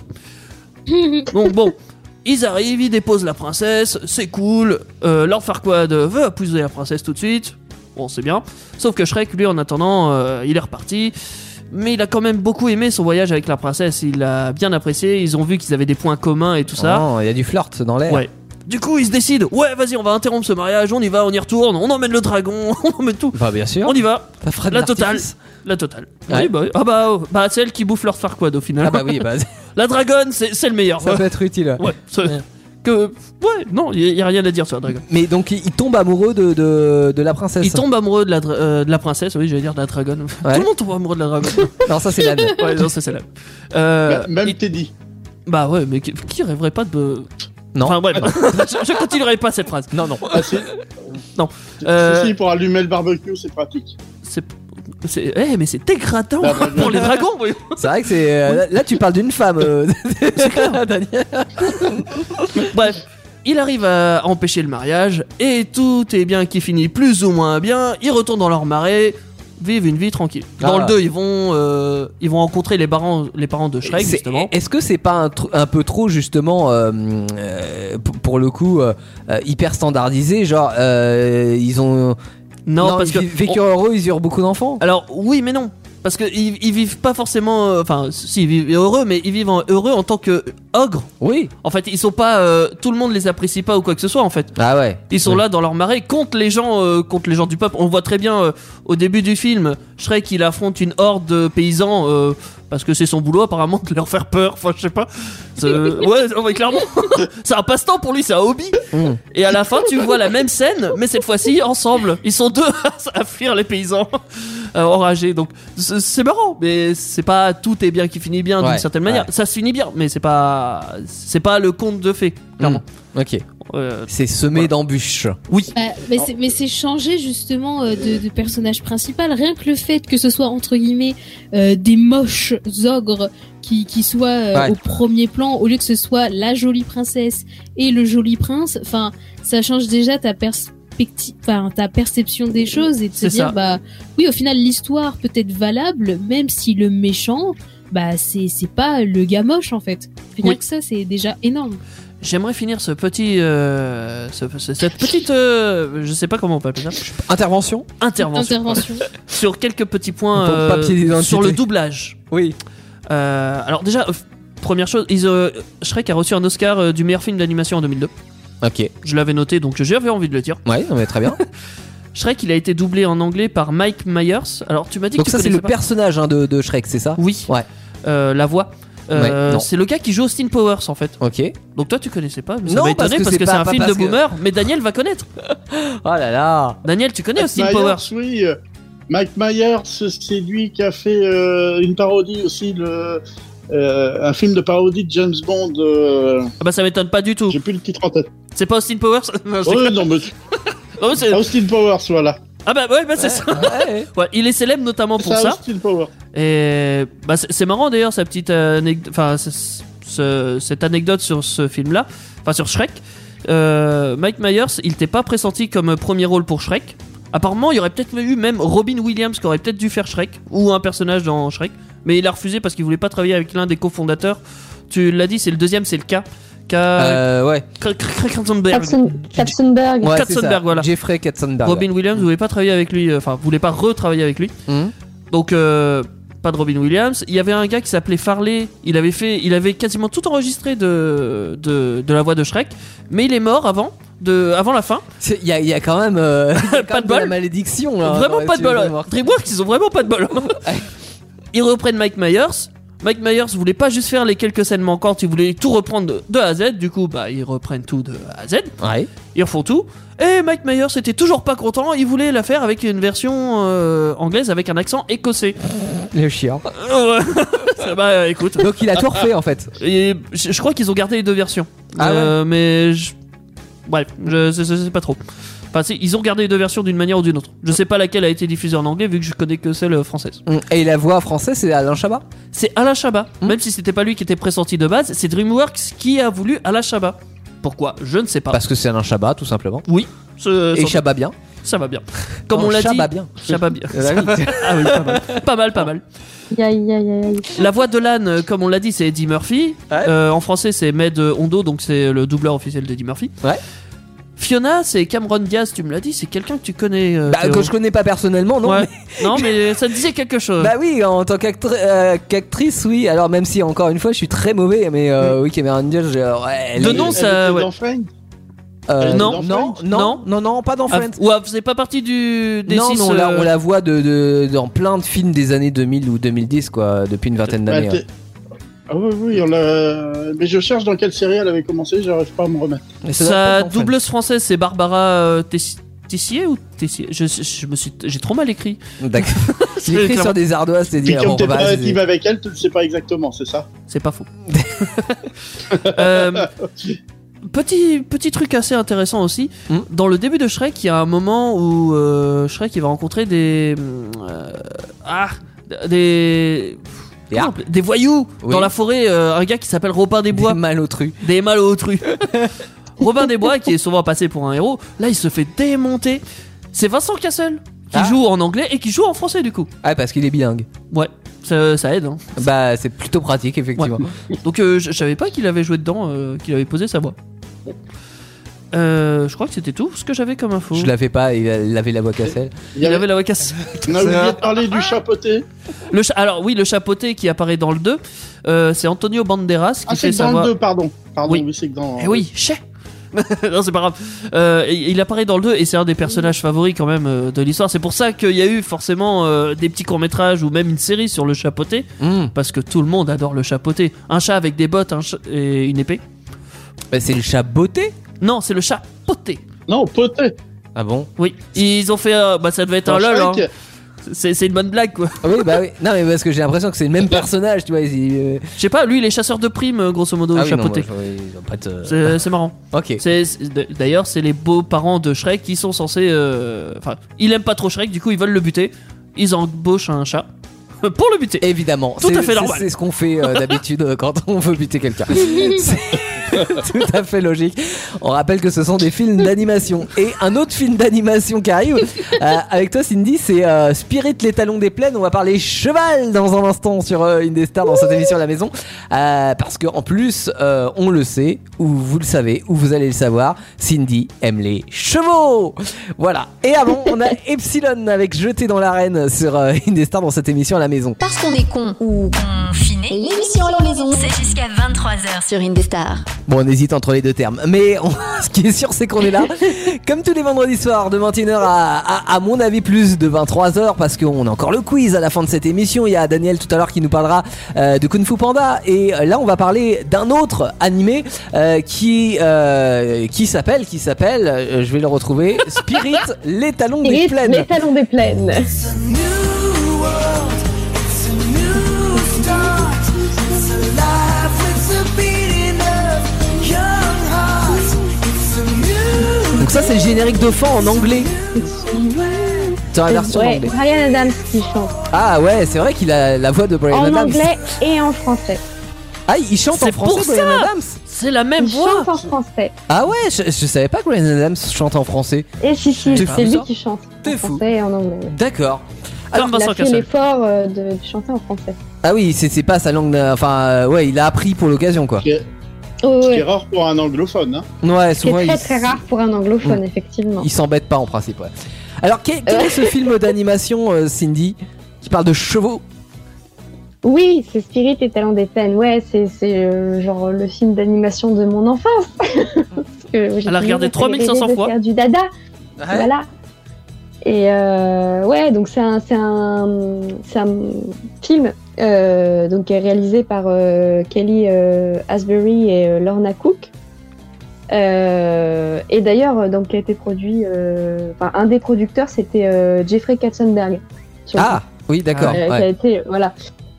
Donc bon, ils arrivent, ils déposent la princesse, c'est cool. Euh, Lord Farquaad veut épouser la princesse tout de suite. Bon, c'est bien. Sauf que Shrek, lui, en attendant, euh, il est reparti. Mais il a quand même beaucoup aimé son voyage avec la princesse. Il l'a bien apprécié. Ils ont vu qu'ils avaient des points communs et tout ça. Oh, il y a du flirt dans l'air. Ouais. Du coup, ils se décident. Ouais, vas-y, on va interrompre ce mariage. On y va, on y retourne. On emmène le dragon. On emmène tout. Bah bien sûr. On y va. Ça fera de La totale. l'artifice. La totale. Ouais. Oui, bah, oui. Ah bah, oh, bah c'est elle qui bouffe Lord Farquaad au final. Ah bah oui, bah, La dragonne, c'est c'est le meilleur. ça peut être utile. Ouais. ça- Que ouais, non, il y, a rien à dire sur la dragonne. Mais donc il il tombe amoureux de, de, de la princesse. Il tombe amoureux de la, dra- euh, de la princesse, oui, j'allais dire de la dragonne. Ouais. Tout le monde tombe amoureux de la dragonne. Non, ça c'est l'âne. ouais, non, c'est celle-là. Euh, Bah, Même il- Teddy. Bah ouais, mais qui, qui rêverait pas de. Non. Enfin bref, je, je continuerai pas cette phrase. Non, non. Ah, si. Non. Euh, Si, si, pour allumer le barbecue, c'est pratique. C'est. c'est- Eh, mais c'est dégradant La dragonne. pour les dragons, oui. C'est vrai que c'est. euh, là, là, tu parles d'une femme. euh, Daniel. Bref, il arrive à empêcher le mariage et tout est bien qui finit plus ou moins bien. Ils retournent dans leur marais, vivent une vie tranquille. Dans Ah. le deux, ils vont, euh, ils vont rencontrer les parents, les parents de Shrek, C'est- justement. Est-ce que c'est pas un, tr- un peu trop justement euh, euh, p- pour le coup euh, euh, hyper standardisé, genre euh, ils ont Non, parce ils que vi- vécurent heureux, ils eurent beaucoup d'enfants. alors oui, mais non. Parce que ils, ils vivent pas forcément, euh, enfin, si ils vivent heureux, mais ils vivent en- heureux en tant que ogres. Oui. En fait, ils sont pas, euh, tout le monde les apprécie pas ou quoi que ce soit. En fait, Ah ouais. ils sont Oui. là dans leur marais contre les gens, euh, contre les gens du peuple. On voit très bien euh, au début du film, Shrek il affronte une horde de paysans euh, parce que c'est son boulot apparemment de leur faire peur. Enfin, je sais pas. C'est- ouais, non, mais clairement, c'est un passe-temps pour lui, c'est un hobby. Mm. Et à la fin, tu vois la même scène, mais cette fois-ci ensemble. Ils sont deux à fuir les paysans. euh, enragé. Donc c'est, c'est marrant, mais c'est pas tout est bien qui finit bien d'une Ouais, certaine manière. ouais. Ça se finit bien, mais c'est pas c'est pas le conte de fées, clairement. Mmh. Ok. Euh, C'est semé Voilà. d'embûches. oui. Bah, mais c'est mais c'est changer justement euh, de, de personnage principal. Rien que le fait que ce soit entre guillemets euh, des moches ogres qui qui soient euh, Ouais. au premier plan au lieu que ce soit la jolie princesse et le joli prince. Enfin, ça change déjà ta perspective, enfin ta perception des choses et de se C'est dire ça. bah oui, au final l'histoire peut être valable même si le méchant bah c'est c'est pas le gars moche en fait. Rien Oui. que ça c'est déjà énorme. J'aimerais finir ce petit euh, ce- ce- cette petite euh, je sais pas comment on peut appeler ça Intervention. intervention, Intervention. sur quelques petits points Pour euh, papier d'identité. sur le doublage. Oui. Euh, alors déjà euh, première chose, ils, euh, Shrek a reçu un Oscar euh, du meilleur film d'animation en deux mille deux. Ok. Je l'avais noté donc j'avais envie de le dire. Ouais, non, mais très bien. Shrek, il a été doublé en anglais par Mike Myers. Alors tu m'as dit Donc que ça tu c'est le connaissais pas. personnage hein, de, de Shrek, c'est ça? Oui. Ouais. Euh, la voix. Euh, Ouais, non. c'est le gars qui joue Austin Powers en fait. Ok. Donc toi tu connaissais pas, mais ça Non, m'a parce étonné que parce c'est que, pas- c'est un pas film de parce que- boomer, mais Daniel va connaître. Oh là là. Daniel, tu connais Austin Myers, Powers? oui. euh, Mike Myers, c'est lui qui a fait euh, une parodie aussi, le, euh, un film de parodie de James Bond. Euh, Ah bah ça m'étonne pas du tout. J'ai plus le titre en tête. C'est pas Austin Powers? Non, je Oh déconne. non, mais Non, mais c'est- Austin Powers, voilà. Ah bah ouais, bah c'est ça. Ouais. Ouais, il est célèbre notamment pour Ça, ça. Austin Powers. Et bah c'est, c'est marrant d'ailleurs sa petite anecdote, enfin c'est- ce- cette anecdote sur ce film-là, enfin sur Shrek. Euh, Mike Myers, il t'est pas pressenti comme premier rôle pour Shrek. Apparemment, il y aurait peut-être eu même Robin Williams qui aurait peut-être dû faire Shrek ou un personnage dans Shrek, mais il a refusé parce qu'il voulait pas travailler avec l'un des cofondateurs. Tu l'as dit, c'est le deuxième, c'est le cas. Euh, ouais. Katzenberg. Katzen- Katzenberg. Ouais, c'est Katzenberg, ça. voilà. Jeffrey Katzenberg. Robin Williams voulait pas travailler avec lui, euh, enfin voulait pas retravailler avec lui. Mhm. Donc euh, pas de Robin Williams. Il y avait un gars qui s'appelait Farley. Il avait fait, il avait quasiment tout enregistré de de, de la voix de Shrek, mais il est mort avant de avant la fin. C'est- Il y, a- il y a quand même, euh, il y a quand Pas même de bol. la malédiction là. vraiment dans pas de les bol. studios de DreamWorks, ils ont vraiment pas de bol. Ils reprennent Mike Myers. Mike Myers voulait pas juste faire les quelques scènes manquantes, il voulait tout reprendre de, de A à Z. Du coup, bah ils reprennent tout de A à Z. Ouais. Ils refont tout. Et Mike Myers était toujours pas content. Il voulait la faire avec une version euh, anglaise avec un accent écossais. Le chien. Euh, ouais. Bah écoute. Donc il a tout refait en fait. Et je, je crois qu'ils ont gardé les deux versions. Ah Euh, mais je... bref, je, je, je sais pas trop. Enfin, si, ils ont gardé les deux versions d'une manière ou d'une autre. Je sais pas laquelle a été diffusée en anglais vu que je connais que celle française. Et la voix française c'est Alain Chabat. C'est Alain Chabat, Hmm. même si c'était pas lui qui était pressenti de base, c'est DreamWorks qui a voulu Alain Chabat. Pourquoi? Je ne sais pas. Parce que c'est Alain Chabat tout simplement. Oui, ce- Et sans- Chabat bien. ça va bien. Comme Non, on l'a dit. Chabat bien. Chabat bien. Euh, bah oui. Ah oui, pas mal. Pas mal, pas mal. Aïe, aïe, aïe, aïe. La voix de l'âne, euh, comme on l'a dit, c'est Eddie Murphy. Ouais. Euh, en français, c'est Med Hondo, donc c'est le doubleur officiel d'Eddie Murphy. Ouais. Fiona, c'est Cameron Diaz, tu me l'as dit, c'est quelqu'un que tu connais. euh, Bah, Théo. que je connais pas personnellement, non. Ouais. mais- Non, mais ça te disait quelque chose. Bah oui, en tant qu'actri- euh, qu'actrice, oui. Alors même si encore une fois, je suis très mauvais, mais euh, oui, Cameron Diaz, j'ai- ouais, elle De est- nom, Elle ça. était ouais. dans Friends. euh, elle est non, dans non, Friends. non, Non. non, non, pas dans Ah, Friends. ou ah, faisait pas partie du. Des Non, six, mais on la, euh, on la voit de, de- dans plein de films des années deux mille ou deux mille dix, quoi, depuis une vingtaine Bah, d'années. t'es- ouais. Ah oui, oui, on l'a. Mais je cherche dans quelle série elle avait commencé, j'arrive pas à me remettre. Mais ça doit pas Sa être dans Friends. doubleuse française, c'est Barbara euh, Tess- Tessier ou Tessier je, je me suis, j'ai trop mal écrit. D'accord. Il écrit sur des ardoises, c'est Puis dit. comme bon, t'es bah, pas c'est- relative avec elle, tu le sais pas exactement, c'est ça? C'est pas faux. Euh, petit, petit truc assez intéressant aussi. Hmm. Dans le début de Shrek, il y a un moment où euh, Shrek il va rencontrer des. euh, ah Des. Des comment harpes. appeler- des voyous Oui. dans la forêt, euh, un gars qui s'appelle Robin des Bois, Des malotrus. des malotrus. Robin des Bois, qui est souvent passé pour un héros, là il se fait démonter. C'est Vincent Cassel qui Ah. joue en anglais et qui joue en français du coup. Ah, parce qu'il est bilingue. Ouais, ça, ça aide. Hein. Bah, c'est plutôt pratique, effectivement. Donc euh, je, je savais pas qu'il avait joué dedans, euh, qu'il avait posé sa voix. Bon. Euh, je crois que c'était tout ce que j'avais comme info. Je l'avais pas, il a- il avait la voix casselle. Il y Il avait- avait la voix cassée. On a oublié de parler du chapeauté. Le cha- Alors oui, le chapeauté qui apparaît dans le deux, euh, c'est Antonio Banderas qui Ah, fait c'est sa dans voix. le deux, pardon. Pardon, Oui. oui, c'est que dans. Eh oui, chais. Non, c'est pas grave. Euh, il il apparaît dans le deux et c'est un des personnages favoris quand même euh, de l'histoire. C'est pour ça qu'il y a eu forcément euh, des petits courts-métrages ou même une série sur le chapeauté. Mmh. Parce que tout le monde adore le chapeauté. Un chat avec des bottes un chat- et une épée. Bah, c'est le chat beauté. Non, c'est le chapeauté. Non, poté. Ah bon? Oui. Ils ont fait. euh, bah, ça devait être Dans un lol. hein. Shrek, c'est, c'est une bonne blague quoi. Oui, bah oui. Non, mais parce que j'ai l'impression que c'est le même personnage, tu vois. il- euh, Je sais pas, lui il est chasseur de primes euh, grosso modo, Ah oui, non, chapeauté. moi, je- ils ont pas de- C'est, c'est marrant. Ok. C'est, c'est- d'ailleurs, c'est les beaux-parents de Shrek qui sont censés. euh, Enfin, il aime pas trop Shrek, du coup ils veulent le buter. Ils embauchent un chat pour le buter. Évidemment, Tout c'est, à fait c'est- normal. c'est ce qu'on fait euh, d'habitude euh, quand on veut buter quelqu'un. C'est tout à fait logique. On rappelle que ce sont des films d'animation. Et un autre film d'animation qui arrive euh, avec toi, Cindy, c'est euh, Spirit, les talons des plaines. On va parler cheval dans un instant sur euh, Indestar dans cette émission à la maison. Euh, parce qu'en plus, euh, on le sait, ou vous le savez, ou vous allez le savoir, Cindy aime les chevaux. Voilà. Et avant, on a Epsilon avec Jeté dans l'arène sur euh, Indestar dans cette émission à la maison. Parce qu'on est con ou confiné, l'émission à la maison, c'est jusqu'à vingt-trois heures sur Indestar. Bon, on hésite entre les deux termes. Mais on- ce qui est sûr, c'est qu'on est là. Comme tous les vendredis soirs, de vingt et une heures à, à, à mon avis, plus de vingt-trois heures. Parce qu'on a encore le quiz à la fin de cette émission. Il y a Daniel tout à l'heure qui nous parlera euh, de Kung Fu Panda. Et euh, là, on va parler d'un autre animé euh, qui, euh, qui s'appelle, qui s'appelle, euh, je vais le retrouver, Spirit, les talons des Spirit, plaines. les talons des plaines. Donc ça, c'est le générique de fin en anglais. C'est la version Ouais, anglais. Bryan Adams qui chante. Ah ouais, c'est vrai qu'il a la voix de Bryan En Adams. anglais et en français. Ah, il chante C'est en français, pour Bryan ça. Adams. C'est la même Il voix. chante en français. Ah ouais, je, je savais pas que Bryan Adams chante en français. Et si, si, T'es c'est fou, lui ça. qui chante T'es en fou. français et en anglais. D'accord. Comme Il Vincent a fait Cassel. l'effort euh, de, de chanter en français. Ah oui, c'est, c'est pas sa langue. euh, Enfin, euh, ouais, il a appris pour l'occasion, quoi. Ce qui est, Oh, ce qui ouais. est rare pour un anglophone. Hein. Ouais, C'est souvent très il, très rare pour un anglophone, Mm. effectivement. il s'embête pas en principe. Ouais. Alors, quel, quel est ce film d'animation, euh, Cindy, qui parle de chevaux? Oui, c'est Spirit et Talents des Plaines. Ouais, c'est, c'est euh, genre le film d'animation de mon enfance. Parce que j'ai Elle a regardé toujours trois mille cinq cents rêvé de fois. faire du dada. Voilà. Et euh, ouais, donc c'est un, c'est un, c'est un film euh, donc qui est réalisé par euh, Kelly euh, Asbury et euh, Lorna Cook. Euh, et d'ailleurs, donc qui a été produit, euh, enfin un des producteurs, c'était euh, Jeffrey Katzenberg. sur Ah, oui, d'accord. euh, qui a ouais. été voilà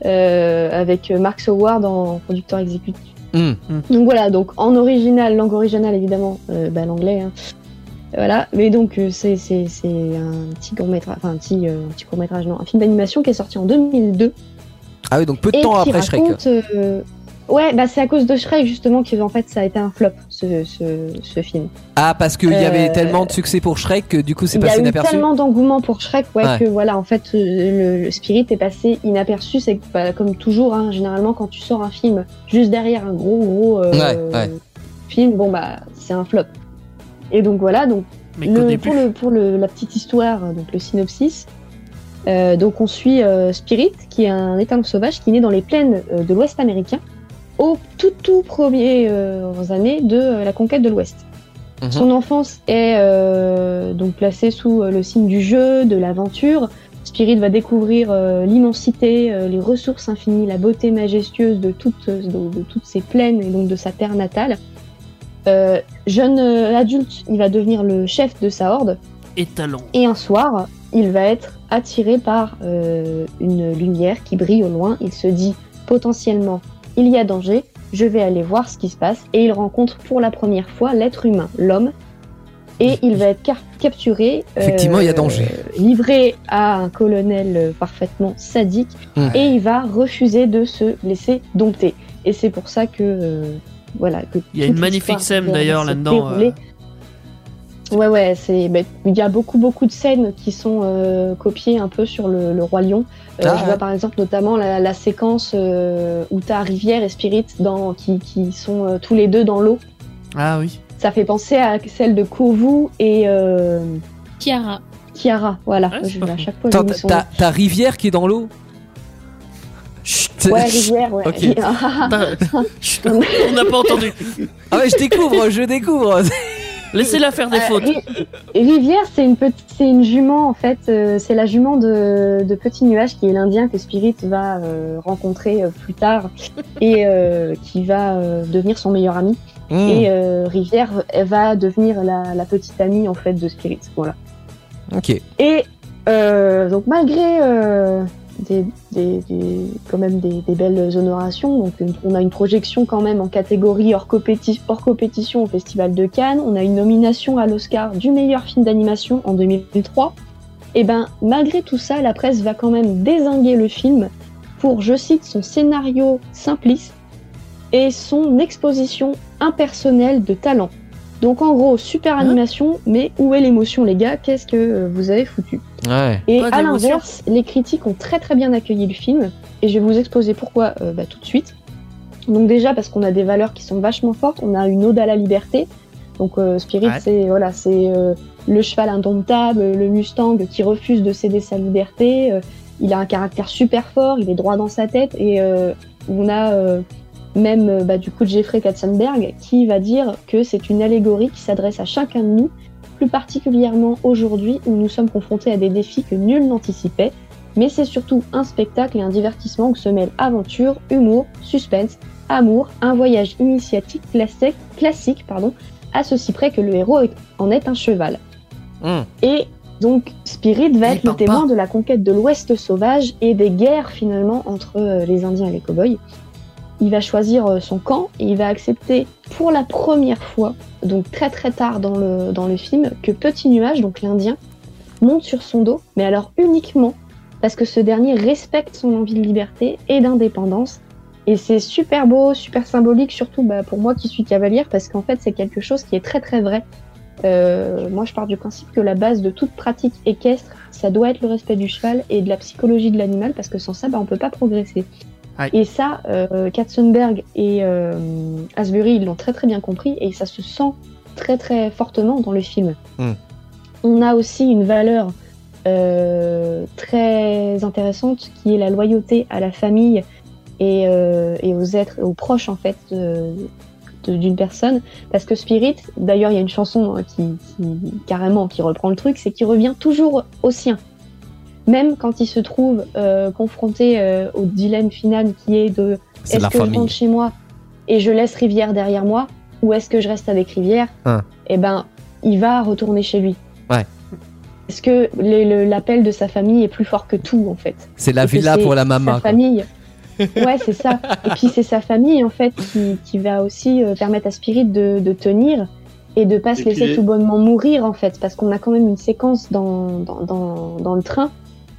euh, avec Mark Soward en producteur exécutif. Hmm. Donc voilà, donc en original, langue originale évidemment, euh, bah, l'anglais. Hein. Voilà, mais donc euh, c'est c'est c'est un petit court métrage, enfin un petit euh, un petit court métrage, non, un film d'animation qui est sorti en deux mille deux. Ah oui, donc peu de et temps qui après Shrek. raconte, euh, ouais, bah c'est à cause de Shrek justement que en fait ça a été un flop ce ce, ce film. Ah, parce qu'il y avait Euh, tellement de succès pour Shrek que du coup c'est Il y a passé eu inaperçu. tellement d'engouement pour Shrek, ouais, Ouais. que voilà, en fait, euh, le, le Spirit est passé inaperçu. C'est que, bah, comme toujours, hein, généralement, quand tu sors un film juste derrière un gros, gros euh, Ouais, ouais. film, bon, bah, c'est un flop. Et donc voilà, donc, Mais qu'au le, début. pour, le, pour le, la petite histoire, donc le synopsis, euh, donc on suit euh, Spirit, qui est un étalon sauvage qui naît dans les plaines euh, de l'Ouest américain, au tout, tout premières euh, années de euh, la conquête de l'Ouest. Mhm. Son enfance est euh, donc placée sous euh, le signe du jeu, de l'aventure. Spirit va découvrir euh, l'immensité, euh, les ressources infinies, la beauté majestueuse de toutes, de, de toutes ces plaines et donc de sa terre natale. Euh, jeune euh, adulte, il va devenir le chef de sa horde Étalon. et un soir, il va être attiré par euh, une lumière qui brille au loin. Il se dit potentiellement il y a danger, je vais aller voir ce qui se passe, et il rencontre pour la première fois l'être humain, l'homme, et il va être car- capturé, Effectivement, il y a danger. livré à un colonel euh, parfaitement sadique, Mmh. et il va refuser de se laisser dompter. Et c'est pour ça que euh, voilà que Il y a toute une magnifique l'histoire scène va d'ailleurs se là-dedans. dérouler. euh, Ouais, ouais, c'est. bah, il y a beaucoup, beaucoup de scènes qui sont euh, copiées un peu sur le, le Roi Lion. Euh, Ah, je ouais. vois par exemple notamment la, la séquence euh, où t'as Rivière et Spirit dans, qui, qui sont euh, tous les deux dans l'eau. Ah oui. Ça fait penser à celle de Kovu et euh, Kiara. Kiara. Voilà, Ouais, c'est je, pas à faux. chaque fois Attends, j'oublie t'as, son t'as- t'as Rivière qui est dans l'eau. Chut. nom. Ouais, Rivière, ouais. Ok. Attends, chut, on n'a pas entendu. Ah ouais, je découvre, je découvre. Laissez-la faire des Euh, fautes. Ri- Rivière, c'est une petite, c'est une jument en fait. euh, c'est la jument de, de Petit Nuage qui est l'Indien que Spirit va euh, rencontrer euh, plus tard et euh, qui va euh, devenir son meilleur ami. Mmh. Et euh, Rivière elle va devenir la, la petite amie en fait de Spirit. Voilà. Ok. Et euh, donc malgré euh, des, des, des, quand même des, des belles honorations, donc une, on a une projection quand même en catégorie hors, compéti- hors compétition au Festival de Cannes, on a une nomination à l'Oscar du meilleur film d'animation en deux mille trois. Et ben malgré tout ça, la presse va quand même dézinguer le film pour, je cite, son scénario simpliste et son exposition impersonnelle de talent. Donc en gros, super animation, hein mais où est l'émotion les gars? Qu'est-ce que euh, vous avez foutu? Ouais. Et Pas à d'émotion. l'inverse, les critiques ont très très bien accueilli le film, et je vais vous exposer pourquoi euh, bah, tout de suite. Donc déjà parce qu'on a des valeurs qui sont vachement fortes, on a une ode à la liberté. Donc euh, Spirit, Ouais. c'est voilà, c'est euh, le cheval indomptable, le Mustang qui refuse de céder sa liberté. Euh, il a un caractère super fort, il est droit dans sa tête, et euh, on a euh, même euh, bah, du coup Jeffrey Katzenberg qui va dire que c'est une allégorie qui s'adresse à chacun de nous, plus particulièrement aujourd'hui où nous sommes confrontés à des défis que nul n'anticipait. Mais c'est surtout un spectacle et un divertissement où se mêlent aventure, humour, suspense, amour, un voyage initiatique classique, classique pardon, à ceci près que le héros est- en est un cheval. Mmh. Et donc Spirit va Il être le parle témoin pas. de la conquête de l'Ouest sauvage et des guerres finalement entre euh, les Indiens et les cow-boys. Il va choisir euh, son camp et il va accepter pour la première fois, donc très très tard dans le, dans le film, que Petit Nuage, donc l'Indien, monte sur son dos, mais alors uniquement parce que ce dernier respecte son envie de liberté et d'indépendance. Et c'est super beau, super symbolique, surtout bah, pour moi qui suis cavalière, parce qu'en fait c'est quelque chose qui est très très vrai. Euh, moi je pars du principe que la base de toute pratique équestre, ça doit être le respect du cheval et de la psychologie de l'animal, parce que sans ça bah, on peut pas progresser. Ouais. Et ça, euh, Katzenberg et euh, Asbury, ils l'ont très très bien compris, et ça se sent très très fortement dans le film. Mm. On a aussi une valeur euh, très intéressante qui est la loyauté à la famille et, euh, et aux êtres, aux proches en fait de, de- d'une personne, parce que Spirit, d'ailleurs il y a une chanson hein, qui, qui carrément qui reprend le truc, c'est qu'il revient toujours au sien. Même quand il se trouve euh, confronté euh, au dilemme final qui est de C'est est-ce la que je famille. rentre chez moi et je laisse Rivière derrière moi, ou est-ce que je reste avec Rivière? Hein. Eh ben, il va retourner chez lui. Ouais. Parce que le- le- l'appel de sa famille est plus fort que tout en fait. C'est la Et que villa c'est pour la Sa maman. quoi. famille. Ouais, c'est ça. Et puis c'est sa famille en fait qui, qui va aussi euh, permettre à Spirit de, de tenir et de pas se Et laisser puis- tout bonnement mourir en fait, parce qu'on a quand même une séquence dans, dans, dans, dans le train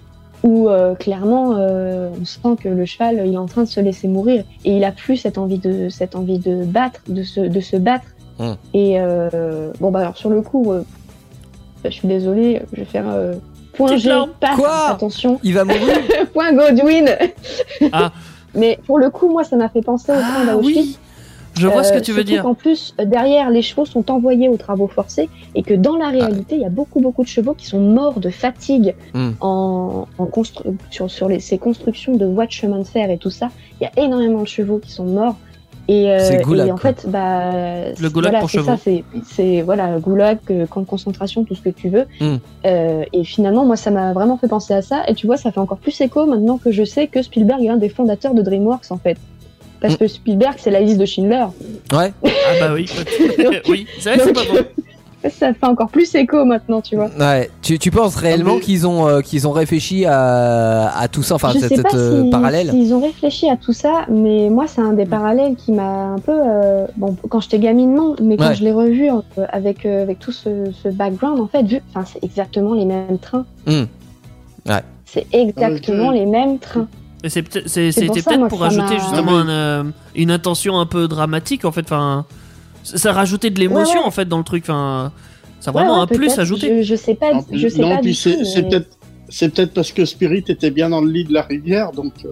où euh, clairement euh, on sent que le cheval il est en train de se laisser mourir et il a plus cette envie de cette envie de battre, de se de se battre. Mm. Et euh, bon bah alors sur le coup, euh, je suis désolée, je vais faire euh, point Petite G, larme. pas Quoi attention, Il va mourir. point Godwin. Ah. Mais pour le coup, moi ça m'a fait penser au train Ah d'Auschwitz. oui, je vois ce que Euh, tu veux surtout dire. qu'en plus, euh, derrière, les chevaux sont envoyés aux travaux forcés et que dans la réalité, il y a beaucoup, beaucoup de chevaux qui sont morts de fatigue Mm. en, en constru- sur, sur les, ces constructions de voies de chemin de fer et tout ça. Il y a énormément de chevaux qui sont morts. Et, euh, C'est goulag, et en quoi. fait, bah, Le goulag voilà, pour c'est chevaux. ça, c'est, c'est voilà, goulag, euh, camp de concentration, tout ce que tu veux. Mm. Euh, et finalement, moi, ça m'a vraiment fait penser à ça. Et tu vois, ça fait encore plus écho maintenant que je sais que Spielberg est un des fondateurs de DreamWorks, en fait. Parce Mm. que Spielberg, c'est la liste de Schindler. Ouais. Ah bah oui, oui, c'est vrai, c'est pas bon. Ça fait encore plus écho maintenant, tu vois. Ouais. Tu, tu penses réellement Ah, mais- qu'ils ont euh, qu'ils ont réfléchi à, à tout ça, enfin je cette, sais cette, pas euh, si- parallèle. s'ils ont réfléchi à tout ça, mais moi, c'est un des parallèles qui m'a un peu... euh, Bon, quand j'étais gamine, non, mais quand Ouais. je l'ai revu euh, avec, euh, avec tout ce, ce background, en fait, vu... Enfin, c'est exactement les mêmes trains. Mm. Ouais. C'est exactement Ah, ok. les mêmes trains. Et c'est peut-être- c'est- C'est pour c'était ça, peut-être moi, pour ça rajouter m'a- justement Non, un, euh, une intention un peu dramatique en fait. Enfin, ça ça rajoutait de l'émotion Ouais, ouais. en fait dans le truc. Enfin, ça a Ouais, vraiment ouais, un plus peut-être. ajouté. Je, je sais pas, Non, je sais non, pas puis du c'est tout, c'est mais- peut-être c'est peut-être parce que Spirit était bien dans le lit de la rivière, donc euh,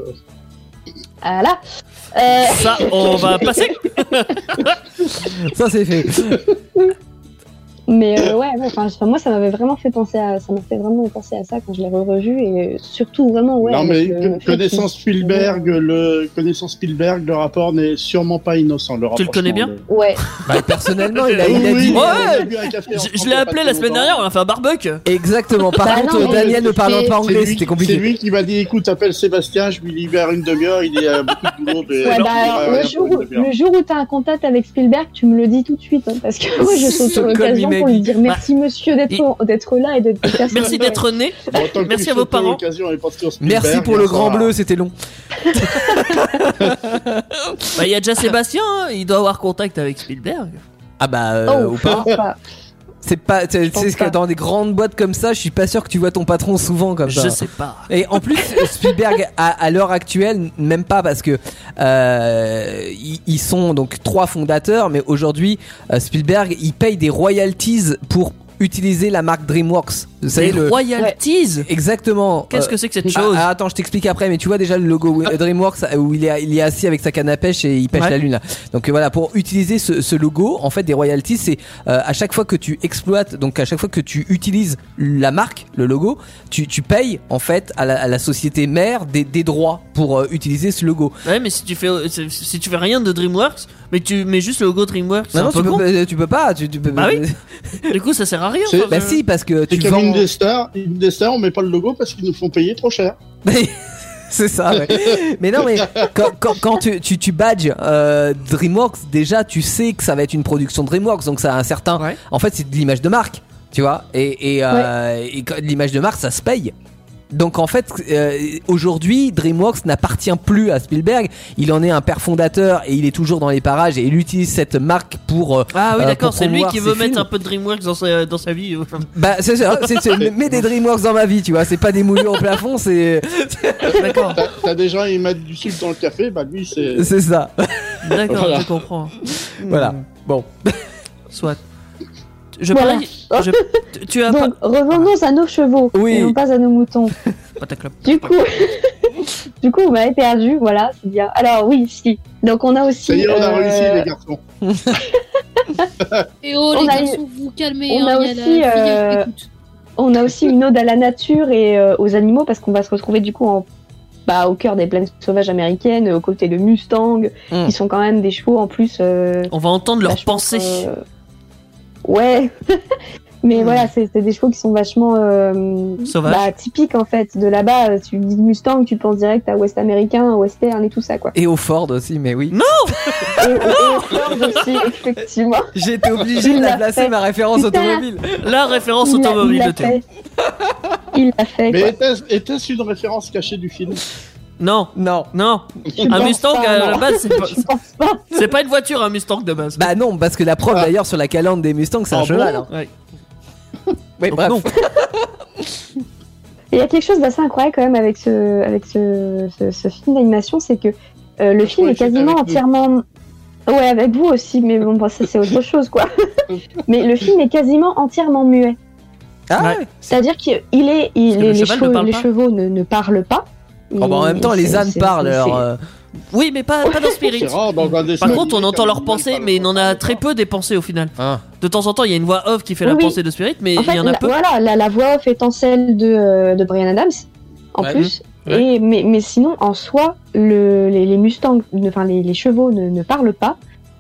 Voilà. Euh, Ça, on va passer. Ça c'est fait. Mais euh, ouais, ouais, enfin, enfin, moi, ça m'avait vraiment fait penser à, ça m'a fait vraiment penser à ça quand je l'ai revu et surtout vraiment, ouais. non mais avec le- le co- fait connaissant qu'il- Spielberg, le connaissant Spielberg, le rapport n'est sûrement pas innocent. Le Tu le connais bien rapprochement, Ouais. Bah, personnellement, il a, mais- il a Oui, dit. oui, on Ouais. a bu un café Je, ensemble je il l'ai y a appelé pas la très semaine longtemps. dernière, on a fait un barbecue. Exactement. Par Bah, contre, non, mais Daniel ne parlant c'est- pas C'est anglais, lui, c'était c'est compliqué. lui qui m'a dit écoute, appelle Sébastien, je lui libère une demi-heure, il est à beaucoup de boulot. mais- Ouais, il bah, ira le, rien jour pour où, une demi-heure. le jour où t'as un contact avec Spielberg, tu me le dis tout de suite, hein, parce que moi je saute sur Ce call me l'occasion ma pour lui vie. dire merci monsieur d'être d'être là et d'être cassé. Merci d'être né. Bon, tant que Merci tu à vos sautes à parents. l'occasion et parce que Spielberg, Merci pour le ça grand va. bleu, c'était long. Bah, il y a déjà Sébastien, hein, il doit avoir contact avec Spielberg. Ah bah euh, Oh, ou je pas. pense pas. C'est pas, c'est pense c'est que pas. dans des grandes boîtes comme ça, je suis pas sûr que tu vois ton patron souvent comme ça. Je sais pas. Et en plus, Spielberg à, à l'heure actuelle, même pas parce que euh, ils, ils sont donc trois fondateurs, mais aujourd'hui euh, Spielberg il paye des royalties pour utiliser la marque DreamWorks. Vous savez Les le royalties. exactement. Qu'est-ce euh, que c'est que cette ah, chose ah, attends, je t'explique après, mais tu vois déjà le logo euh, DreamWorks euh, où il est, il est assis avec sa canne à pêche et il pêche Ouais. la lune là. Donc euh, voilà, pour utiliser ce, ce logo, en fait, des royalties, c'est euh, à chaque fois que tu exploites, donc à chaque fois que tu utilises la marque, le logo, tu, tu payes en fait à la, à la société mère des, des droits pour euh, utiliser ce logo. Ouais, mais si tu fais si si tu fais rien de DreamWorks, mais tu mets juste le logo DreamWorks, c'est Non, un non, peu tu con. peux, tu peux pas. Tu, tu peux, Bah oui. Du coup, ça sert à rien. C'est- enfin, Bah je- si, parce que C'est tu comme vends. Indestar. Indestar, on met pas le logo parce qu'ils nous font payer trop cher. C'est ça, ouais. Mais non, mais quand, quand, quand tu, tu, tu badges euh, DreamWorks, déjà tu sais que ça va être une production DreamWorks, donc ça a un certain. Ouais. En fait, c'est de l'image de marque, tu vois. Et, et, euh, et quand- l'image de marque, ça se paye. Donc en fait, euh, aujourd'hui, DreamWorks n'appartient plus à Spielberg. Il en est un père fondateur et il est toujours dans les parages et il utilise cette marque pour. euh, Ah oui, euh, d'accord, pour c'est lui promouvoir qui ses veut mettre films. un peu de DreamWorks dans sa, dans sa vie. Bah c'est ça, c'est, c'est, mets des DreamWorks dans ma vie, tu vois. C'est pas des moulures au plafond, c'est D'accord, T'as t'as des gens, ils mettent du sucre dans le café, bah lui, c'est. c'est ça. d'accord, Voilà. je comprends. Voilà. Bon. Soit. Je Voilà. parie. je- Tu as pas. Donc, revenons à nos chevaux Oui. et non pas à nos moutons. Pataclop. Du coup, du coup, vous m'avez perdu, voilà, c'est bien. Alors oui, si. Donc on a aussi. Ça y est, on a euh, réussi, les garçons. Et oh, On les a garçons, vous calmez, on hein, a il y a la aussi, fille euh, qui écoute. On a aussi une ode à la nature et euh, aux animaux parce qu'on va se retrouver du coup en, bah, au cœur des plaines sauvages américaines, aux côtés de Mustang, Mm. qui sont quand même des chevaux en plus. Euh, On va entendre leurs vachement, pensées. euh, Ouais. Mais Mm. voilà, c'est c'est des chevaux qui sont vachement euh, Sauvages. bah, typiques en fait de là-bas. Euh, Tu dis Mustang, tu penses direct à Ouest américain, Western et tout ça quoi. Et au Ford aussi, mais oui. Et, et, et Ford aussi, effectivement. J'ai été obligé Il de l'a la placer fait. ma référence Putain. automobile. La référence Il l'a- automobile il de l'a Théo. fait. Il l'a fait Mais quoi. était-ce était-ce une référence cachée du film? Non, Non. non. Je Un pense Mustang pas, à la non. base, c'est pas, Je pense pas. c'est pas une voiture, un Mustang de base. Bah non, parce que la preuve Ah. d'ailleurs sur la calandre des Mustangs, c'est un Ah cheval. bon hein. Ouais. Oui, Donc bref. non. Il y a quelque chose d'assez incroyable quand même avec ce, avec ce, ce, ce film d'animation, c'est que euh, le Je film croyais est que c'était quasiment avec nous. entièrement. Ouais, avec vous aussi, mais bon, bah, ça c'est autre chose quoi. Mais le film est quasiment entièrement muet. Ah Ouais. ouais. C'est-à-dire qu'il est, il, Parce que les, le les cheval ne chevaux, parle les pas. chevaux ne, ne parlent pas. Oh, bah, en même temps, Et les c'est- ânes c'est- parlent. c'est- alors, euh, Oui, mais pas, pas dans Spirit. C'est rare dans un dessin Par contre, on animé entend qu'un leurs animal pensées, parle mais il en a pas. très peu des pensées au final. hein. De temps en temps, il y a une voix off qui fait Oui, la oui. pensée de Spirit, mais En il fait, y en a la, peu. voilà, la, la voix off étant celle de, euh, de Bryan Adams, en Ouais. plus. Ouais. Et, mais, mais sinon, en soi, le, les, les Mustangs, ne- enfin les, les chevaux ne, ne parlent pas.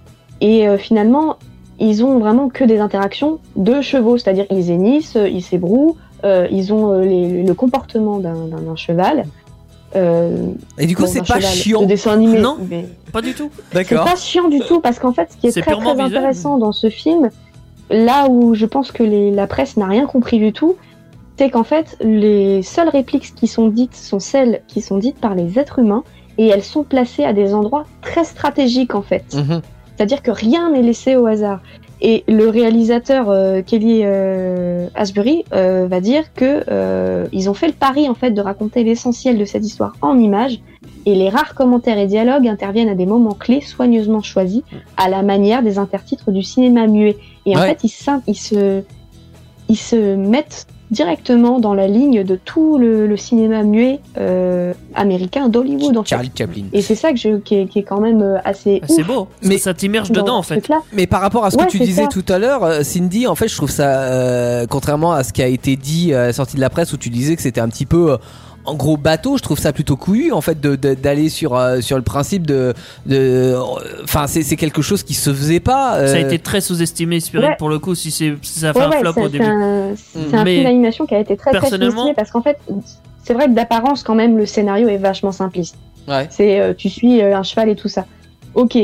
Et euh, finalement, ils ont vraiment que des interactions de chevaux, c'est-à-dire ils hennissent, euh, ils s'ébrouent, euh, ils ont euh, les- le comportement d'un d'un- d'un cheval. Euh, Et du coup, bon, c'est d'un pas cheval chiant. de dessin animé. Non. mais- Pas du tout. C'est D'accord. pas chiant du tout parce qu'en fait, ce qui est, C'est très purement très visuel. intéressant dans ce film, là où je pense que les, la presse n'a rien compris du tout, c'est qu'en fait, les seules répliques qui sont dites sont celles qui sont dites par les êtres humains et elles sont placées à des endroits très stratégiques en fait. Mhm. C'est-à-dire que rien n'est laissé au hasard. Et le réalisateur euh, Kelly euh, Asbury euh, va dire que euh, ils ont fait le pari en fait de raconter l'essentiel de cette histoire en images et les rares commentaires et dialogues interviennent à des moments clés soigneusement choisis à la manière des intertitres du cinéma muet. Et en Ouais. fait, ils, s'in- ils se ils se mettent directement dans la ligne de tout le, le cinéma muet euh, américain d'Hollywood en fait. Charlie Chaplin. Et c'est ça que je, qui, est, qui est quand même euh, assez C'est ouf beau. Mais- Mais ça t'immerge dans dedans en ce fait. truc-là. Mais par rapport à ce que Ouais, tu c'est disais ça. tout à l'heure, euh, Cindy, en fait, je trouve ça, euh, contrairement à ce qui a été dit à la sortie de la presse où tu disais que c'était un petit peu euh, en gros bateau, je trouve ça plutôt couillu en fait de, de- d'aller sur euh, sur le principe de de enfin c'est c'est quelque chose qui se faisait pas euh, Ça a été très sous-estimé, Spirit, Ouais. pour le coup, si, c'est, si ça a fait Ouais, un ouais, flop c'est- au c'est début. un, c'est un Mais film d'animation qui a été très très personnellement- sous-estimé parce qu'en fait, c'est vrai que d'apparence quand même le scénario est vachement simpliste. ouais. C'est euh, tu suis euh, un cheval et tout ça. Ok,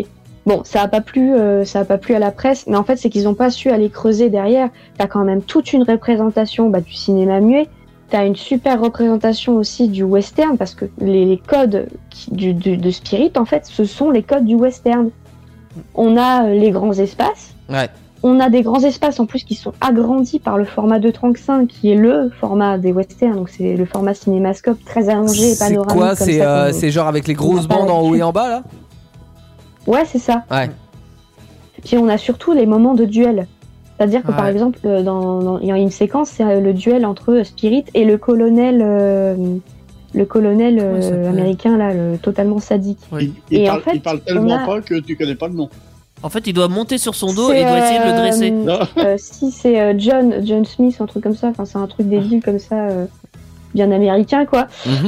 Bon, ça a pas plu, euh, ça a pas plu à la presse, mais en fait, c'est qu'ils ont pas su aller creuser derrière. T'as quand même toute une représentation bah, du cinéma muet. T'as une super représentation aussi du western, parce que les, les codes qui, du, du, de Spirit, en fait, ce sont les codes du western. On a euh, les grands espaces. Ouais. On a des grands espaces en plus qui sont agrandis par le format deux trente-cinq, qui est le format des westerns, donc c'est le format cinémascope très allongé et C'est panoramique. quoi comme C'est ça, euh, comme- c'est genre avec les on grosses n'a pas bandes en haut l'habitude. et en bas là. Ouais, c'est ça. Ouais. Puis on a surtout les moments de duel. C'est-à-dire que Ouais. par exemple, euh, dans, dans- il y a une séquence, c'est euh, le duel entre euh, Spirit et le colonel, euh, le colonel Comment il euh, s'appelle américain là, le totalement sadique. Oui. Il, il Et parle, en fait, il parle tellement on a- pas que tu connais pas le nom. En fait, il doit monter sur son dos C'est, et il doit essayer de le euh, dresser. Non. Euh, si c'est euh, John, John Smith, un truc comme ça. Enfin, c'est un truc débile comme ça, euh, bien américain quoi. Mhm.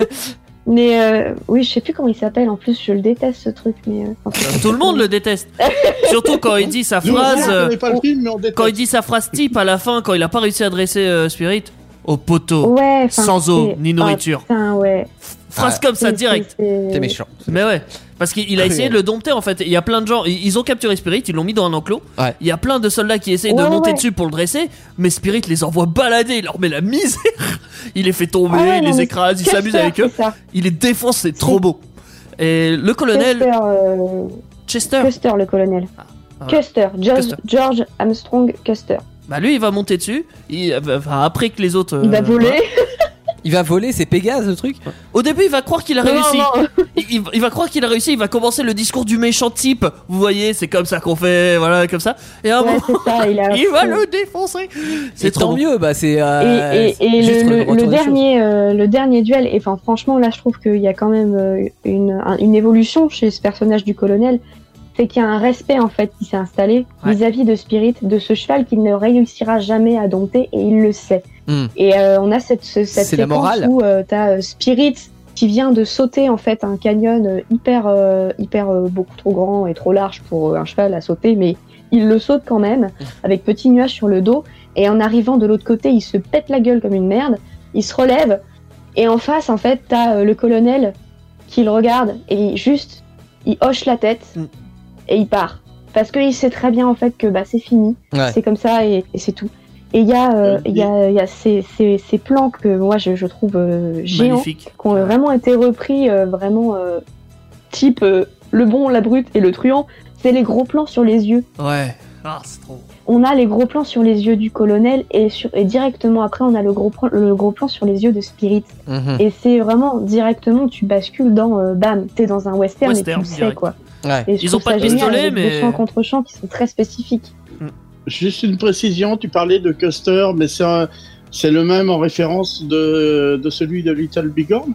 Mais euh, oui, je sais plus comment il s'appelle. En plus, je le déteste ce truc. Mais euh, enfin, Tout le monde le déteste. Surtout quand il dit sa Nous, phrase. on euh, connaît pas le film, mais on déteste. Quand il dit sa phrase type à la fin, quand il a pas réussi à dresser euh, Spirit, au poteau, ouais, enfin, sans eau c'est- ni nourriture. Ah, putain, ouais. Phrase Ouais. comme ça C'est- direct. c'est- T'es méchant. Mais ouais, parce qu'il il a Cruel. essayé de le dompter en fait. Il y a plein de gens, ils ils ont capturé Spirit, ils l'ont mis dans un enclos. Ouais. Il y a plein de soldats qui essayent de Ouais, monter ouais. dessus pour le dresser, mais Spirit les envoie balader, il leur met la misère. Il les fait tomber, Ah ouais, il non, les mais écrase, il Custer, s'amuse avec eux. c'est ça. Il les défonce, c'est trop beau. Et le colonel Custer, euh, Chester, Custer, le colonel. Ah, ouais. Custer, George, Custer. George Armstrong Custer. bah lui il va monter dessus. Il, enfin, après que les autres. Il va euh, voler. voilà. Il va voler, c'est Pégase le truc. Au début, il va croire qu'il a Non, réussi. non, non. Il, il- il va croire qu'il a réussi. Il va commencer le discours du méchant type. Vous voyez, c'est comme ça qu'on fait, voilà, comme ça. Et à un Ouais, moment, c'est ça. Il, a... il va le défoncer. C'est C'est trop tant beau. mieux, bah c'est. Et, euh, et, et juste le, le- retour le des choses. dernier, euh, le dernier duel, et enfin franchement là je trouve qu'il y a quand même euh, une, un- une évolution chez ce personnage du colonel, c'est qu'il y a un respect en fait qui s'est installé Ouais. vis-à-vis de Spirit, de ce cheval qu'il ne réussira jamais à dompter et il le sait. Hmm. Et euh, on a cette, ce- cette C'est la séquence morale. où euh, t'as euh, Spirit qui vient de sauter en fait un canyon euh, hyper, euh, hyper euh, beaucoup trop grand et trop large pour euh, un cheval à sauter, mais il le saute quand même avec petit nuage sur le dos. Et en arrivant de l'autre côté, il se pète la gueule comme une merde. Il se relève et en face, en fait, t'as euh, le colonel qui le regarde et il, juste, il hoche la tête Mm. et il part parce qu'il sait très bien en fait que bah c'est fini, Ouais. c'est comme ça et, et c'est tout. Et il y a, euh, il y a, il y a ces, ces, ces plans que moi je, je trouve euh, géants, Magnifique. qui ont vraiment été repris euh, vraiment euh, type euh, le bon, la brute et le truand. C'est les gros plans sur les yeux. Ouais. Ah, c'est trop. On a les gros plans sur les yeux du colonel et, sur, et directement après on a le gros, plan, le gros plan sur les yeux de Spirit. Mhm. Et c'est vraiment directement, tu bascules dans, euh, bam, t'es dans un western, Western, et tu le sais direct. quoi. Ouais. Et je Ils trouve ont pas ça de génial, pistolet, avec mais- des chants contre chants qui sont très spécifiques. Juste une précision, tu parlais de Custer, mais c'est un- c'est le même en référence de, de celui de Little Bighorn.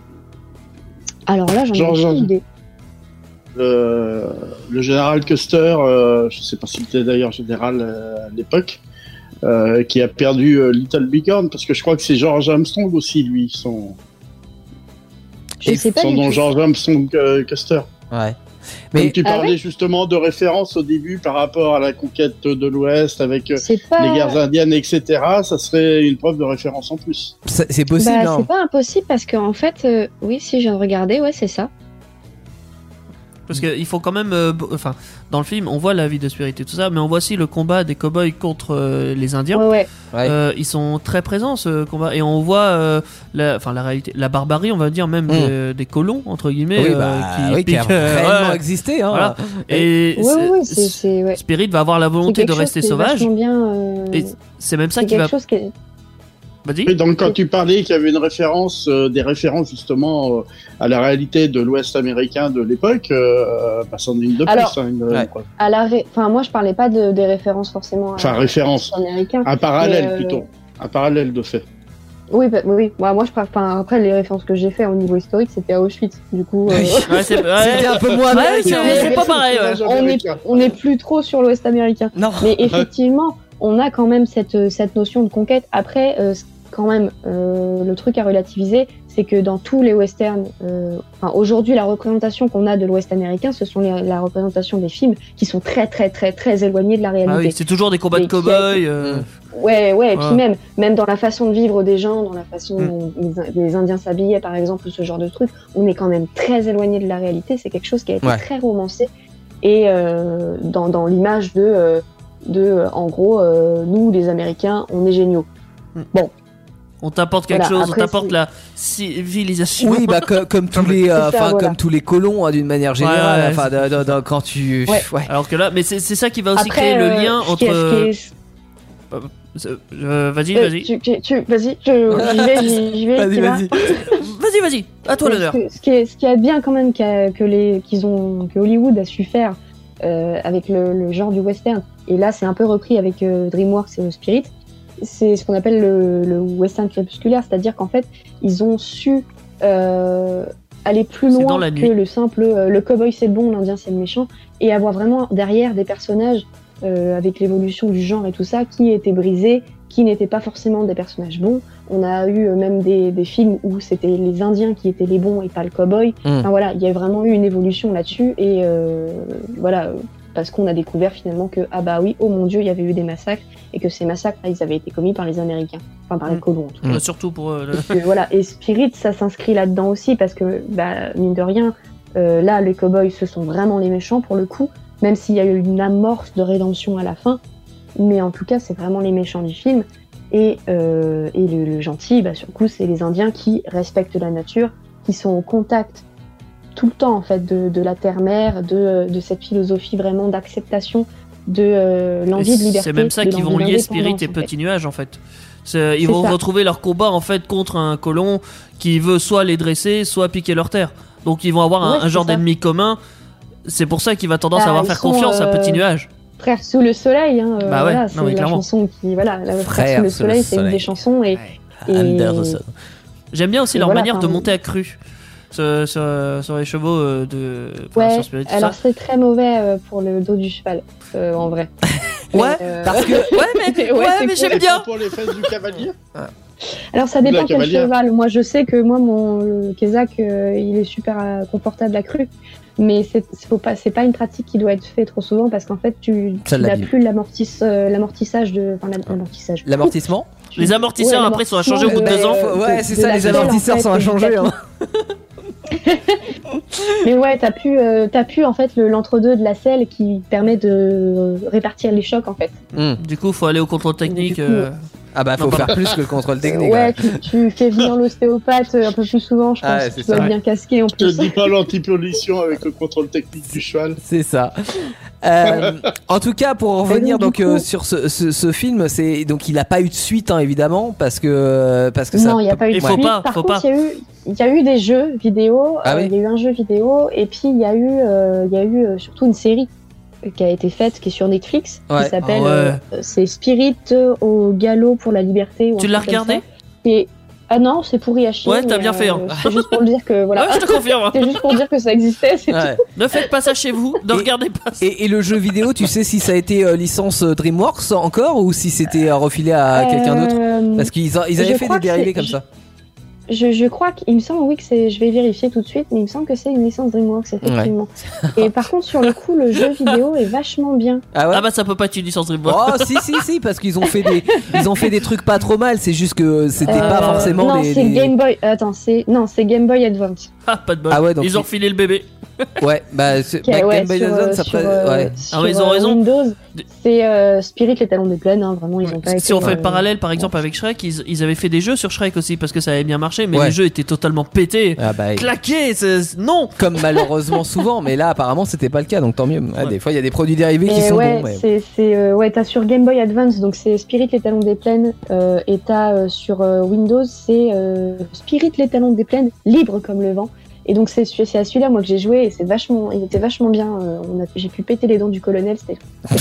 Alors là, j'en ai Genre, genre- aucune idée. Le, le général Custer, euh, je sais pas s'il était d'ailleurs général euh, à l'époque, euh, qui a perdu euh, Little Bighorn, parce que je crois que c'est George Armstrong aussi, lui, son, Je sais pas son du nom, tout. George Armstrong euh, Custer. Ouais. Mais Mais tu Ah parlais ouais justement de référence au début par rapport à la conquête de l'Ouest avec euh, C'est pas... les guerres indiennes, et cetera. Ça serait une preuve de référence en plus. ça- c'est possible. Bah, hein. c'est pas impossible parce qu'en fait, euh, oui, si je viens de regarder, ouais, c'est ça. Parce qu'il faut quand même. euh, b- Enfin, dans le film, on voit la vie de Spirit et tout ça, mais on voit aussi le combat des cowboys contre euh, les Indiens. Ouais, ouais. Ouais. Euh, ils sont très présents ce combat et on voit euh, la, enfin la réalité, la barbarie, on va dire même Mm. des, des colons entre guillemets oui, euh, bah, qui, oui, qui a piquent, euh, réellement ouais. existé. Hein. Voilà. Et Ouais, c'est- ouais, ouais, c'est, c'est, ouais. Spirit va avoir la C'est volonté quelque de chose rester qui est sauvage. vachement bien. euh, Et c'est même ça c'est qui quelque va. chose qui est... Vas-y. Oui, donc quand tu parlais qu'il y avait une référence, euh, des références justement euh, à la réalité de l'Ouest américain de l'époque, euh, bah, c'en est une de Alors, plus. Hein, une, ouais. quoi. à la ré... Enfin, moi, je parlais pas de, des références forcément. À, Enfin, référence. américain. Un parallèle Mais, euh, plutôt. Un parallèle de fait. Oui, bah, oui, oui. Moi, moi, je parle. Enfin, après, les références que j'ai fait au niveau historique, c'était à Auschwitz. Du coup, euh, Ouais, c'est ouais, C'était un peu moins ouais, américain. c'est- c'est pas pareil. Ouais. on est, on est plus trop sur l'Ouest américain. Non. Mais effectivement, on a quand même cette, cette notion de conquête. Après, euh, quand même, euh, le truc à relativiser, c'est que dans tous les westerns, euh, enfin, aujourd'hui, la représentation qu'on a de l'Ouest américain, ce sont les, la représentation des films qui sont très, très, très, très éloignés de la réalité. Ah oui, c'est toujours des combats de Et qui a cow-boys. été- euh, Ouais, ouais, et Ouais. puis même, même dans la façon de vivre des gens, dans la façon Mm. dont les, les Indiens s'habillaient, par exemple, ou ce genre de truc, on est quand même très éloigné de la réalité. C'est quelque chose qui a été Ouais. très romancé. et euh, dans, dans l'image de, euh, de euh, en gros, euh, nous les Américains, on est géniaux. Bon. On t'apporte quelque Voilà, chose, après, on t'apporte c'est- la civilisation. Oui, bah comme, comme tous les, euh, C'est ça, enfin voilà. comme tous les colons hein, d'une manière générale. Ouais, ouais, enfin, c'est- de- de- de- quand tu, Ouais. ouais. Alors que là, mais c'est c'est ça qui va aussi Après, créer le euh, lien ce entre. qui est- ce qui est- Euh, euh, vas-y, Euh, vas-y. tu, tu, tu- vas-y, je- j'y vais, j'y j'y vais. Vas-y, Kima. vas-y. Vas-y, vas-y. À toi Ouais, l'honneur. Ce, que- ce qui est, ce qui est bien quand même qu'a- que les, qu'ils ont, que Hollywood a su faire euh, avec le, le genre du western. Et là, c'est un peu repris avec euh, DreamWorks et Spirit. C'est ce qu'on appelle le, le western crépusculaire, c'est-à-dire qu'en fait, ils ont su euh, aller plus C'est dans loin la que nuit. le simple euh, le cowboy c'est le bon, l'indien c'est le méchant, et avoir vraiment derrière des personnages euh, avec l'évolution du genre et tout ça qui étaient brisés, qui n'étaient pas forcément des personnages bons. On a eu euh, même des, des films où c'était les Indiens qui étaient les bons et pas le cowboy. Mm. Enfin voilà, il y a vraiment eu une évolution là-dessus et euh, voilà, euh, parce qu'on a découvert finalement que ah bah oui, oh mon Dieu, il y avait eu des massacres et que ces massacres, là, ils avaient été commis par les Américains, enfin par les Mm. colons en tout cas. Mm. Euh, Surtout pour. euh, le- Et que, voilà, et Spirit, ça s'inscrit là-dedans aussi parce que, bah, mine de rien, euh, là, les cowboys, ce sont vraiment les méchants pour le coup, même s'il y a eu une amorce de rédemption à la fin, mais en tout cas, c'est vraiment les méchants du film. Et, euh, et le, le gentil, bah, sur le coup, c'est les Indiens qui respectent la nature, qui sont au contact tout le temps en fait de, de la terre-mère, de, de cette philosophie vraiment d'acceptation de euh, l'envie de liberté. C'est même ça de qui vont l'envie lier Spirit d'indépendance, et en fait. Petit Nuage en fait. C'est- Ils C'est vont ça. retrouver leur combat en fait contre un colon qui veut soit les dresser, soit piquer leur terre. Donc ils vont avoir un, Ouais, un c'est genre ça. d'ennemi commun. C'est pour ça qu'il va tendance Bah, à avoir ils faire sont, confiance à euh, Petit Nuage. Frère sous le soleil, hein, euh, Bah ouais, voilà, non, c'est mais la clairement. chanson qui, voilà, la Frère Frère sous le sous le soleil, c'est une soleil. des chansons et, et- Under the sun. J'aime bien aussi et leur voilà, manière de enfin, monter à cru sur, sur- sur les chevaux euh, de. enfin, ouais. sur Spirit, tout Alors ça. c'est très mauvais euh, pour le dos du cheval, euh, en vrai. Ouais, Mais, euh, Parce que Ouais, mais, ouais, Ouais, c'est mais cool. j'aime Et bien. pour les fesses du cavalier. Alors ça Ou de la dépend quel cavalière. cheval. Moi je sais que moi mon le Kézak euh, il est super euh, confortable à cru, mais c'est c'est faut pas c'est pas une pratique qui doit être faite trop souvent parce qu'en fait tu, Ça tu n'as l'abîme. plus l'amortisse euh, l'amortissage de enfin la- l'amortissage. L'amortissement. Tu- Les amortisseurs, ouais, après, sont à changer au bout de l'amortissement, deux ans. euh, Ouais, de- c'est de ça, la les selle, amortisseurs en fait, sont à et du changer. tapis. Hein. Mais ouais, t'as pu, euh, t'as pu en fait le- l'entre-deux de la selle qui permet de euh, répartir les chocs en fait. Hmm. Du coup, faut aller au contrôle technique. Du coup, euh, Ah bah faut Non, faire pas- plus que le contrôle technique. ouais, ouais. tu, tu fais venir l'ostéopathe euh, un peu plus souvent, je pense. Ah ouais, que c'est tu dois ça. être bien casqué en Je te plus. dis pas l'antipollution avec le contrôle technique du cheval. C'est ça. Euh, en tout cas, pour en revenir donc, donc du euh, coup- sur ce, ce, ce film, c'est donc il a pas eu de suite hein, évidemment parce que parce que ça. Non, il n'y a pas eu de Il faut suite. pas, Par faut contre, pas. il y a eu, il y a eu des jeux vidéo. Ah euh, oui. Il y a eu un jeu vidéo et puis il y a eu, euh, il y a eu euh, surtout une série euh, qui a été faite, qui est sur Netflix, Ouais. qui s'appelle, Ah ouais. euh, c'est Spirit euh, au galop pour la liberté. Ou un Tu l'as truc comme regardé ça. Et ah non, c'est pourri à chier. Ouais, t'as mais, bien fait, hein. C'est juste pour le dire que voilà. Ouais, je te confirme. C'est juste pour dire que ça existait. C'est Ouais. Ne faites pas ça chez vous. Ne Et- regardez pas ça. Et, et le jeu vidéo, tu sais si ça a été euh, licence euh, DreamWorks encore ou si c'était euh, refilé à tout. quelqu'un d'autre Euh, Parce qu'ils a- ils je avaient fait crois des que dérivés c'est- comme je- ça. Je, je crois qu'il me semble, oui, que c'est. Je vais vérifier tout de suite, mais il me semble que c'est une licence DreamWorks, effectivement. Et par contre, sur le coup, le jeu vidéo est vachement bien. Ah ouais. Ah bah ça peut pas être une licence DreamWorks. Oh si si si parce qu'ils ont fait des ils ont fait des trucs pas trop mal. C'est juste que c'était Euh, pas forcément non, des. c'est des- Game Boy. Attends, c'est non, c'est Game Boy Advance. Ah, pas de bol. Ah ouais, donc Ils ont il- filé le bébé. Ouais bah, c'est- Qui est- bah, ouais, Game Boy sur, Advance euh, après. sur, euh, Ouais. sur, Ah ouais, ils ont euh, raison. Windows, De- c'est euh, Spirit les talons des plaines. Hein, vraiment, ils ont pas. Si on été, fait euh, le parallèle par exemple avec Shrek, ils, ils avaient fait des jeux sur Shrek aussi parce que ça avait bien marché, mais Ouais. les jeux étaient totalement pétés, Ah bah, claqués. c'est- Non. comme malheureusement souvent, mais là apparemment c'était pas le cas, donc tant mieux. Ah, Ouais. Des fois il y a des produits dérivés qui Et sont ouais, bons. Mais... c'est c'est euh, ouais, t'as sur Game Boy Advance, donc c'est Spirit les talons des plaines, euh, et t'as euh, sur euh, Windows, c'est euh, Spirit les talons des plaines, libre comme le vent. Et donc c'est c'est à celui-là moi que j'ai joué et c'est vachement, il était vachement bien. euh, on a, j'ai pu péter les dents du colonel, c'était.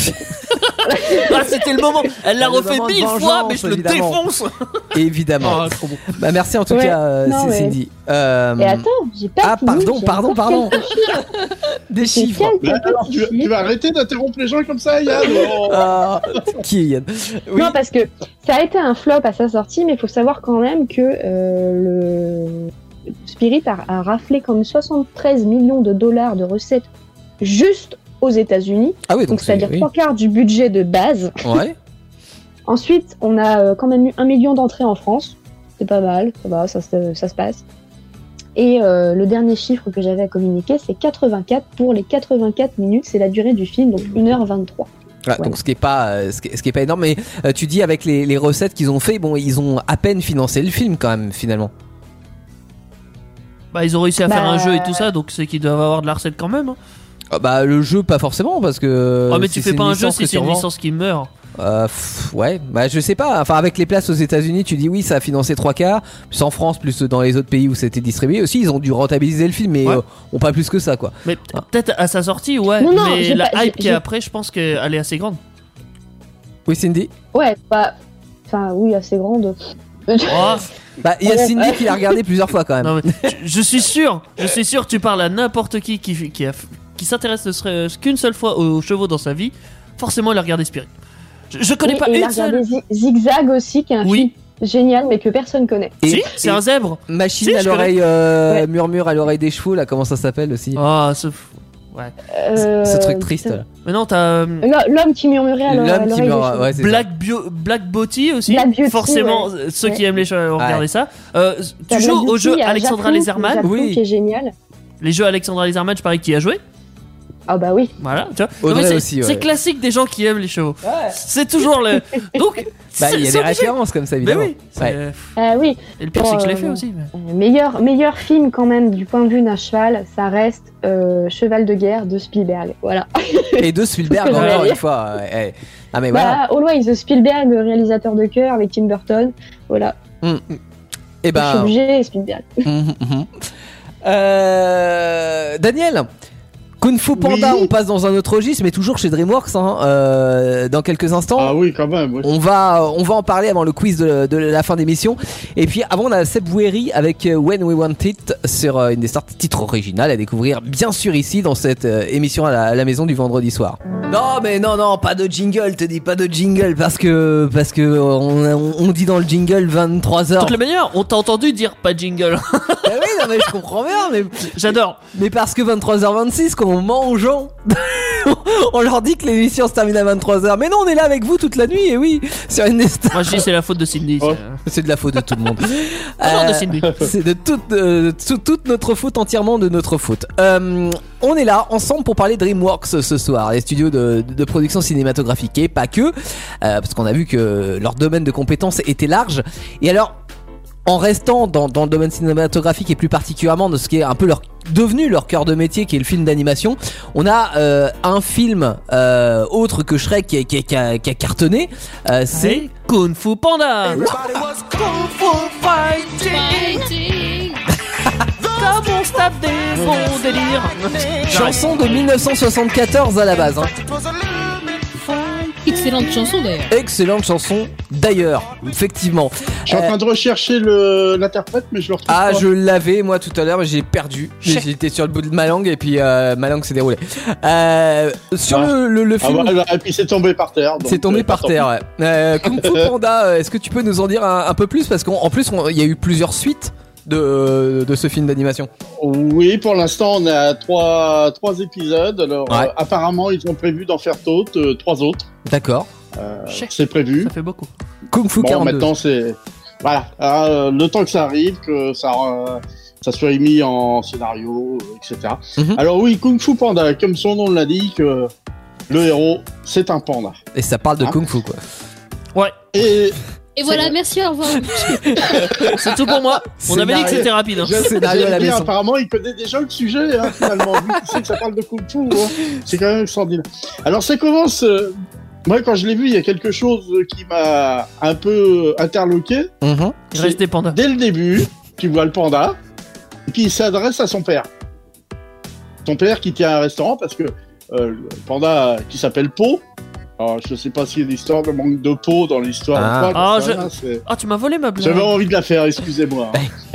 Ah, c'était le moment. Elle l'a Le refait moment de mille fois, vengeance, mais je le évidemment. défonce. Évidemment. Ah, trop bon. Bah merci en tout Ouais. cas, euh, Non, c'est ouais. Cindy. Euh, Et attends, j'ai pas. Ah fini, pardon, j'ai pardon, encore pardon. quelques chiffres. Des J'ai chiffres. quelques Mais alors, petits tu, tu chiffres. vas arrêter d'interrompre les gens comme ça, Yann Oh. Ah, qui est Yann Oui. Non, parce que ça a été un flop à sa sortie, mais il faut savoir quand même que euh, le Spirit a, a raflé comme soixante-treize millions de dollars de recettes juste aux États-Unis, Ah oui, donc donc c'est-à-dire oui. trois quarts du budget de base. Ouais. Ensuite, on a euh, quand même eu un million d'entrées en France, c'est pas mal, ça va, ça, se- ça se passe. Et euh, le dernier chiffre que j'avais à communiquer, c'est quatre-vingt-quatre pour les quatre-vingt-quatre minutes, c'est la durée du film, donc une heure vingt-trois. Voilà, Voilà. Donc ce qui est pas euh, ce qui est, ce qui est pas énorme, mais euh, tu dis avec les, les recettes qu'ils ont fait, bon, ils ont à peine financé le film quand même finalement. Bah, ils ont réussi à Bah, faire un jeu et tout ça, donc c'est qu'ils doivent avoir de la recette quand même. Hein. Ah, bah le jeu pas forcément parce que. oh, mais si tu c'est fais pas une un jeu licence si que c'est tu une revends. licence qui meurt. Euh, pff, ouais, bah je sais pas. Enfin, avec les places aux États-Unis, tu dis oui, ça a financé trois quarts. Plus en France, plus dans les autres pays où c'était distribué aussi, ils ont dû rentabiliser le film, mais Ouais. euh, on pas plus que ça, quoi. Mais p- peut-être à sa sortie, ouais. Non, non, mais j'ai la pas- hype j'ai- qui est j'ai- après, je pense qu'elle est assez grande. Oui, Cindy. Ouais, bah, enfin, oui, assez grande. Oh, Bah, il y a Ouais. Cindy qui l'a regardé plusieurs fois quand même. non, mais je, je suis sûr, je suis sûr, tu parles à n'importe qui qui, qui, a- qui s'intéresse ne serait qu'une seule fois aux chevaux dans sa vie, forcément il a regardé Spirit. Je, je connais Oui, pas et il une a regardé seule. Zi- Zigzag aussi, qui est un Oui. film génial, mais que personne connaît. Et- Si, c'est et- un zèbre. Machine Si, à je l'oreille, euh, Ouais. murmure à l'oreille des chevaux, là, comment ça s'appelle aussi? Ah, ce... ouais. Euh, Ce truc triste, putain. là. Mais non, t'as euh, L'ho- L'homme qui murmurait à l'o- à L'homme qui l'oreille des meurt, chevaux. ouais, c'est ça. Black, Bio... Black Beauty aussi. Black Beauty, Forcément, ouais. euh, ceux qui Ouais. aiment les chevaux ont Ouais. regardé ça. Euh, T'as tu Black joues au Beauty, jeu il y a Alexandra Jafou, Laserman. Jafou Oui. qui est génial. Les jeux Alexandra Laserman, je parie que tu y as joué. Ah bah oui. Voilà, tu vois. Audrey Non, mais c'est, aussi, ouais. c'est classique des gens qui aiment les chevaux. C'est toujours le. Donc, Bah, c'est- il y a c'est des obligé. références comme ça, Mais évidemment. oui. c'est- Ouais. Ah oui. Et le pire, c'est que je l'ai Euh, fait aussi. mais- Euh, meilleur, meilleur film quand même du point de vue d'un cheval, ça reste euh, Cheval de guerre de Spielberg. Voilà. Et de Spielberg, C'est ce que encore j'allais une dire. fois. ouais, ouais. Ah, mais voilà. Bah, Always the Spielberg, réalisateur de cœur avec Tim Burton. Voilà. Mm, mm. Et Je suis ben. obligé, Spielberg. Mhm, mhm. Euh, Daniel, Kung Fu Panda, Oui. on passe dans un autre registre, mais toujours chez DreamWorks. Hein, euh, dans quelques instants, Ah oui, quand même. oui. on va on va en parler avant le quiz de, de la fin d'émission. Et puis avant, on a Seb Bouéry avec euh, When We Want It sur euh, une des sortes titres originales à découvrir, bien sûr, ici dans cette euh, émission à la, à la maison du vendredi soir. Non, mais non, non, pas de jingle. Te dis pas de jingle parce que parce que on, on, on dit dans le jingle vingt-trois heures. Toutes les manières, on t'a entendu dire pas de jingle. Ah oui, non, mais je comprends bien, mais J'adore. Mais parce que vingt-trois heures vingt-six, quand on ment aux gens, on leur dit que l'émission se termine à vingt-trois heures. Mais non, on est là avec vous toute la nuit, et oui, sur une des stars. Moi, je dis c'est la faute de Cindy. Oh. c'est- C'est de la faute de tout le monde. Ah non, de Euh, Cindy. C'est de toute, euh, tout- toute notre faute, entièrement de notre faute. Euh, on est là ensemble pour parler DreamWorks ce soir, les studios de, de production cinématographique et pas que, euh, parce qu'on a vu que leur domaine de compétences était large. Et alors, en restant dans, dans le domaine cinématographique et plus particulièrement de ce qui est un peu leur devenu leur cœur de métier, qui est le film d'animation, on a euh, un film euh, autre que Shrek qui, a- qui a- qui a, qui a cartonné. Euh, c'est C'est Kung Fu Panda. Comme on se tape des bons délires. chanson de mille neuf cent soixante-quatorze à la base. Hein. Excellente chanson d'ailleurs. Excellente chanson d'ailleurs, effectivement. Je suis en Euh, train de rechercher le- l'interprète, mais je le retrouve Ah, pas. je l'avais moi tout à l'heure, mais j'ai perdu. J'étais sur le bout de ma langue et puis euh, ma langue s'est déroulée. Euh, sur Ah. le, le, le Ah, film. voilà, et puis c'est tombé par terre. donc, C'est tombé euh, par tant terre, pis. ouais. Euh, Kung Fu Panda, euh, est-ce que tu peux nous en dire un, un peu plus? Parce qu'en en plus, on- il y a eu plusieurs suites de, de ce film d'animation. Oui, pour l'instant, on a trois, trois épisodes. Alors, Ouais. euh, apparemment, ils ont prévu d'en faire d'autres, euh, trois autres. D'accord. Euh, Chèque. c'est prévu. Ça fait beaucoup. Kung Fu Bon, quarante-deux. maintenant, c'est. Voilà. Alors, euh, le temps que ça arrive, que ça, euh, ça soit mis en scénario, euh, et cetera. Mhm. Alors, oui, Kung Fu Panda, comme son nom l'indique, euh, le héros, c'est un panda. Et ça parle de Ah. Kung Fu, quoi. Ouais, Et Et voilà, merci, au revoir. c'est tout pour moi. On avait dit que c'était rapide. hein. Je- Scénario à la j'allais dire, maison. apparemment, il connaît déjà le sujet, hein, finalement, vu qu'il sait que ça parle de Kung Fu. Hein. C'est quand même extraordinaire. Alors, ça commence. euh, moi, quand je l'ai vu, il y a quelque chose qui m'a un peu interloqué. Mhm. Il reste des pandas. Dès le début, tu vois le panda, et puis il s'adresse à son père. Son père qui tient un restaurant parce que euh, le panda qui s'appelle Po. Alors, je sais pas s'il y a l'histoire de manque de peau dans l'histoire. Ah. ou pas, Ah, j'en sais je- rien, c'est- Ah, tu m'as volé ma blague. J'avais envie de la faire, excusez-moi.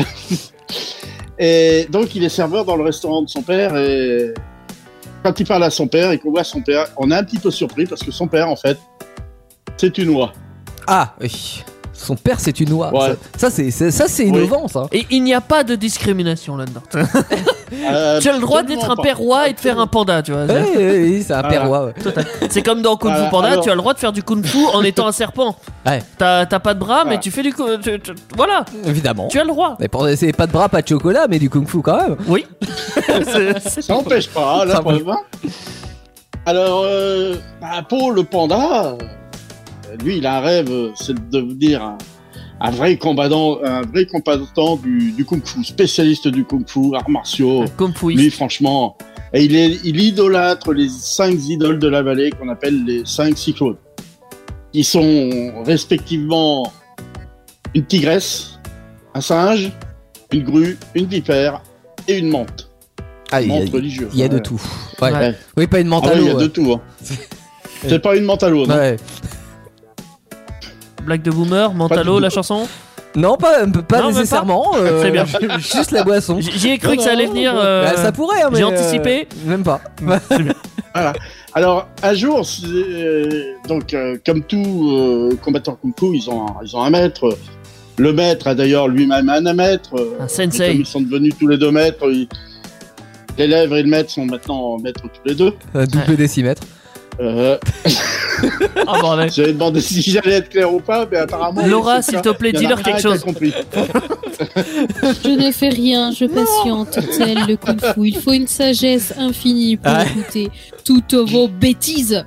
Et donc, il est serveur dans le restaurant de son père. Et quand il parle à son père et qu'on voit son père, on est un petit peu surpris parce que son père, en fait, c'est une oie. Ah, oui. Son père, c'est une oie. Ouais. Ça, ça, c'est, c'est, ça, c'est innovant, ça. Et il n'y a pas de discrimination là-dedans. Euh, Tu as le droit absolument d'être un pas. père roi et de faire un panda, tu vois. Ouais, ouais, ouais, c'est un Voilà. père roi. Ouais. Total. C'est comme dans Kung Fu Voilà, Panda, alors- tu as le droit de faire du Kung Fu en étant un serpent. Ouais. T'as, t'as pas de bras, mais Voilà. tu fais du. cou- tu- tu- voilà, Évidemment. tu as le droit. Mais pour, c'est pas de bras, pas de chocolat, mais du kung-fu quand même. Oui. C'est- c'est- Ça n'empêche pas, hein, la Ça preuve. hein. Alors, euh, bah, pour le panda, euh, lui, il a un rêve, euh, c'est de devenir un, un vrai combattant, un vrai combattant du, du kung-fu, spécialiste du kung-fu, arts martiaux. Kung Fu. Lui, franchement, et il, est, il idolâtre les cinq idoles de la vallée qu'on appelle les cinq cyclones, qui sont respectivement une tigresse, un singe, une grue, une vipère et une menthe. Ah, il y a, Menthe religieuse. il y a de ouais. tout. Ouais. Ouais. Oui, pas une Ah menthe à ouais, il y l'eau. a de ouais. tout. Hein. C'est pas une menthe à l'eau, non. Ouais. Blague de boomer, Pas Mentalo, du la tout. chanson. Non, pas, pas Non, même nécessairement. euh, Très bien. Juste la boisson. J- J'y ai cru Non, que ça non, allait venir. non, euh, Bah, ça pourrait, hein, mais. j'ai euh, anticipé. Même pas. Voilà. Alors, un jour, c'est, euh, donc, euh, comme tout euh, combattant kung-fu, ils ont, un- ils ont un maître. Le maître a d'ailleurs lui-même un maître. euh, Un et sensei. Comme ils sont devenus tous les deux maîtres, ils- l'élève et le maître sont maintenant maîtres tous les deux. Un double décimètre. Euh, Ah, bordel. J'avais demandé si j'allais être clair ou pas, mais apparemment. Laura, c'est s'il ça. te plaît, Il y en a dis-leur un quelque qui a chose. compris. Je ne fais rien, je patiente, tel le kung fu. Il faut une sagesse infinie pour Ouais. écouter toutes vos bêtises.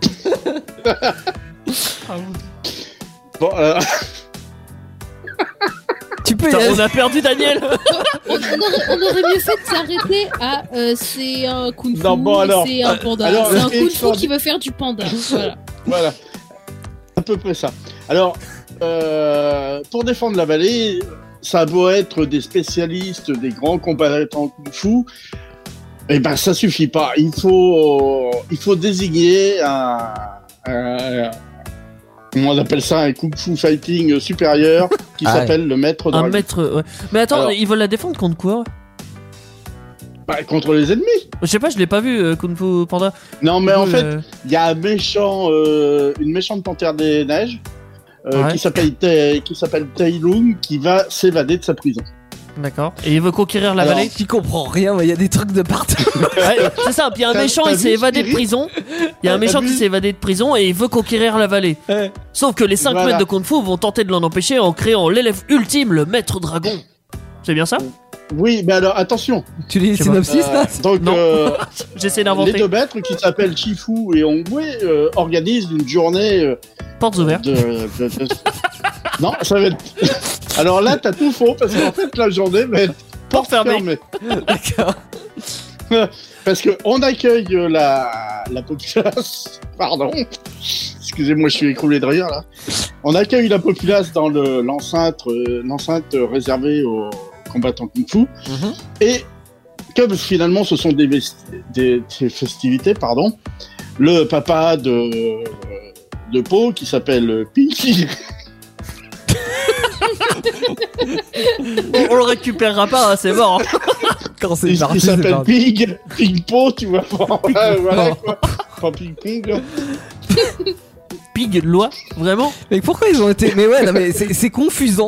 Bon, euh, Tu peux. Putain, on a perdu Daniel. On, on aurait, on aurait mieux fait de s'arrêter à euh, c'est un kung fu, Non, bon, alors, c'est un panda. alors, C'est un le kung fu extraordinaire- qui veut faire du panda. Voilà. voilà. À peu près ça. Alors, euh, pour défendre la vallée, ça a beau être des spécialistes, des grands combattants kung-fu, eh ben ça suffit pas. Il faut, il faut désigner un, un- comment on appelle ça, un kung-fu fighting supérieur qui Ah ouais. s'appelle le maître Un dragon. maître. Ouais. Mais attends, Alors- ils veulent la défendre contre quoi? Bah, contre les ennemis. Je sais pas, je l'ai pas vu, euh, Kung Fu Panda. Non, mais en Euh, fait, il y a un méchant, euh, une méchante panthère des neiges euh, Ouais. qui s'appelle Tai- qui s'appelle Tai Lung, qui va s'évader de sa prison. D'accord. Et il veut conquérir la Alors, vallée. Tu comprends rien, mais il y a des trucs de partout. Ouais, c'est ça. Puis il y a un T'as- méchant, t'as il s'est vu évadé de Spirit prison. Il y a un T'as méchant vu qui s'est évadé de prison et il veut conquérir la vallée. Ouais. Sauf que les cinq Voilà. maîtres de Kung Fu vont tenter de l'en empêcher en créant l'élève ultime, le maître dragon. C'est bien ça? Oui, mais alors attention. Tu lis le Je sais pas. synopsis Euh, là donc, Non. euh, J'essaie les d'inventer. deux maîtres qui s'appellent Chifu et Hongwei euh, organisent une journée euh, Portes ouvertes. de, de- de- Non, ça va être. Alors là, t'as tout faux parce qu'en fait, la journée va être Porte fermée. fermée. D'accord. Parce que on accueille euh, la, la populace. Pardon. Excusez-moi, je suis écroulé de rire là. On accueille la populace dans le- l'enceinte, euh, l'enceinte réservée aux combattants kung-fu. Mhm. Et comme finalement ce sont des, vesti- des, des festivités, pardon, le papa de de Po qui s'appelle Pinky. On, on le récupérera pas, hein, c'est mort. Quand c'est Il, parti, il c'est s'appelle parti. Pig, Pig Po, tu vois. Voilà, voilà, quoi. Pas Ping Pong. là. Pig, loi, vraiment? Mais pourquoi ils ont été. Mais ouais, non, mais c'est, c'est confusant.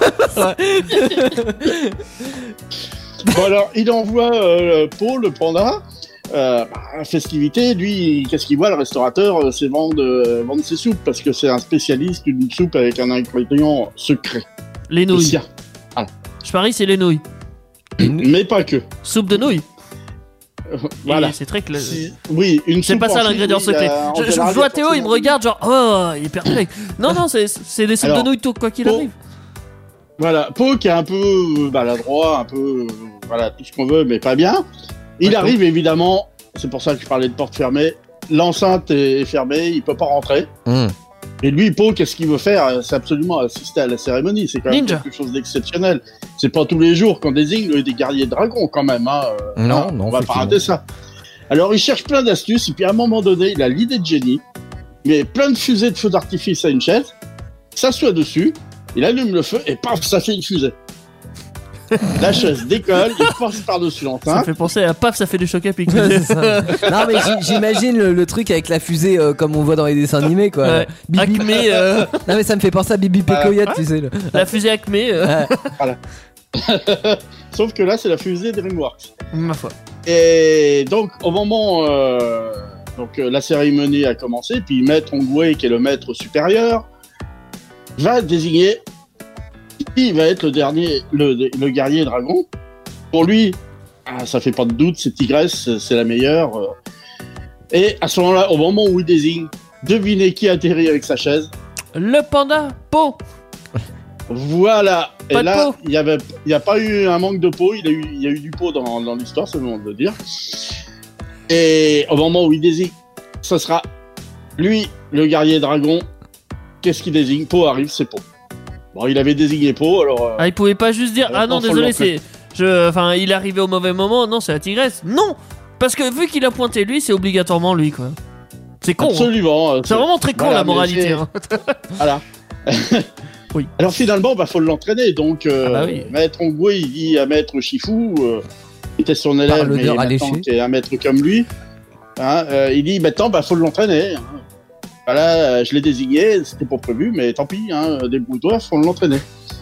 Bon alors, il envoie euh, Po, le panda, euh, bah, à la festivité. Lui, qu'est-ce qu'il voit, le restaurateur, euh, c'est vendre, euh, vendre ses soupes, parce que c'est un spécialiste d'une soupe avec un ingrédient secret. Les nouilles. Spécial. Je parie, c'est les nouilles. Mais pas que. Soupe de nouilles. Euh, Voilà. Et c'est très clair. Si- oui, une C'est soupe pas ça ensuite, l'ingrédient oui, secret. il a- en Je, je général, vois il y a Théo, il me forcément- regarde genre oh, il est perplexe. Non non, c'est c'est des soupes Alors, de nouilles tout quoi qu'il pour- arrive. Voilà, Po qui est un peu euh, maladroit, un peu, euh, voilà, tout ce qu'on veut, mais pas bien. Il D'accord. arrive évidemment, c'est pour ça que je parlais de porte fermée, l'enceinte est fermée, il peut pas rentrer. Hum. Et lui, Po, qu'est-ce qu'il veut faire? C'est absolument assister à la cérémonie, c'est quand même Ninja. quelque chose d'exceptionnel. C'est pas tous les jours qu'on désigne des guerriers dragons quand même, hein. euh, Non, hein, non, on va pas effectivement. rater ça. Alors il cherche plein d'astuces, et puis à un moment donné, il a l'idée de génie, mais plein de fusées de feux d'artifice à une chaise, s'assoit dessus, il allume le feu, et paf, ça fait une fusée. La chaise décolle, il passe par-dessus Ça l'enceinte. fait penser à paf, ça fait du choc à pic. Ouais, c'est ça. Non mais j- j'imagine le, le truc avec la fusée euh, comme on voit dans les dessins animés quoi. Ouais. Bibi- Acme, euh, Non mais ça me fait penser à Bibi Pécoyote, Ouais. tu sais. Le... la fusée Acme, euh, Ouais. Sauf que là, c'est la fusée DreamWorks. ma foi. Et donc, au moment, euh, donc euh, la cérémonie a commencé, puis Maître Ongway, qui est le maître supérieur, va désigner qui va être le dernier, le, le guerrier dragon. Pour lui, ah, ça fait pas de doute, c'est Tigresse, c'est la meilleure. euh. Et à ce moment-là, au moment où il désigne, devinez qui atterrit avec sa chaise. Le panda, Po. Voilà. Pas Et de là, pot. il y avait, il y a pas eu un manque de pot. Il y a eu, il y a eu du pot dans, dans l'histoire, c'est le moment de le dire. Et au moment où il désigne, ce sera lui, le guerrier dragon. Qu'est-ce qu'il désigne? Po arrive, c'est Po. Bon, il avait désigné Po, alors. euh, Ah, il pouvait pas juste dire Alors, ah non, faut désolé, l'entrer. c'est je enfin, il est arrivé au mauvais moment. Non, c'est la tigresse. Non. Parce que vu qu'il a pointé lui, c'est obligatoirement lui quoi. C'est con. hein. absolument. euh, C'est vraiment très con Voilà, la mais moralité. c'est- hein. Voilà. Oui. Alors finalement, bah faut l'entraîner. Donc, euh, Ah bah oui. Maître Ongway, il dit à Maître Shifu, euh, qui était son élève, mais l'odeur maintenant alléchée. qui est un maître comme lui, hein, euh, il dit maintenant, bah faut l'entraîner. hein. Voilà, euh, je l'ai désigné, c'était pas prévu, mais tant pis, hein, débrouille-toi, faut l'entraîner.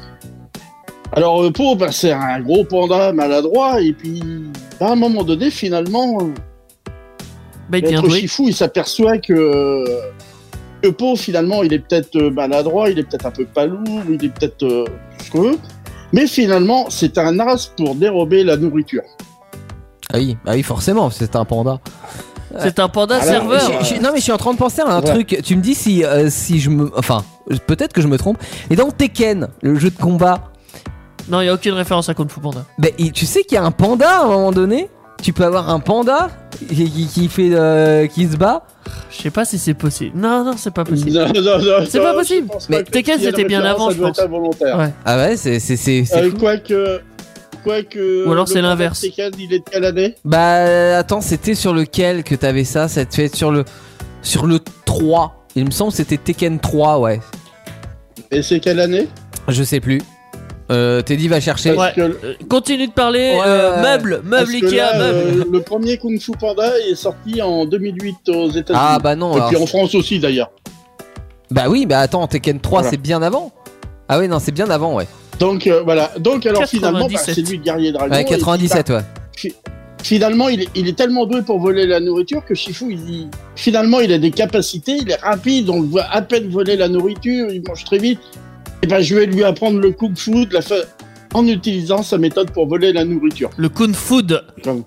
Alors euh, Po, bah, c'est un gros panda maladroit, et puis bah, à un moment donné, finalement, euh, Bah, il devient Maître doué. Shifu, il s'aperçoit que, que Po, finalement, il est peut-être euh, maladroit, il est peut-être un peu palourd, il est peut-être euh, tout ce qu'on veut. Mais finalement, c'est un as pour dérober la nourriture. Ah oui, bah oui forcément, c'est un panda. C'est un panda Alors, serveur. Je- je- non mais je suis en train de penser à un Ouais. truc. Tu me dis si euh, si je me, enfin peut-être que je me trompe. Et dans Tekken, le jeu de combat, Non, il y a aucune référence à Kung Fu Panda. ben il- tu sais qu'il y a un panda à un moment donné. Tu peux avoir un panda qui, qui- qui fait euh, qui se bat. Je sais pas si c'est possible. Non, non, c'est pas possible. Non, non, non, C'est non, pas je possible. pense Mais pas que Tekken, s'il y a c'était de bien référence, avant, ça je doit pense. être involontaire. Ouais. Ah ouais, c'est c'est c'est. c'est Euh, fou. Quoique, quoique. Ou alors le c'est panda l'inverse. de Tekken, il est de quelle année? Bah attends, c'était sur lequel que t'avais ça? Ça te fait sur le sur le trois. Il me semble que c'était Tekken trois, ouais. Et c'est quelle année? Je sais plus. Euh, Teddy va chercher. Ouais. Parce que, Euh, Continue de parler. Ouais, euh, ouais. meubles, meubles parce que Ikea, là, meubles. euh, le premier Kung Fu Panda est sorti en deux mille huit aux États-Unis. Ah bah non. Et puis alors- en France aussi d'ailleurs. Bah oui, bah attends, Tekken trois Voilà. c'est bien avant. Ah oui, non, c'est bien avant, ouais. Donc euh, voilà. Donc alors finalement, bah, quatre-vingt-dix-sept. c'est lui le guerrier dragon. Ouais, et quatre-vingt-dix-sept, ouais. puis, bah, finalement, il est, il est tellement doué pour voler la nourriture que Shifu, il dit, finalement, il a des capacités, il est rapide, on le voit à peine voler la nourriture, il mange très vite. Et ben, je vais lui apprendre le kung fu de la fa- en utilisant sa méthode pour voler la nourriture. Le Kung Food. Comme-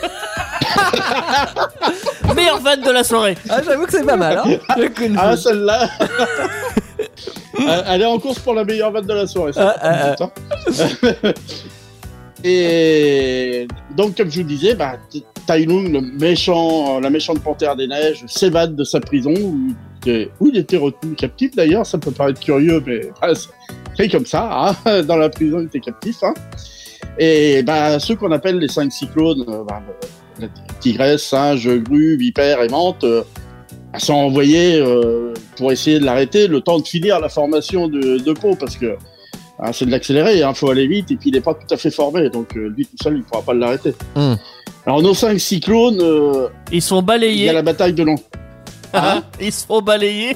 Meilleure vanne de la soirée. Ah, j'avoue que c'est pas mal, hein. Le Kung Fu. Ah, celle-là. Euh, Elle est en course pour la meilleure vanne de la soirée. ça. Ah, ah, Putain. Et donc, comme je vous disais, bah, T- Tai Lung, le méchant, la méchante panthère des neiges, s'évade de sa prison où il était, où il était retenu captif. D'ailleurs, ça peut paraître curieux, mais ah, c'est- c'est comme ça. Hein. Dans la prison, il était captif. Hein. Et bah, ceux qu'on appelle les cinq cyclones, euh, bah, la tigresse, singe, grue, vipère et menthe, euh, sont envoyés euh, pour essayer de l'arrêter le temps de finir la formation de, de Po, parce que hein, c'est de l'accélérer, il hein, faut aller vite, et puis il n'est pas tout à fait formé, donc euh, lui tout seul, il ne pourra pas l'arrêter. Mm. Alors nos cinq cyclones, euh, Ils sont il y a balayés. la bataille de l'an. Hein Ils sont balayés.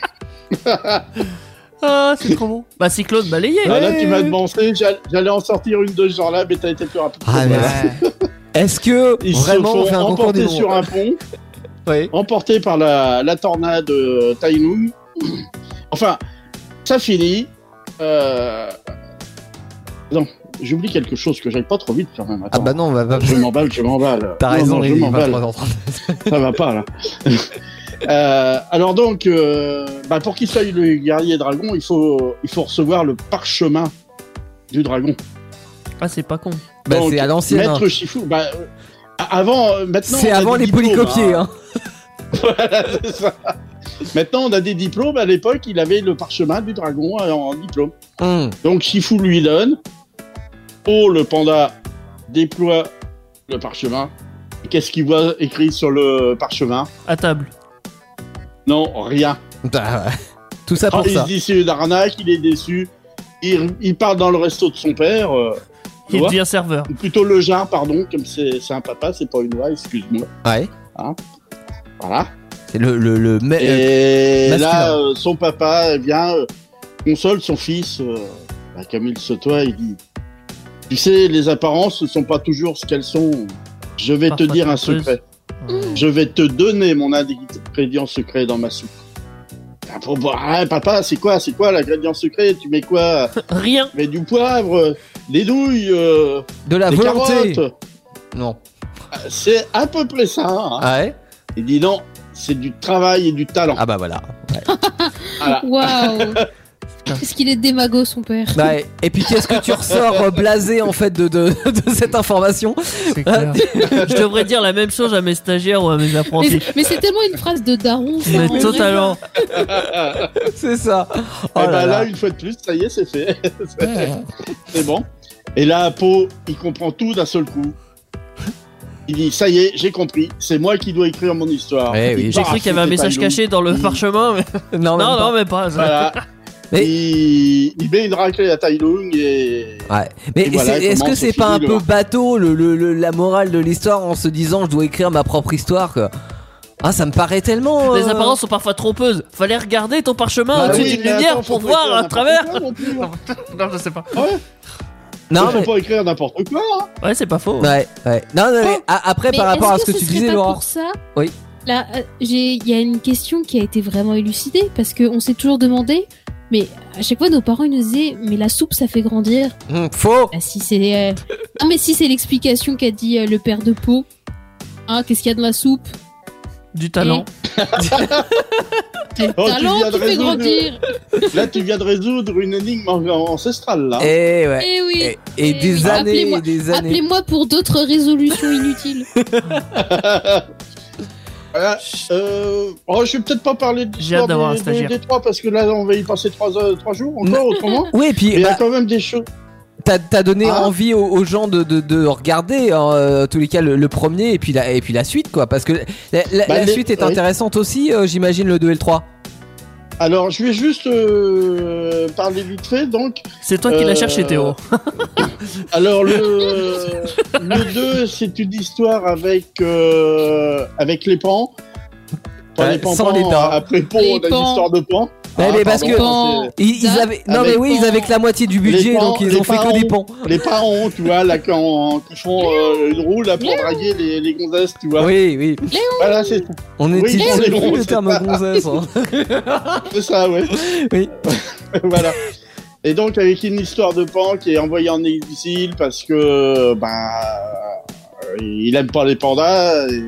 Ah, c'est trop bon. Bah, cyclone balayé. Ah, là, tu m'as devancé, j'all- j'allais en sortir une de ce genre-là, mais t'as été plus rapide. que Ah, moi. mais est-ce que Ils vraiment se on fait font un concours emporter du sur un pont, Oui. emportés par la, la tornade euh, Tai Lung. Enfin, ça finit. Euh... Non, j'oublie quelque chose, que j'aille pas trop vite quand même. Ah Attends. bah non, on va pas. Je m'emballe, je m'emballe. T'as Non, raison, non, il je est m'emballe. vingt-trois heures trente. Ça va pas là. Euh, alors donc, euh, bah, pour qu'il soit le guerrier dragon, il faut, il faut recevoir le parchemin du dragon. Ah, c'est pas con. Bah Donc, c'est à l'ancienne. hein. Maître Shifu, bah, euh, avant, euh, maintenant. C'est on a avant des les diplômes, polycopiers, hein. hein. Voilà, c'est ça. Maintenant, on a des diplômes. À l'époque, il avait le parchemin du dragon en, en diplôme. Hum. Donc Shifu lui donne. Oh, le panda déploie le parchemin. Qu'est-ce qu'il voit écrit sur le parchemin? À table. Non, rien. Bah, ouais. Tout ça Ah, pour il ça. se dit c'est une arnaque, il est déçu. Il, il part dans le resto de son père. euh, Il oie. devient serveur. Ou plutôt le Lejean, pardon, comme c'est c'est un papa, c'est pas une oie, excuse-moi. Ouais. Hein, voilà. C'est le le le. me- Et masculin. là, euh, son papa, eh bien, euh, console son fils, euh, bah, comme il se toit, il dit, tu sais, les apparences ne sont pas toujours ce qu'elles sont. Je vais Parfois te dire un trompeuses. secret. Je vais te donner mon ingrédient secret dans ma soupe. Ah, faut voir. Ah, papa, c'est quoi, c'est quoi l'ingrédient secret? Tu mets quoi? Rien. Tu mets du poivre, des douilles, euh, De la des volonté. carottes. Non. C'est à peu près ça. Hein. Ah ouais. Il dit non, c'est du travail et du talent. Ah bah voilà. Voilà. Waouh. Qu'est-ce qu'il est démago, son père. Ouais. Et puis qu'est-ce que tu ressors euh, blasé en fait de, de, de cette information? C'est clair. Je devrais dire la même chose à mes stagiaires ou à mes Mais, apprentis. mais c'est tellement une phrase de daron. ça, en Mais vrai. totalement. C'est ça. Oh Et là bah là. là, une fois de plus, ça y est, c'est fait. C'est bon. Et là, Po, il comprend tout d'un seul coup. Il dit, ça y est, j'ai compris, c'est moi qui dois écrire mon histoire. Eh oui, Il J'ai part cru qu'il y avait un affronter message Tai Lung. caché dans le Il- parchemin. Mais... Non, même Non, pas. non, mais pas. ça. Voilà. Mais- Il... il met une raclée à Tai Lung et... Ouais. Mais Et voilà, c'est- est-ce comment que se c'est pas un finit peu le- bateau le, le- le- la morale de l'histoire en se disant je dois écrire ma propre histoire quoi. Ah ça me paraît tellement. Les euh, apparences sont parfois trompeuses. Fallait regarder ton parchemin Bah au-dessus oui, d'une mais lumière attends, pour faut pas voir écrire à n'importe travers. quoi non plus, hein. Non, je sais pas. Ouais. Non Faut mais. pas écrire n'importe quoi. Hein. Ouais, c'est pas faux. Ouais, ouais. Non, non, mais Oh. a- après Mais par rapport à est-ce ce que, tu ce serait disais pas Laura. pour ça Oui. Là, euh, j'ai, il y a une question qui a été vraiment élucidée parce qu'on s'est toujours demandé, mais à chaque fois nos parents ils nous disaient, mais la soupe ça fait grandir. Hum, faux. Ah si c'est, euh... non mais si c'est l'explication qu'a dit euh, le père de Po. Hein, qu'est-ce qu'il y a dans la soupe? Du talent. C'est le Oh, tu talent viens de qui fait résoudre- grandir. Là, tu viens de résoudre une énigme an- ancestrale, là. Et ouais. Eh oui. Et, et Eh des oui. années, Appelez-moi- et des années. Appelez-moi pour d'autres résolutions inutiles. Voilà. Euh, oh, je vais peut-être pas parler de J'ai hâte d'avoir un des, stagiaire. des trois parce que là, on va y passer trois, heures- trois jours encore autrement. Oui, et puis Mais il y a bah, quand même des choses. t'as t'as donné Ah. envie aux, aux gens de, de, de regarder en euh, tous les cas le, le premier et puis la et puis la suite quoi parce que la, la- Bah, la les- suite est oui. intéressante aussi euh, j'imagine le deux et le trois. Alors, je vais juste euh, parler vite fait. Donc, C'est toi qui l'as Euh, cherché, Théo. alors le le deux, c'est une histoire avec euh, avec les pans. Pas Ouais, les pans, sans pans, les dents. Après Pan, Les on a une pans. histoire de pan. Ouais, mais parce pardon, que- Pan. c'est- Ils, ils Ça, avaient non avec mais oui ils pan. avaient que la moitié du budget pans- donc ils les ont fait que pans. des ponts. les parents, tu vois, là, quand qui font euh, une roue là pour draguer les, les gonzesses, tu vois. Oui oui Voilà, c'est on Oui, utilise les plus ronds, le c'est terme ça. gonzesse. hein. c'est ça, ouais. Oui. Voilà. Et donc avec une histoire de pan qui est envoyé en exil parce que bah il aime pas les pandas. Et...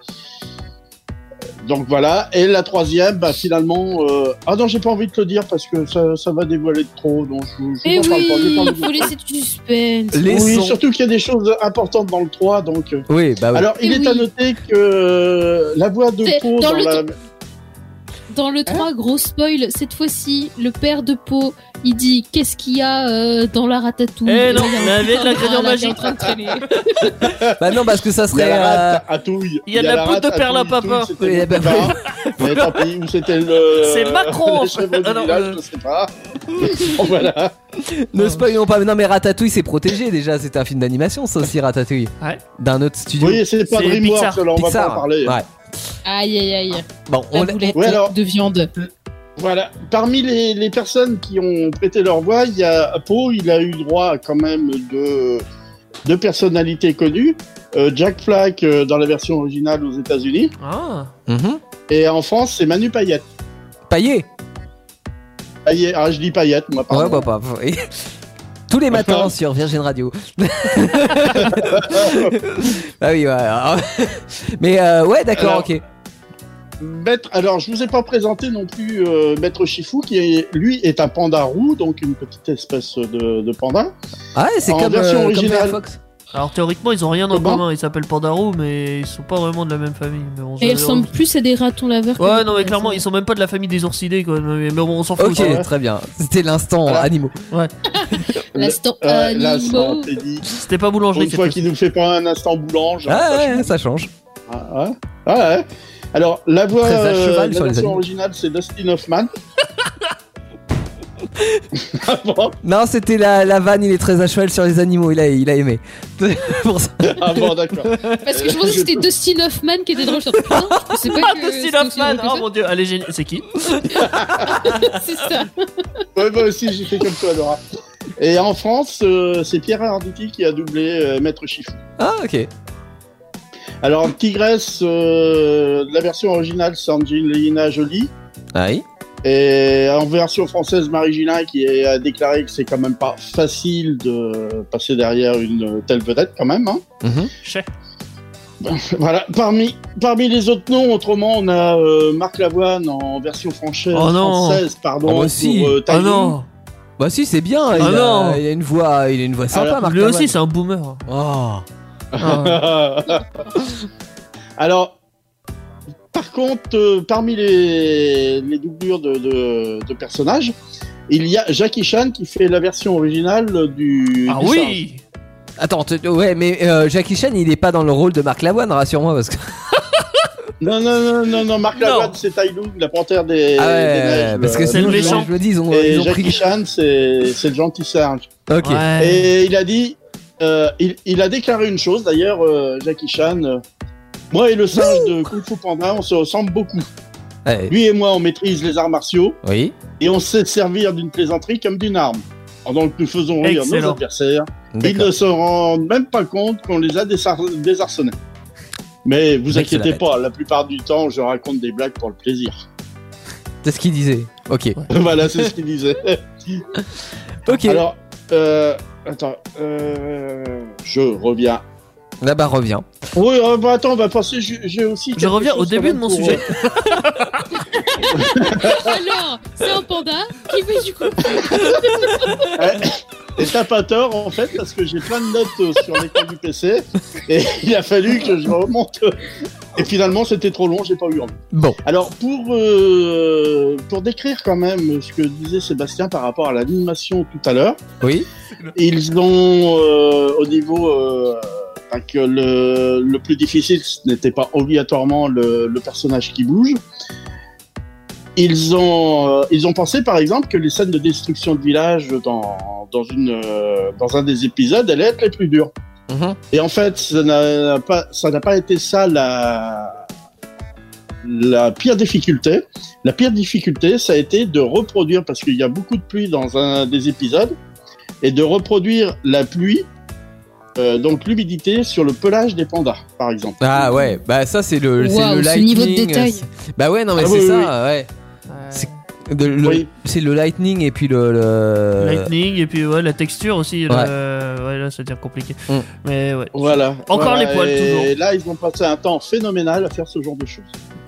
Donc voilà. Et la troisième, bah finalement, euh... ah non, j'ai pas envie de te le dire parce que ça, ça va dévoiler de trop. Donc je, je Eh vous en parle oui, pas. J'ai pas envie il de faut le dire. laisser du suspense. Les Oui, sons. surtout qu'il y a des choses importantes dans le trois. Donc euh, Oui bah oui. alors il Eh est oui. à noter que euh, la voix de C'est Po dans dans, le la Dans le trois, gros spoil, cette fois-ci, le père de Po, il dit qu'est-ce qu'il y a euh, dans la ratatouille. Eh non, Et là, mais avec putain, l'ingrédient ah, là, t'es magique. en train de traîner. Bah non parce que ça il y a serait la euh, rate à touille. il y a de la poudre de perlimpinpin. Oui, bah oui. Mais tant pis, ou c'était le. C'est Macron. Le chef du Ah non, village, euh. je sais pas. Bon, voilà. Ne spoilons pas. Non mais Ratatouille c'est protégé déjà. C'est un film d'animation ça aussi Ratatouille. Ouais. D'un autre studio. Oui, c'est pas C'est DreamWorks, Pixar. alors on va Pixar. pas en parler. Ouais. Aïe, aïe, aïe. Bon La on boulette Ouais, alors- de viande. Voilà. Parmi les, les personnes qui ont prêté leur voix, il y a Po, il a eu droit quand même de, de personnalités connues. Euh, Jack Black euh, dans la version originale aux États-Unis. Ah. Mhm. Et en France, c'est Manu Payette. Paillé. Payette. Ah, je dis Payette, moi, Ouais, pardon. bah, pas. oui. Tous les matins sur Virgin Radio. Ah oui, ouais. alors. Mais euh, ouais, d'accord, Alors, ok. Maître, alors je vous ai pas présenté non plus euh, Maître Shifu qui est, lui est un panda roux, donc une petite espèce de, de panda. Ah ouais, c'est en comme, version euh, comme originale. Firefox. Alors théoriquement, ils ont rien en Comment commun. Ils s'appellent Pandarou, mais ils sont pas vraiment de la même famille. Mais on Et ils se- ressemblent plus à des ratons laveurs. que Ouais, des non, mais poissons. clairement, ils sont même pas de la famille des oursidés, quoi. Mais mais bon, on s'en fout. Ok, ça. ouais. très bien. C'était l'instant Voilà. animaux. L'instant Euh, là, animaux. c'est dit. C'était pas Pour boulangerie. une cette fois fois-ci. qu'il nous fait pas un instant boulange. hein, Ah ça ouais, change. ça change. Ah, ouais. Ah, ouais. Alors, la voix Très à euh, cheval la sur les version animaux. originale, c'est Dustin Hoffman. Ah bon? Non, c'était la, la vanne, il est très à cheval sur les animaux, il a, il a aimé. Pour ça. Ah bon, d'accord. Parce que je pensais que c'était Dustin Hoffman qui était drôle sur le plan. Je sais pas Ah, que Dustin c'était aussi Hoffman. drôle que Oh ça. mon dieu, allez, génial. C'est qui? C'est ça. Ouais, moi aussi, j'ai fait comme toi, Laura. Et en France, euh, c'est Pierre Arditi qui a doublé euh, Maître Chifou. Ah, ok. Alors, Tigresse, euh, la version originale, c'est Angelina Jolie. Ah oui. Et en version française, Marie Gillin qui a déclaré que c'est quand même pas facile de passer derrière une telle vedette quand même. Hein. Mm-hmm. Chef. Voilà. Parmi, parmi les autres noms, autrement, on a euh, Marc Lavoine en version française, Oh non. française pardon, Oh, bah si. pour euh, Oh Taïwan. non. Bah si, c'est bien. il, Ah a, non. il a une voix, il a une voix sympa, Alors, Marc Lui Lavoine. aussi, c'est un boomer. Oh. Alors, par contre, euh, parmi les, les doublures de, de, de personnages, il y a Jackie Chan qui fait la version originale du. Ah du oui. Attends, t- ouais, mais euh, Jackie Chan, il est pas dans le rôle de Marc Lavoine, rassure-moi, parce que. Non, non, non, non, non, Marc Non. Lavoine, c'est Tai Lung, la panthère des, Ah ouais, des neiges. parce que euh, c'est le sinon, je, méchant. je me dis, ils ont, Et ils ont Jackie pris. Chan, c'est c'est le gentil singe. Ok. Ouais. Et il a dit, euh, il, il a déclaré une chose, d'ailleurs, euh, Jackie Chan, euh, moi et le singe de Kung Fu Panda, on se ressemble beaucoup. Ouais. Lui et moi, on maîtrise les arts martiaux Oui. et on sait servir d'une plaisanterie comme d'une arme. Pendant que nous faisons rire Excellent. nos adversaires, ils D'accord. ne se rendent même pas compte qu'on les a désar- désarçonnés. Mais vous Le mec, c'est la inquiétez bête. pas, la plupart du temps, je raconte des blagues pour le plaisir. C'est ce qu'il disait. Ok. Voilà, c'est ce qu'il disait. Ok. Alors, euh, attends, euh, je reviens. Là-bas, reviens. Oui, euh, bah, attends, on va passer. J'ai j'ai aussi. Je quelque reviens au chose début quand de même mon pour, sujet. Alors, c'est un panda qui fait du coup. euh, Et t'as pas tort, en fait, parce que j'ai plein de notes euh, sur l'écran du P C et il a fallu que je remonte. Et finalement, c'était trop long, j'ai pas eu envie. Bon. Alors, pour, euh, pour décrire quand même ce que disait Sébastien par rapport à l'animation tout à l'heure, Oui. ils ont, euh, au niveau, euh, enfin, que le, le plus difficile, ce n'était pas obligatoirement le, le personnage qui bouge. Ils ont, euh, ils ont pensé, par exemple, que les scènes de destruction de village dans, dans, une, euh, dans un des épisodes allaient être les plus dures. Mhm. Et en fait, ça n'a pas, ça n'a pas été ça la, la pire difficulté. La pire difficulté, ça a été de reproduire, parce qu'il y a beaucoup de pluie dans un des épisodes, et de reproduire la pluie, euh, donc l'humidité sur le pelage des pandas, par exemple. Ah ouais, bah ça c'est le, c'est Waouh, le ce lightning. niveau de détail. c'est- Bah ouais, non mais Ah c'est oui, ça, oui. ouais. C'est de- le- Oui. c'est le lightning et puis le. le... Lightning et puis ouais, la texture aussi. Ouais. Le... Ouais, là, ça devient compliqué. Mm. Mais ouais. Voilà. Encore Voilà. les poils, et toujours. Et là, ils ont passé un temps phénoménal à faire ce genre de choses.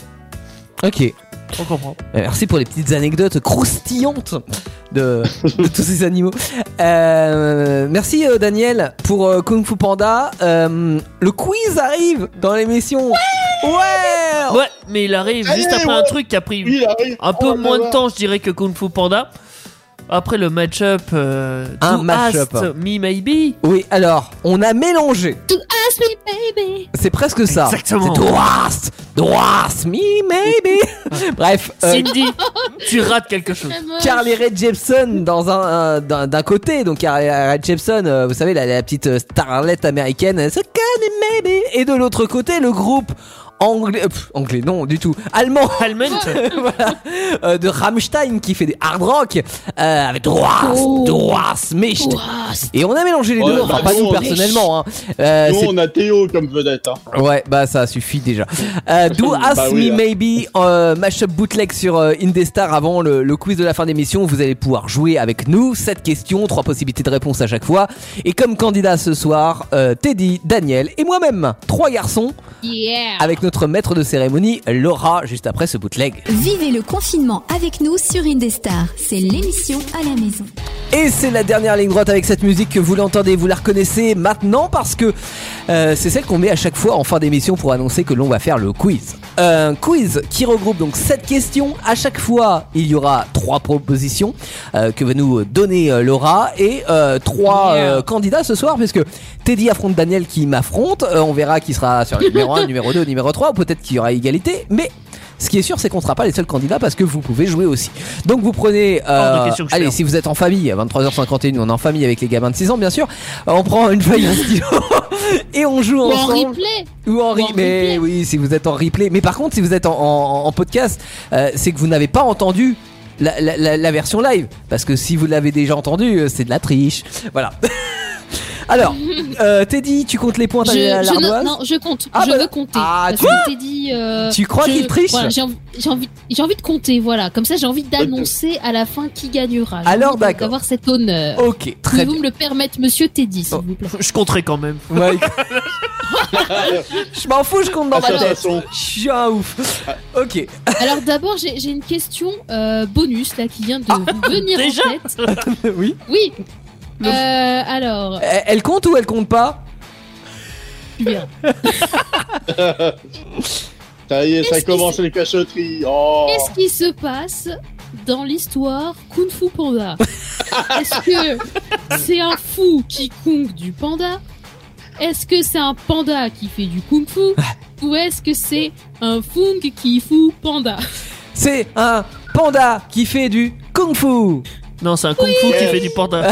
Ok. On comprend. Euh, Merci pour les petites anecdotes croustillantes de, de tous ces animaux. Euh, merci euh, Daniel pour euh, Kung Fu Panda. Euh, le quiz arrive dans l'émission. Ouais. Ouais. Ouais, mais il arrive Allez, juste après ouais. un truc qui a pris Oui, il arrive. un peu Oh, moins de là, temps, je dirais, que Kung Fu Panda. Après le match-up, euh, Un Do match-up. Ask Me Maybe. Oui, alors on a mélangé. Ask me, baby. C'est presque ça. Exactement. C'est Dwarf, Dwarf, me maybe. Bref. euh, Cindy, tu rates quelque chose. Carly Rae Jepsen dans un, un- d'un, d'un côté, donc Carly Rae Jepsen, euh, vous savez la, la petite euh, starlette américaine, euh, So can it maybe. Et de l'autre côté le groupe anglais, euh, pff, anglais non du tout, allemand, Allemand. voilà, euh, de Rammstein qui fait des hard rock euh, avec Dwarf, Oh. Dwarf, Mischt. Dwarf. Et on a mélangé les Ouais, deux, enfin bah, pas nous, nous on- personnellement. Hein. Euh, Nous, c'est- on a Théo comme vedette. Hein. Ouais, bah ça suffit déjà. Euh, Do Bah Ask oui, Me hein. Maybe, euh, mashup bootleg sur euh, Indestar avant le, le quiz de la fin d'émission. Vous allez pouvoir jouer avec nous. Sept questions, trois possibilités de réponse à chaque fois. Et comme candidat ce soir, euh, Teddy, Daniel et moi-même. Trois garçons Yeah. avec notre maître de cérémonie, Laura, juste après ce bootleg. Vivez le confinement avec nous sur Indestar. C'est l'émission à la maison. Et c'est la dernière ligne droite avec cette musique que vous l'entendez, vous la reconnaissez maintenant parce que euh, c'est celle qu'on met à chaque fois en fin d'émission pour annoncer que l'on va faire le quiz. Un quiz qui regroupe donc sept questions. À chaque fois, il y aura trois propositions euh, que va nous donner euh, Laura et euh, trois Yeah. euh, candidats ce soir puisque Teddy affronte Daniel qui m'affronte. Euh, on verra qui sera sur le numéro un, numéro deux, numéro trois ou peut-être qu'il y aura égalité. Mais Ce qui est sûr, c'est qu'on ne sera pas les seuls candidats parce que vous pouvez jouer aussi. Donc vous prenez, euh, Hors de question que je allez, perds. si vous êtes en famille, à vingt-trois heures cinquante et un, on est en famille avec les gamins de six ans, bien sûr. Euh, On prend une feuille, un stylo et on joue Ou en ensemble. replay. Ou en Ou en replay, replay. oui, si vous êtes en replay. Mais par contre, si vous êtes en, en- en podcast, euh, c'est que vous n'avez pas entendu la, la- la- la version live. Parce que si vous l'avez déjà entendu, euh, c'est de la triche. Voilà. Alors, euh, Teddy, tu comptes les points Je, à je ne- l'ardoise non, je compte. Ah, je bah, veux compter. ah, parce tu- que t'es dit. euh, Tu crois je- qu'il triche voilà, j'ai, envie, j'ai, envie, j'ai envie de compter, voilà. Comme ça, j'ai envie d'annoncer à la fin qui gagnera. J'ai Alors, envie d'accord. d'avoir cet honneur. Ok, très Pouvez-vous bien. me le permettre, monsieur Teddy, s'il Oh. vous plaît? Je compterai quand même. Ouais. Je m'en fous, je compte dans ma tête. Association. Je suis un ouf. Ok. Alors, d'abord, j'ai, j'ai une question euh, bonus, là, qui vient de vous venir déjà en tête. Oui. Oui. Euh, alors, Elle elle compte ou elle compte pas tu verras. Ça y est, ça Qu'est-ce qui commence les cachotteries. Oh. Qu'est-ce qui se passe dans l'histoire Kung Fu Panda? Est-ce que c'est un fou qui kung du panda? Est-ce que c'est un panda qui fait du kung fu? Ou est-ce que c'est un fung qui fout panda? C'est un panda qui fait du kung fu. Non, c'est un kung fu qui Yes. fait du panda.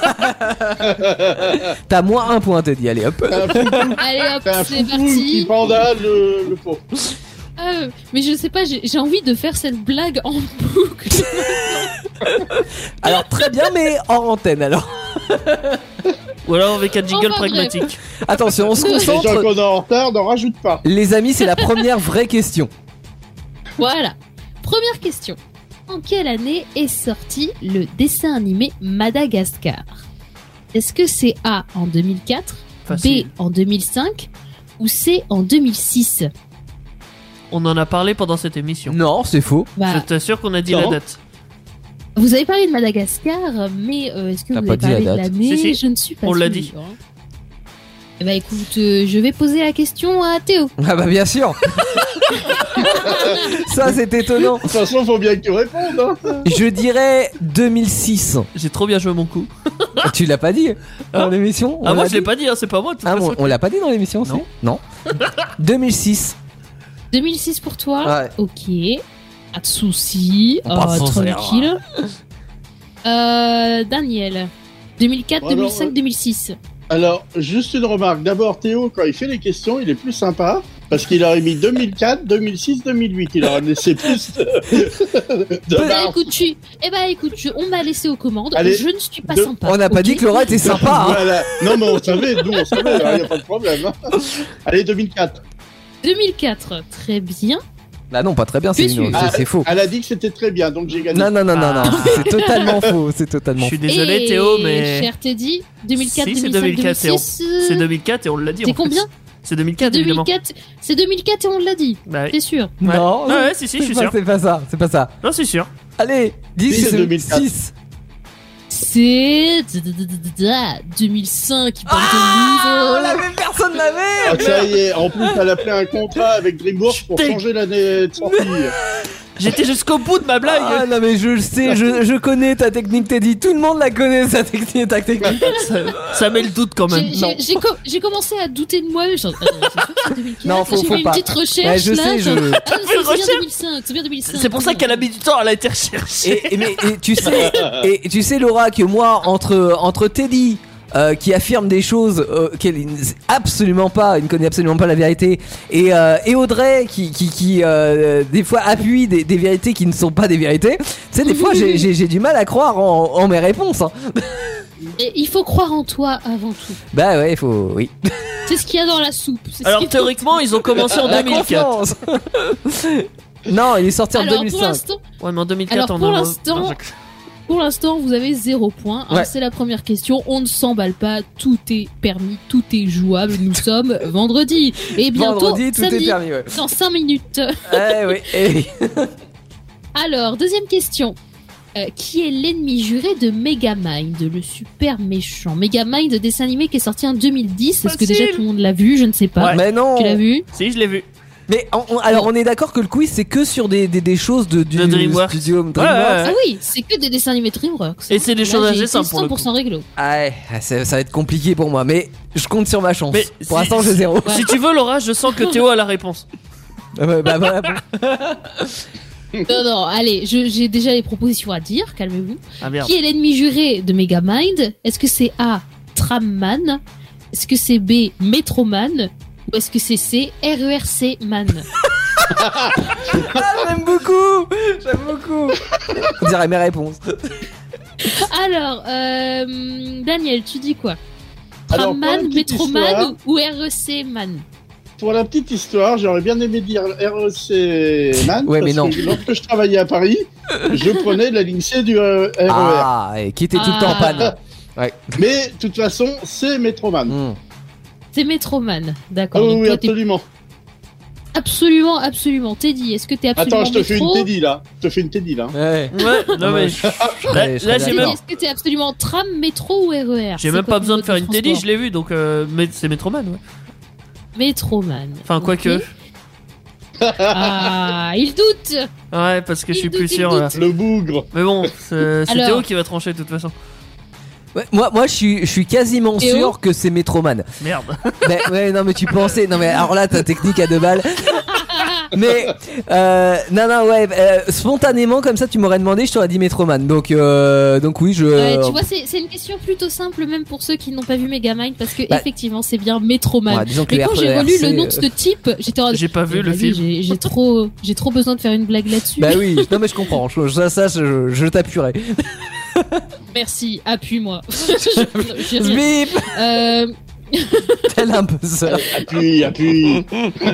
T'as moins un point, Teddy. Allez, hop. C'est un foufou- Allez hop, c'est un c'est foufou qui parti. panda le, le pot. Euh, mais je sais pas, j'ai j'ai envie de faire cette blague en boucle. Alors très bien, mais hors antenne. Alors Ou alors avec un jingle Enfin, bref. pragmatique. attention, on se Les gens concentre. qu'on est en retard n'en rajoutent pas. Les amis, c'est la première vraie question. Voilà. Première question. En quelle année est sorti le dessin animé Madagascar? Est-ce que c'est A en deux mille quatre, Facile. B en deux mille cinq ou C en deux mille six? On en a parlé pendant cette émission. Non, c'est faux. Je Bah, t'assure qu'on a dit Non. la date. vous avez parlé de Madagascar, mais euh, est-ce que T'as vous pas avez dit la parlé de date. l'année? Si, si. Je ne suis pas On l'a sûre. dit. Eh bah écoute, euh, je vais poser la question à Théo. Ah bah bien sûr. Ça c'est étonnant. De toute façon, faut bien que tu répondes. Hein. Je dirais deux mille six. J'ai trop bien joué mon coup. Tu l'as pas dit dans l'émission? Ah, On moi l'a je l'ai dit pas dit, hein, c'est pas moi. de toute Ah, façon. on, on l'a pas dit dans l'émission aussi? Non. Non. deux mille six. deux mille six pour toi. Ouais. Ok. Pas de soucis. On passe Euh, sans tranquille. Euh, Daniel. deux mille quatre, Alors, deux mille cinq, deux mille six. Alors, juste une remarque. D'abord, Théo, quand il fait les questions, il est plus sympa. Parce qu'il aurait mis deux mille quatre, deux mille six, deux mille huit. Il aurait laissé plus de, de Eh bah marge. écoute, tu... eh bah, écoute je- on m'a laissé aux commandes. Allez, je ne suis pas de- sympa. On n'a pas ok dit que Laura était sympa. Hein. Voilà. Non, mais on savait, nous, on savait, il n'y a pas de problème. hein. Allez, deux mille quatre. deux mille quatre, très bien. Bah non, pas très bien, c'est Déçu. une- Ah, c'est c'est faux. Elle a dit que c'était très bien, donc j'ai gagné. Non, non, non, non, non, Ah. c'est totalement faux, c'est Je totalement suis faux. désolé Et Théo, mais cher Teddy, deux mille quatre, Si, c'est deux mille cinq, deux mille quatre, deux mille six. euh, c'est deux mille quatre et on l'a dit. C'est en plus. combien C'est deux mille quatre évidemment. deux mille quatre, c'est deux mille quatre et on l'a dit. Bah oui. T'es sûr? Ouais. Non, Ouais, ouais, si, si, je c'est suis pas- sûr. C'est pas ça, c'est pas ça. Non, c'est sûr. Allez, Si, c'est deux mille quatre. dix-six. C'est deux mille cinq. Il parle Ah, de la loser. même personne l'avait. Ah, ça y est, en plus, elle a fait un contrat avec DreamWorks pour Putain. changer l'année de sortie. J'étais jusqu'au bout de ma blague. Ah non mais je le sais, je, je connais ta technique Teddy, tout le monde la connaît sa technique, ta technique. Ça, ça met le doute quand même. J'ai- Non. J'ai j'ai co- j'ai commencé à douter de moi. Je suis en- attends, c'est sûr que c'est deux mille quatre. Non, faut- J'ai faut fait une pas. petite recherche Ouais, je là. sais, je- genre, Ah, fait une c'est bien recherche deux mille cinq. C'est bien deux mille cinq. C'est pour ça qu'elle a mis du temps, elle a été recherchée. Et, et, mais, et tu sais, et tu sais Laura que moi entre entre Teddy euh, qui affirme des choses euh, qu'elle ne sait absolument pas, il ne connaît absolument pas la vérité, et, euh, et Audrey qui qui, qui euh, des fois appuie des, des vérités qui ne sont pas des vérités. Tu sais, des fois j'ai j'ai j'ai du mal à croire en, en mes réponses. Hein. Et il faut croire en toi avant tout. Bah ouais, il faut, oui. C'est ce qu'il y a dans la soupe. c'est ce Alors qu'il faut- théoriquement, ils ont commencé en La deux mille quatre. confiance. Non, il est sorti en Alors pour deux mille cinq. l'instant, Ouais, mais en deux mille quatre, Alors, on pour a- l'instant- Non, je- pour l'instant, vous avez zéro point. hein, Ouais. C'est la première question. On ne s'emballe pas. Tout est permis, tout est jouable. Nous sommes vendredi et bientôt Vendredi, tout samedi. est permis. Ouais. Dans cinq minutes. Eh oui, eh oui. Alors, deuxième question. Euh, qui est l'ennemi juré de Megamind, le super méchant Megamind, dessin animé qui est sorti en deux mille dix. Est-ce que Facile. déjà tout le monde l'a vu? Je ne sais pas. Ouais. Mais non. Tu l'as vu? Si, je l'ai vu. Mais on- on- alors on est d'accord que le quiz c'est que sur des, des, des choses de, du De DreamWorks. studio Ouais, DreamWorks. Ah oui, c'est que des dessins animés DreamWorks. Et c'est des Là, choses j'ai assez été simples pour le cent pour cent réglo. Ah ouais, ça, ça va être compliqué pour moi, mais je compte sur ma chance. Mais pour si- l'instant j'ai zéro. Si tu veux, Laura, je sens que Théo a la réponse. Ah ouais, bah voilà. Bon. Non, non, allez, je- j'ai déjà les propositions à dire, calmez-vous. Ah merde. Qui est l'ennemi juré de Megamind? Est-ce que c'est A, Tramman? Est-ce que c'est B, Metroman? Ou est-ce que c'est C, R E R C Man? Ah, j'aime beaucoup. J'aime beaucoup. On dirait mes réponses. Alors, euh, Daniel, tu dis quoi? Alors, pour la Tramman, petite Metroman histoire- ou R E C Man? Pour la petite histoire, j'aurais bien aimé dire R E C Man. Ouais, mais parce non. que lorsque je travaillais à Paris, je prenais la ligne C du euh, R E R. Ah, et qui était tout le temps en panne. Ouais. Mais, de toute façon, c'est Metroman. Mmh. C'est Metroman, Ah d'accord. oui, Donc oui, toi, t'es absolument. absolument, absolument. Teddy, est-ce que t'es absolument Attends, je te fais une métro? Teddy, là. Je te fais une Teddy, là. Ouais. Ouais, non mais. je- je Là, serais- je là, serais j'ai Teddy, même, d'accord. est-ce que t'es absolument tram, métro ou R E R? j'ai C'est même quoi pas ton besoin de mode faire une télé, transport? je l'ai vu donc euh, mais c'est Metroman. Ouais. Metroman. Enfin, Ok. quoique. Ah, il doute. Ouais, parce que je Il suis doute, plus il sûr. doute. Là. Le bougre. Mais bon, c'est c'est Alors. Théo qui va trancher de toute façon. Ouais, moi, moi, je suis, je suis quasiment Théo sûr que c'est Metroman. Merde. Mais, ouais, non, mais tu pensais. Non, mais alors là, ta technique à deux balles. Mais, euh, non, non, ouais, euh, spontanément, comme ça, tu m'aurais demandé, je t'aurais dit Metroman. Donc, euh, donc oui, je. Ouais, tu vois, c'est c'est une question plutôt simple, même pour ceux qui n'ont pas vu Megamind, parce que Bah. effectivement, c'est bien Metroman. Ouais, disons que Mais le quand R- j'ai le relu R C, le nom de euh, ce type, j'étais en J'ai pas vu Eh, le vas-y, film. J'ai j'ai trop, j'ai trop besoin de faire une blague là-dessus. Bah oui, non, mais je comprends. Je- Ça, ça, je, je t'appuierai. Merci, appuie-moi. Je- j'ai rien. Bip. Euh, Tel un buzzer. Appuie, appuie.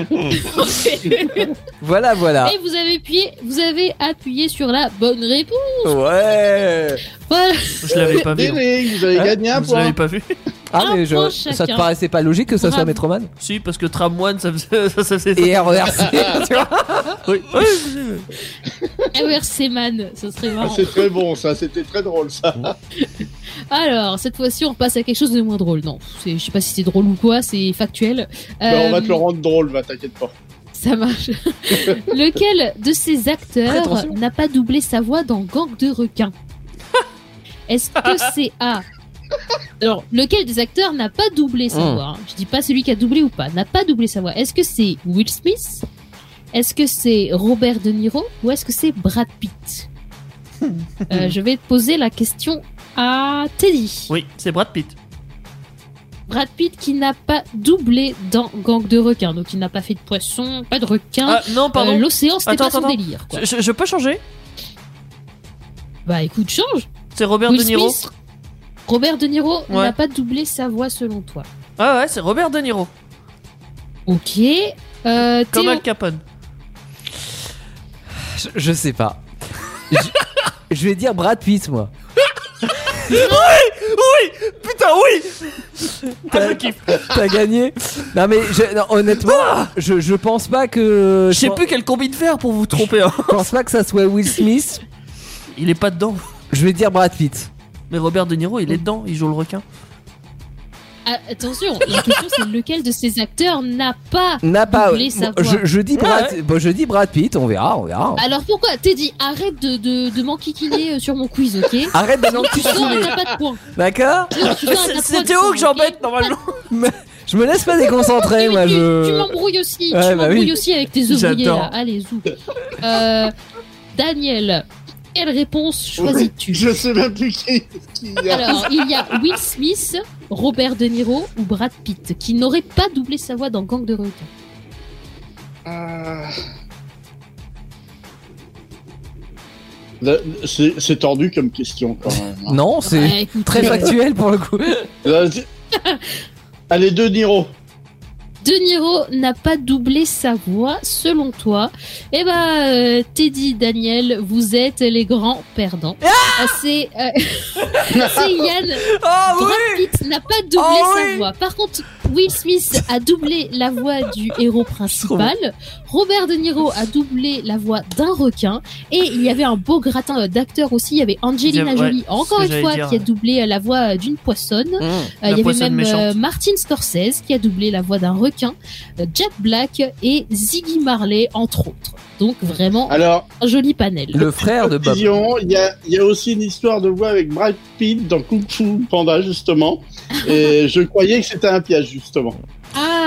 Voilà, voilà. Et vous avez appuyé, vous avez appuyé sur la bonne réponse. Ouais. Voilà. Je l'avais pas vu. hein. Ding, vous avez Hein gagné un Vous l'avez point. pas vu. Ah, Un mais je, point ça te chacun. paraissait pas logique que ça soit Bravo. Metroman? Si, parce que Tramone, ça faisait ça, ça faisait. Et R E R C, tu vois? Oui. Oui, R E R C Man, ça serait Ah, marrant. c'est très bon, ça. C'était très drole, ça. Alors, cette fois-ci, on passe à quelque chose de moins drôle. Non, c'est- je sais pas si c'est drôle ou quoi, c'est factuel. Mais on va Euh, te le rendre drôle, va, t'inquiète pas. Ça marche. Lequel de ces Très acteurs attention. n'a pas doublé sa voix dans Gang de requins? Est-ce que c'est A? Alors, lequel des acteurs n'a pas doublé sa Mm. voix, hein? Je dis pas celui qui a doublé ou pas, n'a pas doublé sa voix. Est-ce que c'est Will Smith? Est-ce que c'est Robert De Niro? Ou est-ce que c'est Brad Pitt? Euh, je vais te poser la question à Teddy. Oui, c'est Brad Pitt. Brad Pitt qui n'a pas doublé dans Gang de requins, donc il n'a pas fait de poisson, pas de requin. Ah non, pardon. Euh, L'océan, c'était Attends, pas son attends, délire. Quoi. Je, je- je peux changer? Bah écoute, change. C'est Robert Will De Niro. Smith, Robert De Niro Ouais. n'a pas doublé sa voix selon toi. Ah ouais, c'est Robert De Niro. Ok. Euh, Comme Théo, Al Capone. Je, je sais pas. je, je vais dire Brad Pitt, moi. Oui, putain, oui. Ah, je kiffe. T'as gagné. Non, mais je- non, honnêtement, je, je pense pas que. Je sais plus quelle combine faire pour vous tromper. Hein. Je pense pas que ça soit Will Smith. Il est pas dedans. Je vais dire Brad Pitt. Mais Robert De Niro, il est dedans. Il joue le requin. ah, attention, la question c'est lequel de ces acteurs n'a pas N'a pas. doublé sa voix. Je, je dis Brad, Ouais. bon, je dis Brad Pitt. On verra, on verra. Alors pourquoi Teddy, arrête de, de, de m'enquiquiner euh, sur mon quiz, ok? Arrête de Tu sors m'enculer. et t'as pas de points. D'accord. Non, tu sors et t'as C'est pas c'est de Théo points, que j'embête ok? normalement. Je me laisse pas déconcentrer, Oui, moi. tu, Je. tu m'embrouilles aussi, Ouais, tu bah m'embrouilles oui. aussi avec tes ouvriers J'adore. là. Allez, zou. Euh, Daniel, quelle réponse choisis-tu? Je sais même plus qui. qui y a. Alors, il y a Will Smith, Robert De Niro ou Brad Pitt qui n'auraient pas doublé sa voix dans Gang de requins. Euh, le- C'est c'est tordu comme question, quand même. hein. Non, c'est Ouais, écoute, très euh, factuel pour le coup. Là, c'est- Allez, De Niro. De Niro n'a pas doublé sa voix, selon toi. Eh ben, euh, Teddy, Daniel, vous êtes les grands perdants. Euh, c'est euh, c'est Yann. Ah Brad Pitt n'a pas doublé Oh sa oui. voix. Par contre, Will Smith a doublé la voix du héros principal. Robert De Niro a doublé la voix d'un requin. Et il y avait un beau gratin euh, d'acteurs aussi. Il y avait Angelina Ouais, Jolie, c'est encore ce que une j'allais fois, dire. qui a doublé euh, la voix euh, d'une poissonne. Mmh. Euh, La il y avait poissonne même méchante. euh, Martin Scorsese qui a doublé la voix d'un requin, euh, Jack Black et Ziggy Marley, entre autres. Donc vraiment Alors, un joli panel. Le frère de Bob. précision, il y a, il y a aussi une histoire de voix avec Brad Pitt dans Kung Fu Panda, justement. Et je croyais que c'était un piège, justement. Ah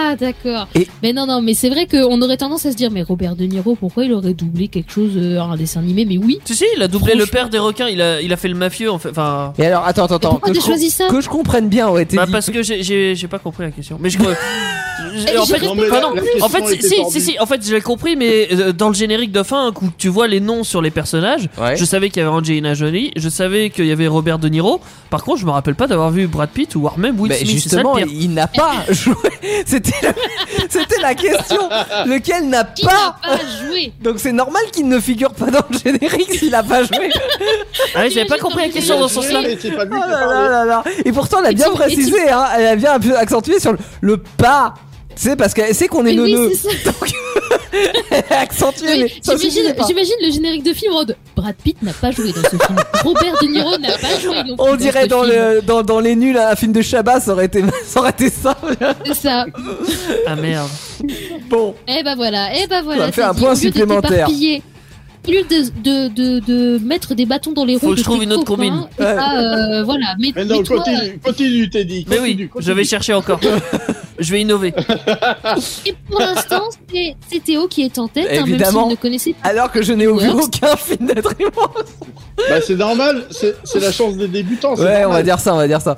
Ah, d'accord. Et- Mais non, non, mais c'est vrai qu'on aurait tendance à se dire, mais Robert De Niro, pourquoi il aurait doublé quelque chose, euh, un dessin animé? Mais oui. Si, si, il a doublé Franchement. le père des requins, il a, il a fait le mafieux en fait. Enfin. Et alors, attends, attends, attends. pourquoi Que, t'as je com- choisi ça que je comprenne bien, ouais, t'es Bah dit. parce que j'ai, j'ai, j'ai pas compris la question. Mais je crois. Eh, en fait, j'ai Non, mais enfin, la- non. la question En fait, était si, tordue. si, si, en fait, j'ai compris, mais euh, dans le générique de fin, où tu vois les noms sur les personnages, Ouais. je savais qu'il y avait Angelina Jolie, je savais qu'il y avait Robert De Niro. Par contre, je me rappelle pas d'avoir vu Brad Pitt ou voire même Will Mais Smith. C'est ça le justement, pire. il n'a pas joué. C'était, la... C'était la question. Lequel n'a Qui n'a pas. pas joué? Donc c'est normal qu'il ne figure pas dans le générique s'il a pas joué. Ah oui, j'avais pas compris la question dans ce sens-là. Mais c'est pas lui Oh qui a là parlé. là là là. Et pourtant, elle a Et bien tu- et précisé, hein. Elle a bien un peu accentué sur le, le pas. Tu sais, parce qu'elle sait qu'on est Mais oui, neuneux. c'est ça. Elle a accentué, Oui, mais ça j'imagine, suffisait pas. j'imagine le générique de film en mode Brad Pitt n'a pas joué dans ce film. Robert De Niro n'a pas joué non plus On dans dirait ce dans, film. le, dans, dans les nuls, un film de Chabat, ça aurait été, ça aurait été ça. C'est ça. Ah merde. Bon. Et bah voilà, et bah voilà. Ça me fait t'as un dit, point au lieu de supplémentaire. t'éparpiller, Au lieu de, de, de, de mettre des bâtons dans les roues, Faut que de je trouve tes une autre copains, combine. et bah, euh, voilà. Mais, Mais non, mais toi, continue, continue, Teddy. Mais continue, oui, continue. je vais chercher encore. Je vais innover. et pour l'instant, c'est c'est Théo qui est en tête, hein, même Évidemment. s'il ne connaissait pas. Alors que je n'ai vu Dreamworks. aucun film de Dreamworks. Bah, c'est normal, c'est c'est la chance des débutants. c'est Ouais, on normal. va dire ça, on va dire ça.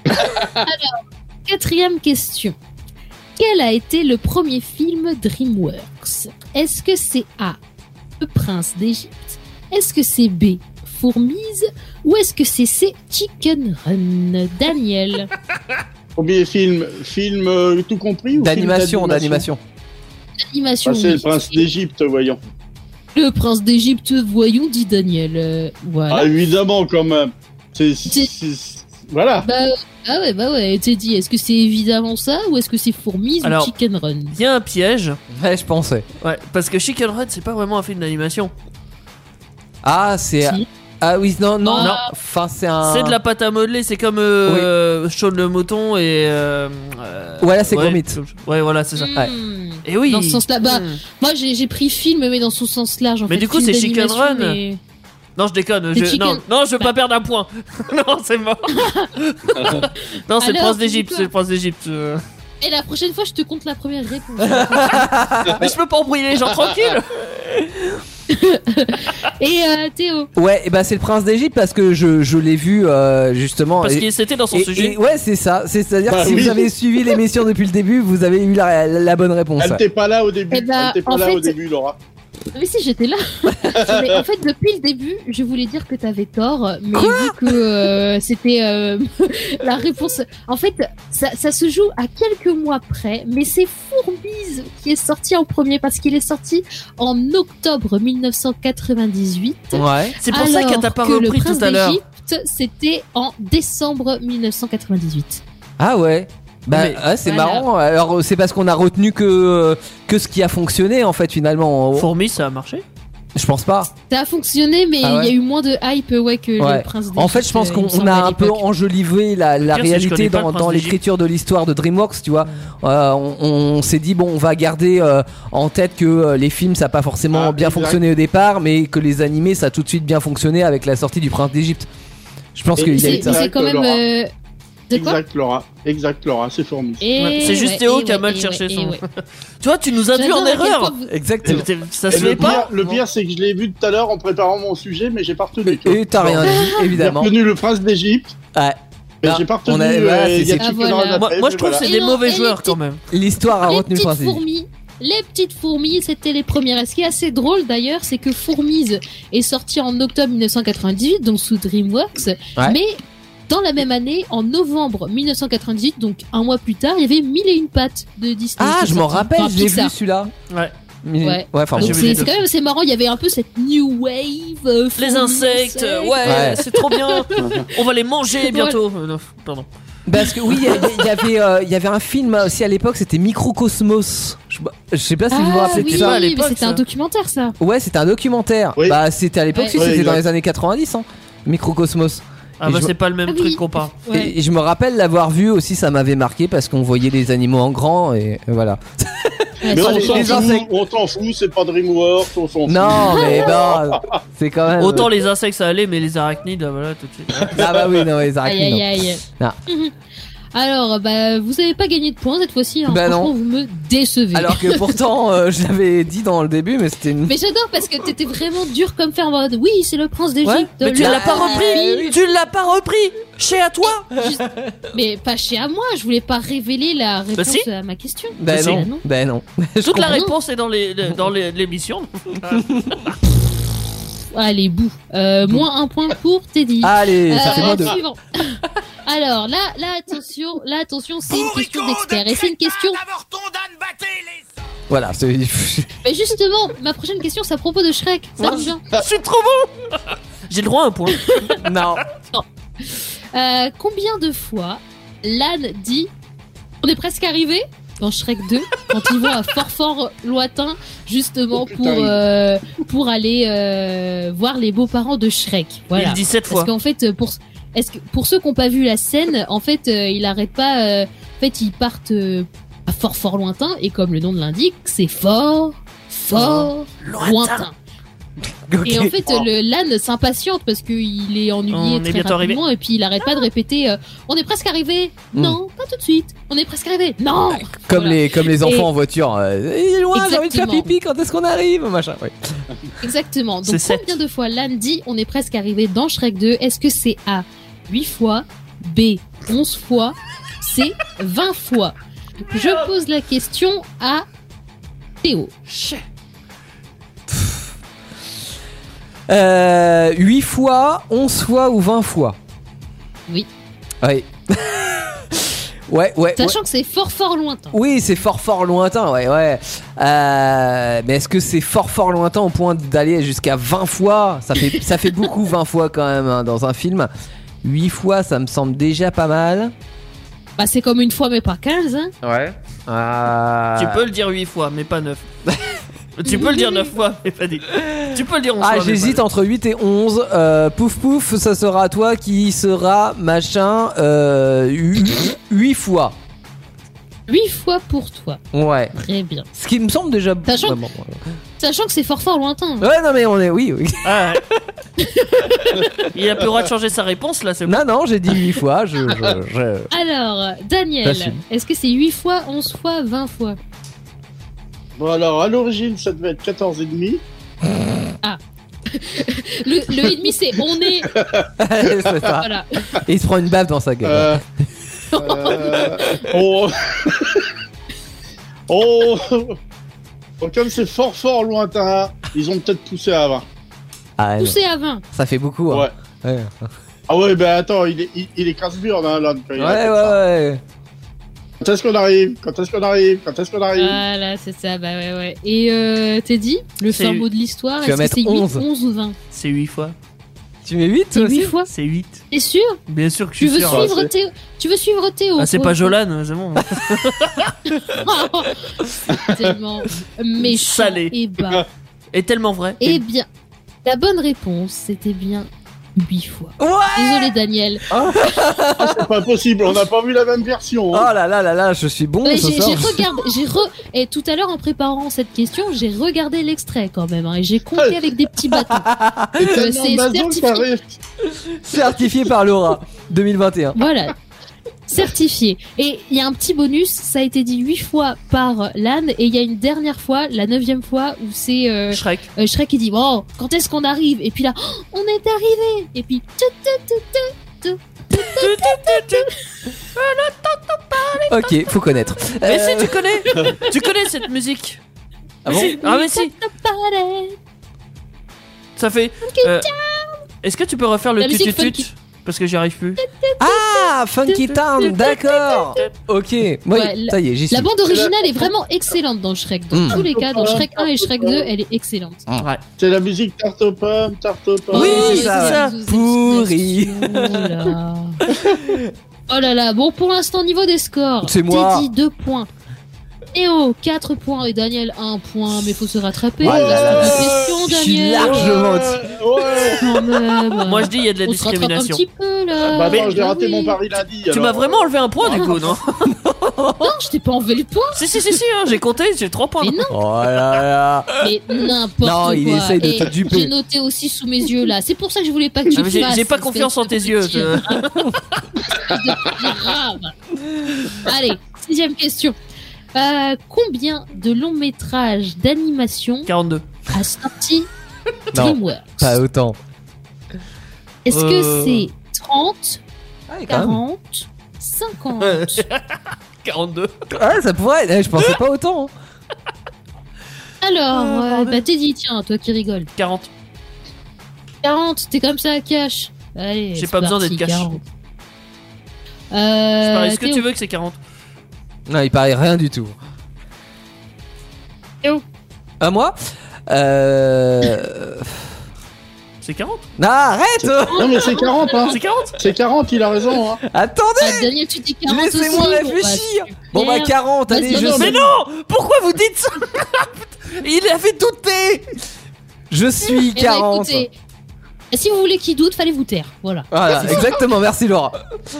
Quatrième question. Quel a été le premier film DreamWorks? Est-ce que c'est A, Le Prince d'Égypte? Est-ce que c'est B, Fourmise? Ou est-ce que c'est C, Chicken Run? Daniel. Premier film, film euh, tout compris ou D'animation, film d'animation. Animation. Ah, c'est oui. le prince d'Égypte, voyons. Le Prince d'Égypte, voyons, dit Daniel. Euh, voilà. Ah, évidemment, quand même. C'est, C'est- c'est- voilà. Bah, ah ouais, bah ouais, t'es dit, est-ce que c'est évidemment ça ou est-ce que c'est Fourmise Alors- ou Chicken Run? Il y a un piège. Ouais, je pensais. Ouais, parce que Chicken Run, c'est pas vraiment un film d'animation. Ah, c'est. Si. Ah oui, non, non. Ah. non. Enfin, c'est un. C'est de la pâte à modeler, c'est comme euh, Shaun le mouton et. Euh, euh, Ouais, là, c'est ouais, Gromit. Ouais, voilà, c'est ça. Ouais. Hmm. Et oui. Dans ce sens-là, bah, Hmm. moi j'ai j'ai pris film, mais dans son sens large. En Mais fait, du coup, film c'est Chicken d'animation, Run. mais- Non, je déconne. C'est je- Chicken- Non, non, je veux Bah. pas perdre un point. non, c'est mort. non, c'est le Alors, prince c'est d'Égypte. quoi C'est le prince d'Égypte. euh. Et la prochaine fois, je te compte la première réponse. Mais je peux pas embrouiller les gens tranquilles. Et euh, Théo. Ouais, et bah c'est le prince d'Égypte parce que je, je l'ai vu euh, justement. Parce et- que c'était dans son et- sujet. et ouais, c'est ça. C'est- C'est-à-dire Bah que si oui. vous avez suivi l'émission depuis le début, vous avez eu la, la, la bonne réponse. Elle n'était pas là au début. Eh ben, Elle était pas en là fait- au début, Laura. Mais si, j'étais là. Mais en fait, depuis le début, je voulais dire que t'avais tort, mais vu que euh, c'était euh, la réponse. En fait, ça, ça se joue à quelques mois près, mais c'est Fourmise qui est sorti en premier parce qu'il est sorti en octobre mille neuf cent quatre-vingt-dix-huit. Ouais. C'est pour ça alors qu'elle t'a pas que le repris Prince tout à l'heure. d'Égypte, c'était en décembre mille neuf cent quatre-vingt-dix-huit. Ah ouais. Bah Mais- ouais, c'est Voilà. marrant. Alors c'est parce qu'on a retenu que que ce qui a fonctionné en fait finalement. Fourmi, ça a marché. Je pense pas. Ça a fonctionné, mais il Ah ouais. y a eu moins de hype ouais, que Ouais. le Prince d'Égypte. En fait, je pense euh, il qu'on me on semble, a à un peu l'époque. enjolivé la, la Le pire, c'est que je réalité connais pas le dans, Prince dans d'Égypte. l'écriture de l'histoire de DreamWorks, tu vois. Euh, on on s'est dit bon, on va garder euh, en tête que euh, les films ça a pas forcément Ah, bien exact. fonctionné au départ, mais que les animés ça a tout de suite bien fonctionné avec la sortie du Prince d'Égypte. Je pense Et qu'il y a eu C'est ça. ça. c'est quand même. Laura. euh, De quoi Exact, Laura. Exact, Laura. C'est fourmi. Et Ouais, c'est juste ouais, Théo et qui a ouais, mal et cherché ouais, son. et ouais. Tu vois, tu nous as induit en J'adore à quel erreur. point vous- Exactement. C'est- Ça Et se le fait pas. pire, le pire, c'est que je l'ai vu tout à l'heure en préparant mon sujet, mais j'ai pas retenu. tu vois. Et t'as rien dit, J'ai évidemment. retenu le prince d'Égypte, Ouais. mais Non, j'ai pas retenu. on a- euh, voilà, c'est- il y a c'est- Ah, Chicken voilà. Run Moi, après, moi, mais je trouve que voilà. c'est des Et non, mauvais et les joueurs petits- quand même. L'histoire a Les retenu le petites Prince d'Égypte. fourmis, les petites fourmis, c'était les premières. Et ce qui est assez drôle d'ailleurs, c'est que Fourmise est sorti en octobre mille neuf cent quatre-vingt-dix-huit, donc sous DreamWorks, Ouais. mais dans la même année, en novembre mille neuf cent quatre-vingt-dix-huit, donc un mois plus tard, il y avait Mille et une pattes de Disney. Ah, qui est je m'en sorti. rappelle, Enfin, je l'ai vu Pixar. celui-là. Ouais. Mais- Ouais. enfin Ah, bon. j'ai Donc vu les c'est deux. c'est quand même assez marrant, il y avait un peu cette new wave. euh, Les fourmis, insectes, ouais, Ouais. c'est trop bien. On va les manger bientôt. Euh, non, pardon. Parce que oui, il y, a- il y avait, euh, il y avait un film aussi à l'époque, c'était Microcosmos. Je, je sais pas si vous vous Ah rappelez de oui, ça ça. à oui, l'époque, mais c'était ça. un documentaire ça. Ouais, c'était un documentaire. Oui. Bah, c'était à l'époque, Ouais. si, Ouais, c'était dans exact. les années quatre-vingt-dix, hein. Microcosmos. Ah Et bah je- c'est pas le même Ah truc oui. qu'on parle. Ouais. Et, et je me rappelle l'avoir vu aussi, ça m'avait marqué parce qu'on voyait les animaux en grand et voilà. Ouais, Mais ça, on les- s'en les fout, insectes. on s'en fout, c'est pas DreamWorks, on s'en fout. Non, mais bon, c'est quand même. Autant les insectes ça allait, mais les arachnides, ah, voilà tout de suite. Ah bah oui, non, les Aïe arachnides. aïe non. aïe. Non. Mhm. Alors, bah, vous avez pas gagné de points cette fois-ci. Hein. Bah Franchement, non. vous me décevez. Alors que pourtant, euh, je l'avais dit dans le début, mais c'était une. Mais j'adore parce que t'étais vraiment dur comme fer en mode oui, c'est le prince d'Égypte. Ouais, mais le tu l'as pas roi repris. David. Tu l'as pas repris. Chez à toi. Juste- Mais pas chez à moi, je voulais pas révéler la réponse si. à ma question. Ben Si. non, ben non. Je Toute la comprends. réponse est dans les dans les- l'émission. Allez, bout. Euh, moins un point pour Teddy. Allez, ça Euh, fait moins deux. suivant. Alors là, là attention, là attention, c'est une question d'expert et c'est une question. D'avoir ton Dan batté les... Voilà, c'est. Mais justement, ma prochaine question, c'est à propos de Shrek. Ça tombe bien. Je suis trop bon. J'ai le droit à un point. Non. Euh, combien de fois l'âne dit on est presque arrivé dans Shrek deux quand ils vont à fort fort lointain justement Oh, pour putain, euh, pour aller euh, voir les beaux-parents de Shrek. Voilà. Il dit sept fois. Parce qu'en fait pour est-ce que pour ceux qui n'ont pas vu la scène, en fait euh, il arrête pas euh, en fait ils partent euh, à fort fort lointain et comme le nom de l'indique, c'est fort fort lointain. Ok. Et en fait, le l'âne s'impatiente parce qu'il est ennuyé On est très bientôt rapidement et puis il arrête pas de répéter euh, on est presque arrivé. Mm. Non, pas tout de suite. On est presque arrivé. Non. Comme Voilà. les comme les enfants Et- en voiture. euh, Il est loin, j'ai envie de faire Exactement. pipi. Quand est-ce qu'on arrive, machin. Ouais. Exactement. Donc C'est sept. combien de fois l'âne dit on est presque arrivé dans Shrek deux? Est-ce que c'est A huit fois, B onze fois, C vingt fois? Je pose la question à Théo. Euh, huit fois, onze fois ou vingt fois. Oui. Ouais. ouais, ouais. Sachant ouais. que c'est fort fort lointain. Oui, c'est fort fort lointain, ouais, ouais. Euh, mais est-ce que c'est fort fort lointain au point d'aller jusqu'à vingt fois? Ça fait, ça fait beaucoup vingt fois quand même hein, dans un film. huit fois, ça me semble déjà pas mal. Bah c'est comme une fois mais pas quinze hein. Ouais. Euh... Tu peux le dire huit fois, mais pas neuf. Tu peux le dire neuf fois, mais pas dix. Tu peux le dire onze Ah, fois. mais j'hésite pas entre huit et onze. Euh, pouf pouf, ça sera toi qui sera machin euh, huit fois. huit fois pour toi. Ouais. Très bien. Ce qui me semble déjà Sachant- vraiment. Sachant que c'est fort fort lointain. Ouais, non, mais on est. Oui, oui. Ah, ouais. Il a plus le droit de changer sa réponse là, c'est bon. Non, non, j'ai dit huit fois. Je, je, je- Alors, Daniel, J'assume. est-ce que c'est huit fois, onze fois, vingt fois? Bon, alors, à l'origine, ça devait être quatorze et demi. Le, le et demi, c'est on est. C'est ça. Voilà. Et il se prend une baffe dans sa gueule. Euh, euh, on... on... Bon, comme c'est fort fort lointain, ils ont peut-être poussé à vingt. Ah, non. Poussé à vingt. Ça fait beaucoup. Hein. Ouais. Ouais, Ah ouais, bah attends, il est, il, il est casse-burne, hein, là. Quand ouais, il a ouais, fait ça. ouais. Quand est-ce qu'on arrive? Quand est-ce qu'on arrive? Quand est-ce qu'on arrive? Voilà, c'est ça, bah ouais, ouais. Et euh, Teddy, le C'est fin huit. mot de l'histoire, Tu vas est-ce que mettre c'est huit, onze. onze ou vingt? C'est huit fois. Tu mets huit C'est aussi huit fois? C'est huit. T'es sûr? Bien sûr que je Tu suis veux sûr. suivre c'est- Théo? Tu veux suivre Théo? Ah, c'est Oh, pas Jolan, c'est bon. Tellement méchant Salé. et bas. Et tellement vrai. Eh bien, la bonne réponse, c'était bien huit fois. Ouais. Désolé Daniel. Ah, c'est pas possible, on n'a pas vu la même version. Oh Hein. là là là là, je suis bon Ouais, ce j'ai soir. j'ai regardé, j'ai re... et tout à l'heure en préparant cette question, j'ai regardé l'extrait quand même, hein, et j'ai compté avec des petits bâtons. C'est Euh, tellement c'est nazo que certifié. ça arrive. Certifié par Laura deux mille vingt et un. Voilà, certifié. Et il y a un petit bonus, ça a été dit huit fois par l'âne, et il y a une dernière fois, la neuvième fois, où c'est euh, Shrek. euh, Shrek qui dit oh, quand est-ce qu'on arrive? Et puis là, oh, on est arrivé. Et puis tut, tut, tut, tut, tut. Ok, faut connaître. Mais Euh, si, tu connais. Tu connais cette musique. Ah bon Si. Ah mais si. Ça fait. euh, Est-ce que tu peux refaire le La musique tututut? funky. Parce que j'y arrive plus. Ah, Funky Town, d'accord. Ok, moi, Ouais, la- ça y est, j'y suis. La bande originale est vraiment excellente dans Shrek. Dans Mm. tous les cas, dans Shrek un et Shrek deux, elle est excellente. Ouais. C'est la musique tarte aux pommes, tarte aux pommes. Oui, Oh, c'est les ça. sous- Pourri. Oh là. Oh là là. Bon, pour l'instant, niveau des scores. C'est moi. Teddy, deux points. Théo, quatre points. Et Daniel, un point. Mais faut se rattraper. Oh là là là. Question, Je suis Daniel. largement Ouais, au-dessus. ouais. Quand même. Moi je dis il y a de la On se rattrape un discrimination. petit peu là. Bah Mais- attends, j'ai Ah raté oui. mon pari lundi. Tu alors. m'as vraiment enlevé un point du coup, non? Non, je t'ai pas enlevé le point. Si si si si, hein, j'ai compté, j'ai trois points. Mais non, Oh là là. mais n'importe Non, quoi. il essaye de Et te duper. J'ai noté aussi sous mes yeux là. C'est pour ça que je voulais pas que tu Ah, mais j'ai fasses. j'ai pas espèce confiance en de tes petit yeux. je- grave. Allez, sixième question. Euh, combien de longs métrages d'animation quarante-deux a sorti Non, DreamWorks? pas autant. Est-ce Euh. que c'est trente, Ah, quand même. quarante, cinquante? quarante-deux. Ah, ça pourrait. eh, Je pensais pas autant. hein. Alors, Ah, euh, bordel. bah t'es dit, tiens, toi qui rigoles. quarante. quarante, t'es comme ça à cash. Allez, J'ai c'est pas besoin parti, d'être cash. quarante. Je Euh, parie, est-ce que Théo, tu veux que c'est quarante? Non, il paraît rien du tout. Théo. À moi Euh. C'est quarante? Non, arrête. Non, mais c'est quarante, hein. C'est quarante? C'est quarante, il a raison, hein. Attendez. Ah, Daniel, tu dis quarante aussi. Laissez-moi bon, bah, réfléchir. super. Bon bah quarante, allez, Vas-y, je non, sais. Mais non! Pourquoi vous dites ça? Il a fait douter! Je suis Eh ben, quarante. écoutez, si vous voulez qu'il doute, fallait vous taire. Voilà. Voilà, exactement, merci Laura.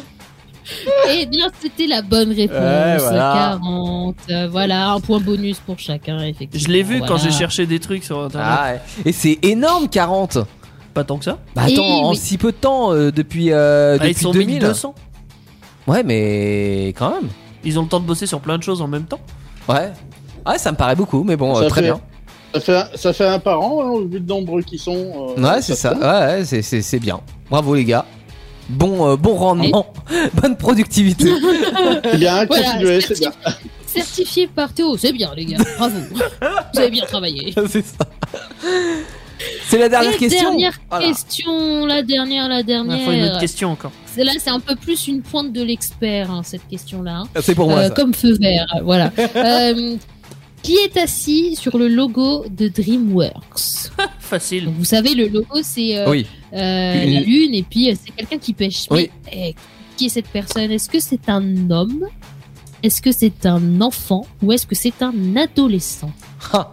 Et bien, c'était la bonne réponse. Ouais, voilà. quarante. euh, voilà, un point bonus pour chacun, effectivement. Je l'ai vu quand Voilà. j'ai cherché des trucs sur internet. Ah, ouais. Et c'est énorme quarante. Pas tant que ça. Bah attends, Eh en oui. si peu de temps, euh, depuis, euh, Ah, ils depuis sont deux mille. mille deux cents. Ouais, mais quand même. Ils ont le temps de bosser sur plein de choses en même temps. Ouais. Ouais, ça me paraît beaucoup, mais bon, Ça euh, très fait- bien. Ça fait, un- ça fait un par an, hein, au vu de nombre qui sont. euh, Ouais, c'est ça. tombe. Ouais, ouais, c'est- c'est c'est bien. Bravo les gars. Bon, euh, bon rendement, bonne productivité. C'est bien, Voilà, continuez, c'est bien. Certifié par Théo, c'est bien, les gars. Bravo. Vous avez bien travaillé. c'est ça. C'est la dernière Et question. dernière Voilà. question, la dernière, la Il faut une autre dernière. question encore. C'est- Là, c'est un peu plus une pointe de l'expert, hein, cette question-là. hein. C'est pour moi Euh, ça. comme feu vert, voilà. Euh, qui est assis sur le logo de DreamWorks? Facile. Donc, vous savez, le logo, c'est euh, Oui. euh, Une- la lune et puis euh, c'est quelqu'un qui pêche. Oui. Mais, eh, qui est cette personne? Est-ce que c'est un homme? Est-ce que c'est un enfant? Ou est-ce que c'est un adolescent? Ah.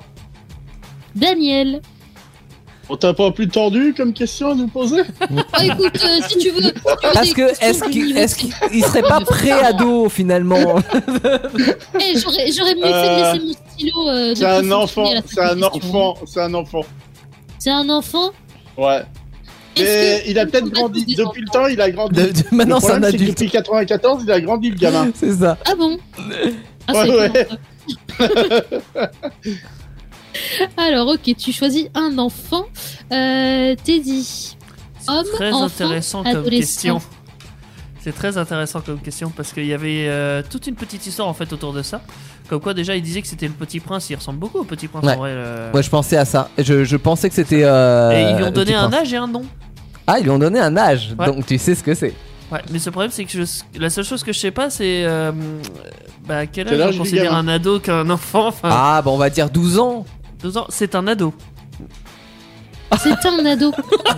Daniel. On t'a pas plus tordu comme question à nous poser? Ah, écoute, euh, si tu veux. si tu veux Parce des que questions est-ce de qu'il niveau- est-ce qu'il serait pas pré-ado finalement? Eh, j'aurais, j'aurais mieux fait de Euh, laisser mon stylo. euh, de C'est un continuer enfant, à la c'est un cinquième question. enfant, c'est un enfant. C'est un enfant? Ouais. Est-ce Mais que- il a peut-être on a grandi. tous des Depuis le temps, il a grandi. De- de- maintenant Le c'est un problème, c'est que adulte. depuis quatre-vingt-quatorze, il a grandi, le gamin. C'est ça. Ah bon? Ah, Ouais, c'est ouais. étonnant, ça. Alors, ok, tu choisis un enfant. Euh, Teddy. Homme, Très enfant, intéressant comme adolescent. question. C'est très intéressant comme question parce qu'il y avait euh, toute une petite histoire en fait autour de ça. Comme quoi déjà il disait que c'était le Petit Prince, il ressemble beaucoup au Petit Prince Ouais. en vrai. le- Moi je pensais à ça. Je, je pensais que c'était. euh, Et ils lui ont le donné petit un prince. âge et un nom. Ah, ils lui ont donné un âge. Ouais. Donc tu sais ce que c'est. Ouais, mais ce problème c'est que je... la seule chose que je sais pas c'est euh, bah, quel C'est âge l'âge on du considère gamin. un ado qu'un enfant. Enfin, Ah, bah on va dire douze ans. douze ans, c'est un ado. C'est un ado.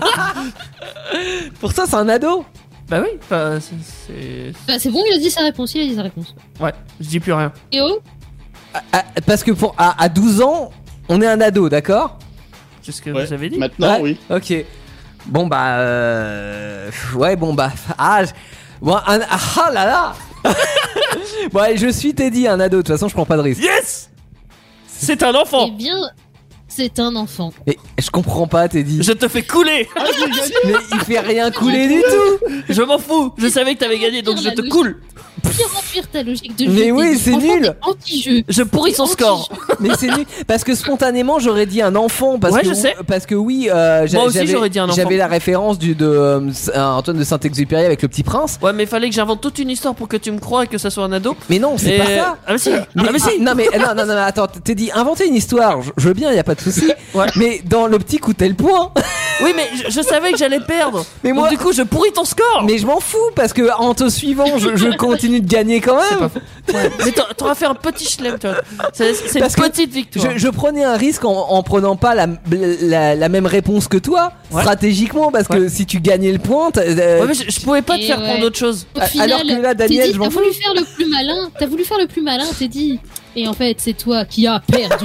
Pour ça, c'est un ado. Bah oui, enfin, c'est- c'est. Bah, c'est bon, il a dit sa réponse. Il a dit sa réponse. Ouais, je dis plus rien. Théo? Ah, parce que pour à, à douze ans, on est un ado, d'accord? C'est ce que Ouais. vous avez dit. Maintenant, Ouais. oui. Ok. Bon bah euh... ouais bon bah ah je- bon un... ah là là. Bon allez, je suis Teddy, un ado. De toute façon, je prends pas de risque. Yes. C'est un enfant. Eh bien, c'est un enfant. Mais je comprends pas, Teddy. Je te fais couler. Ah, j'ai gagné. Mais il fait rien couler du tout. Je m'en fous. Je savais que t'avais gagné donc je te coule. Pire remplir ta logique de jeu. Mais oui, Teddy. c'est Franchement, nul. t'es anti-jeu. Je pourris son score. Mais c'est nul parce que spontanément j'aurais dit un enfant parce Ouais, que je sais. parce que oui euh, j'a- Moi aussi, j'avais j'aurais dit un enfant. j'avais la référence du de euh, Antoine de Saint-Exupéry avec le Petit Prince. Ouais, mais fallait que j'invente toute une histoire pour que tu me crois et que ça soit un ado. Mais non, c'est Et- pas ça. Ah mais si. Mais, ah mais si. non mais non non non, non, attends, t'es dit inventer une histoire, je, je veux bien, y a pas de souci. Ouais. Mais dans l'optique où t'as le point. Oui, mais je, je savais que j'allais perdre. Mais Donc moi- du coup, je pourris ton score. Mais je m'en fous parce que en te suivant, je, je continue de gagner quand même. Ouais. Mais t'a- t'auras fait un petit chelem, tu vois. C'est c'est une Parce que petite victoire. Je, je prenais un risque en, en prenant pas la, la, la même réponse que toi, Ouais. stratégiquement, parce que Ouais. si tu gagnais le point, t'as- euh, Ouais, mais je, je pouvais pas te Et faire ouais. prendre autre chose. Au A- final, alors que là, Daniel, Teddy, je m'en t'as voulu faire le plus malin. T'as voulu faire le plus malin, Teddy. Et en fait, c'est toi qui as perdu.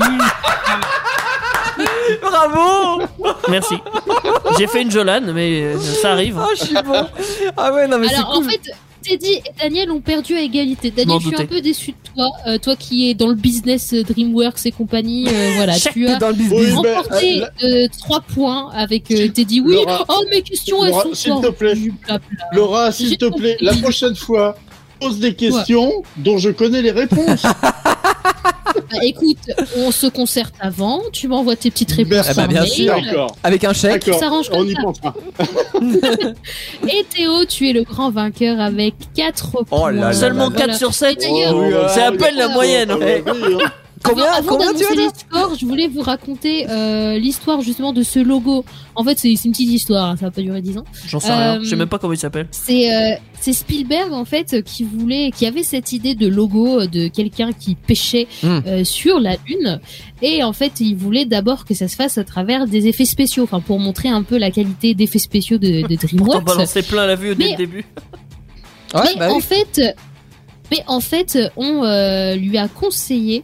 bravo. Merci. J'ai fait une Jolane, mais euh, ça arrive. Oh, je suis bon. Ah ouais, non mais c'est Alors, cool. en fait, Teddy et Daniel ont perdu à égalité. Daniel, M'en je suis un doutais. peu déçu de toi. Euh, toi qui es dans le business euh, DreamWorks et compagnie. euh, voilà, Chaque tu t'es as dans le Oui, business. mais, remporté euh, trois points avec euh, Teddy. Oui, Laura- oh, mes questions, elles Laura, sont s'il te plaît. tordues, blabla. Laura, s'il J'ai te plaît, la compris. prochaine fois, poses des questions ouais. dont je connais les réponses. Bah, écoute, on se concerte avant, tu m'envoies tes petites réponses. Ah bah, bien sûr, avec un chèque. Ça s'arrange comme on y ça. pensera. Et Théo, tu es le grand vainqueur avec quatre points. Oh là là. Seulement Voilà. quatre sur sept. D'ailleurs, Oh, c'est à peine la moyenne. Oh, Ouais. oui, hein. Combien, avant, avant combien tu as d'annoncer dit les scores, je voulais vous raconter euh, l'histoire justement de ce logo. En fait, c'est, c'est une petite histoire, hein, ça va pas durer dix ans. J'en sais rien. Euh, Je sais même pas comment il s'appelle. C'est, euh, c'est Spielberg en fait qui voulait, qui avait cette idée de logo de quelqu'un qui pêchait Mm. euh, sur la lune, et en fait il voulait d'abord que ça se fasse à travers des effets spéciaux, enfin pour montrer un peu la qualité d'effets spéciaux de, de T'en DreamWorks. balançais plein la vue dès Mais- le début. Ouais, mais bah en oui. fait, mais en fait, on euh, lui a conseillé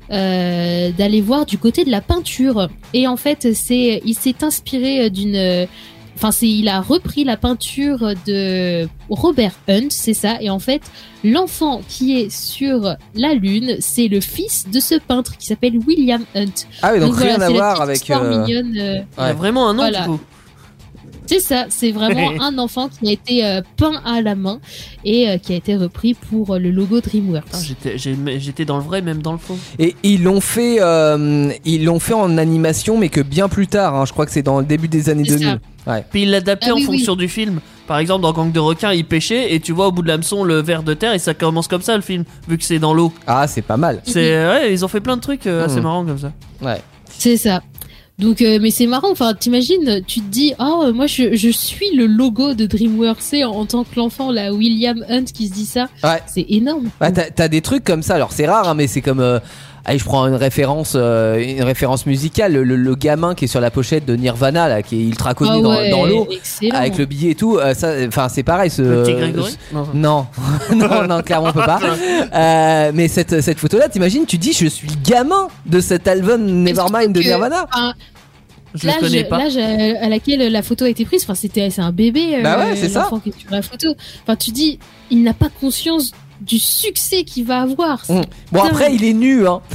euh, d'aller voir du côté de la peinture. Et en fait, c'est, il s'est inspiré d'une, enfin, c'est, il a repris la peinture de Robert Hunt, c'est ça. Et en fait, l'enfant qui est sur la lune, c'est le fils de ce peintre qui s'appelle William Hunt. Ah oui, donc, rien voilà, à c'est la voir petite avec. histoire euh, mignonne. euh, Il y a Ouais. vraiment un nom Voilà. du coup. C'est ça, c'est vraiment un enfant qui a été euh, peint à la main et euh, qui a été repris pour euh, le logo DreamWorks. Putain, j'étais, j'ai- j'étais dans le vrai, même dans le faux. Et ils l'ont fait, euh, ils l'ont fait en animation, mais que bien plus tard. Hein. Je crois que c'est dans le début des années C'est deux mille. Ouais. Puis il l'adaptait Ah en oui, fonction du film. Par exemple, dans Gang de requins, il pêchait et tu vois au bout de l'hameçon le ver de terre et ça commence comme ça le film, vu que c'est dans l'eau. Ah, c'est pas mal. C'est ouais, ils ont fait plein de trucs euh, assez Mhm. marrants comme ça. Ouais. C'est ça. Donc, euh, mais c'est marrant. Enfin, t'imagines, tu te dis, oh, euh, moi, je, je suis le logo de DreamWorks c'est en, en tant que l'enfant, là, William Hunt qui se dit ça. Ouais. C'est énorme. Ouais, t'as, t'as des trucs comme ça. Alors c'est rare, hein, mais c'est comme. Euh, allez, je prends une référence, euh, une référence musicale. Le, le, le gamin qui est sur la pochette de Nirvana, là, qui est ultra connu Ah ouais, dans, dans l'eau, excellent. avec le billet et tout. euh, ça, enfin, c'est pareil. Ce, Le petit Grégory ce- Non, non, non, clairement on peut pas. Euh, mais cette cette photo-là, t'imagines, tu dis, je suis le gamin de cet album Nevermind de que- Nirvana. Enfin, Je le connais l'âge, pas. l'âge à, à laquelle la photo a été prise, enfin, c'était, c'est un bébé, euh, Bah ouais, c'est ça. l'enfant qui est sur la photo. Enfin, tu dis, il n'a pas conscience du succès qu'il va avoir. Mmh. Bon, Putain. après, il est nu, hein.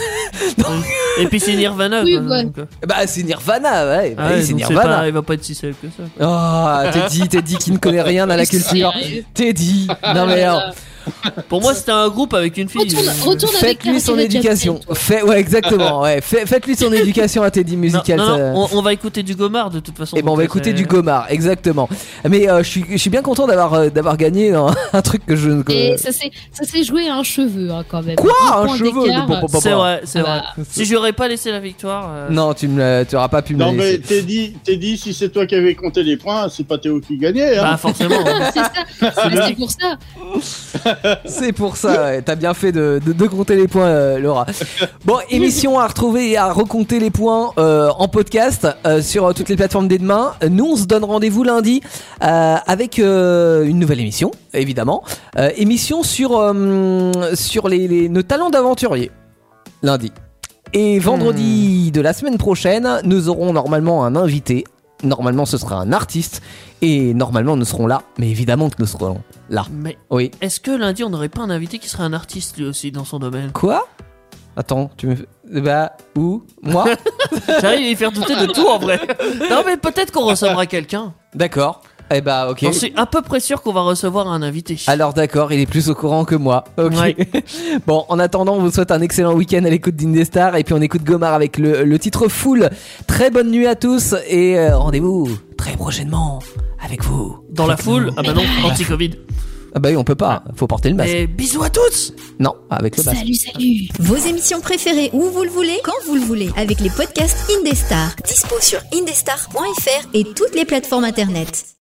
Et puis c'est Nirvana. Oui, quoi, ouais. donc, euh, Bah, c'est Nirvana, ouais. Bah ah oui, ouais, c'est donc Nirvana. pas- il va pas être si célèbre que ça. quoi. Oh, t'es dit, t'es dit qu'il ne connaît rien à la culture. T'es dit. Non mais alors, Pour moi, c'était un groupe avec une fille. Retourne, euh, retourne avec faites-lui son Carrie éducation. Jackson, toi. Fait, ouais, exactement. Ouais, Fait- faites-lui son éducation à Teddy Non, musical. non, ça- non, on, on va écouter du Gomard de toute façon. Et ben on donc, va euh, écouter c'est- du Gomard, exactement. Mais euh, je suis, je suis bien content d'avoir, euh, d'avoir gagné dans un truc que je ne. Et ça s'est, ça s'est joué à un cheveu, hein, quand même. Quoi, un point cheveu d'écart. Bon, bon, bon, C'est bon. vrai, c'est Ah vrai. bah. Si j'aurais pas laissé la victoire. euh, Non, tu me, tu auras pas pu me Non, le mais laisser. t'es dit, t'es dit, si c'est toi qui avais compté les points, c'est pas Théo qui gagnait. Hein. Bah forcément. hein. C'est ça, c'est, c'est pour ça. C'est pour ça, ouais. T'as bien fait de, de, de compter les points, euh, Laura. Bon, émission à retrouver et à recompter les points euh, en podcast euh, sur euh, toutes les plateformes dès demain. Nous, on se donne rendez-vous lundi euh, avec euh, une nouvelle émission, évidemment. Euh, émission sur, euh, sur les, les, nos talents d'aventurier, lundi. Et vendredi de la semaine prochaine, nous aurons normalement un invité. Normalement, ce sera un artiste. Et normalement, nous serons là. Mais évidemment que nous serons là. Mais Oui. est-ce que lundi on n'aurait pas un invité qui serait un artiste lui aussi dans son domaine? Quoi? Attends, tu me fais... Bah, où? Moi? J'arrive à y faire douter de tout en vrai. Non mais peut-être qu'on recevra quelqu'un. D'accord. Eh bah, ok. J'en suis à peu près sûr qu'on va recevoir un invité. Alors d'accord, il est plus au courant que moi. Ok. Ouais. Bon, en attendant, on vous souhaite un excellent week-end à l'écoute d'Indestar. Et puis on écoute Gomard avec le, le titre Full. Très bonne nuit à tous. Et euh, rendez-vous très prochainement avec vous. Dans la foule? Ah bah non, anti-Covid. Ah bah oui, on peut pas. Faut porter le masque. Et bisous à tous. Non, avec le masque. Salut, salut. Vos émissions préférées où vous le voulez, quand vous le voulez, avec les podcasts Indestar. Dispo sur indestar point f r et toutes les plateformes internet.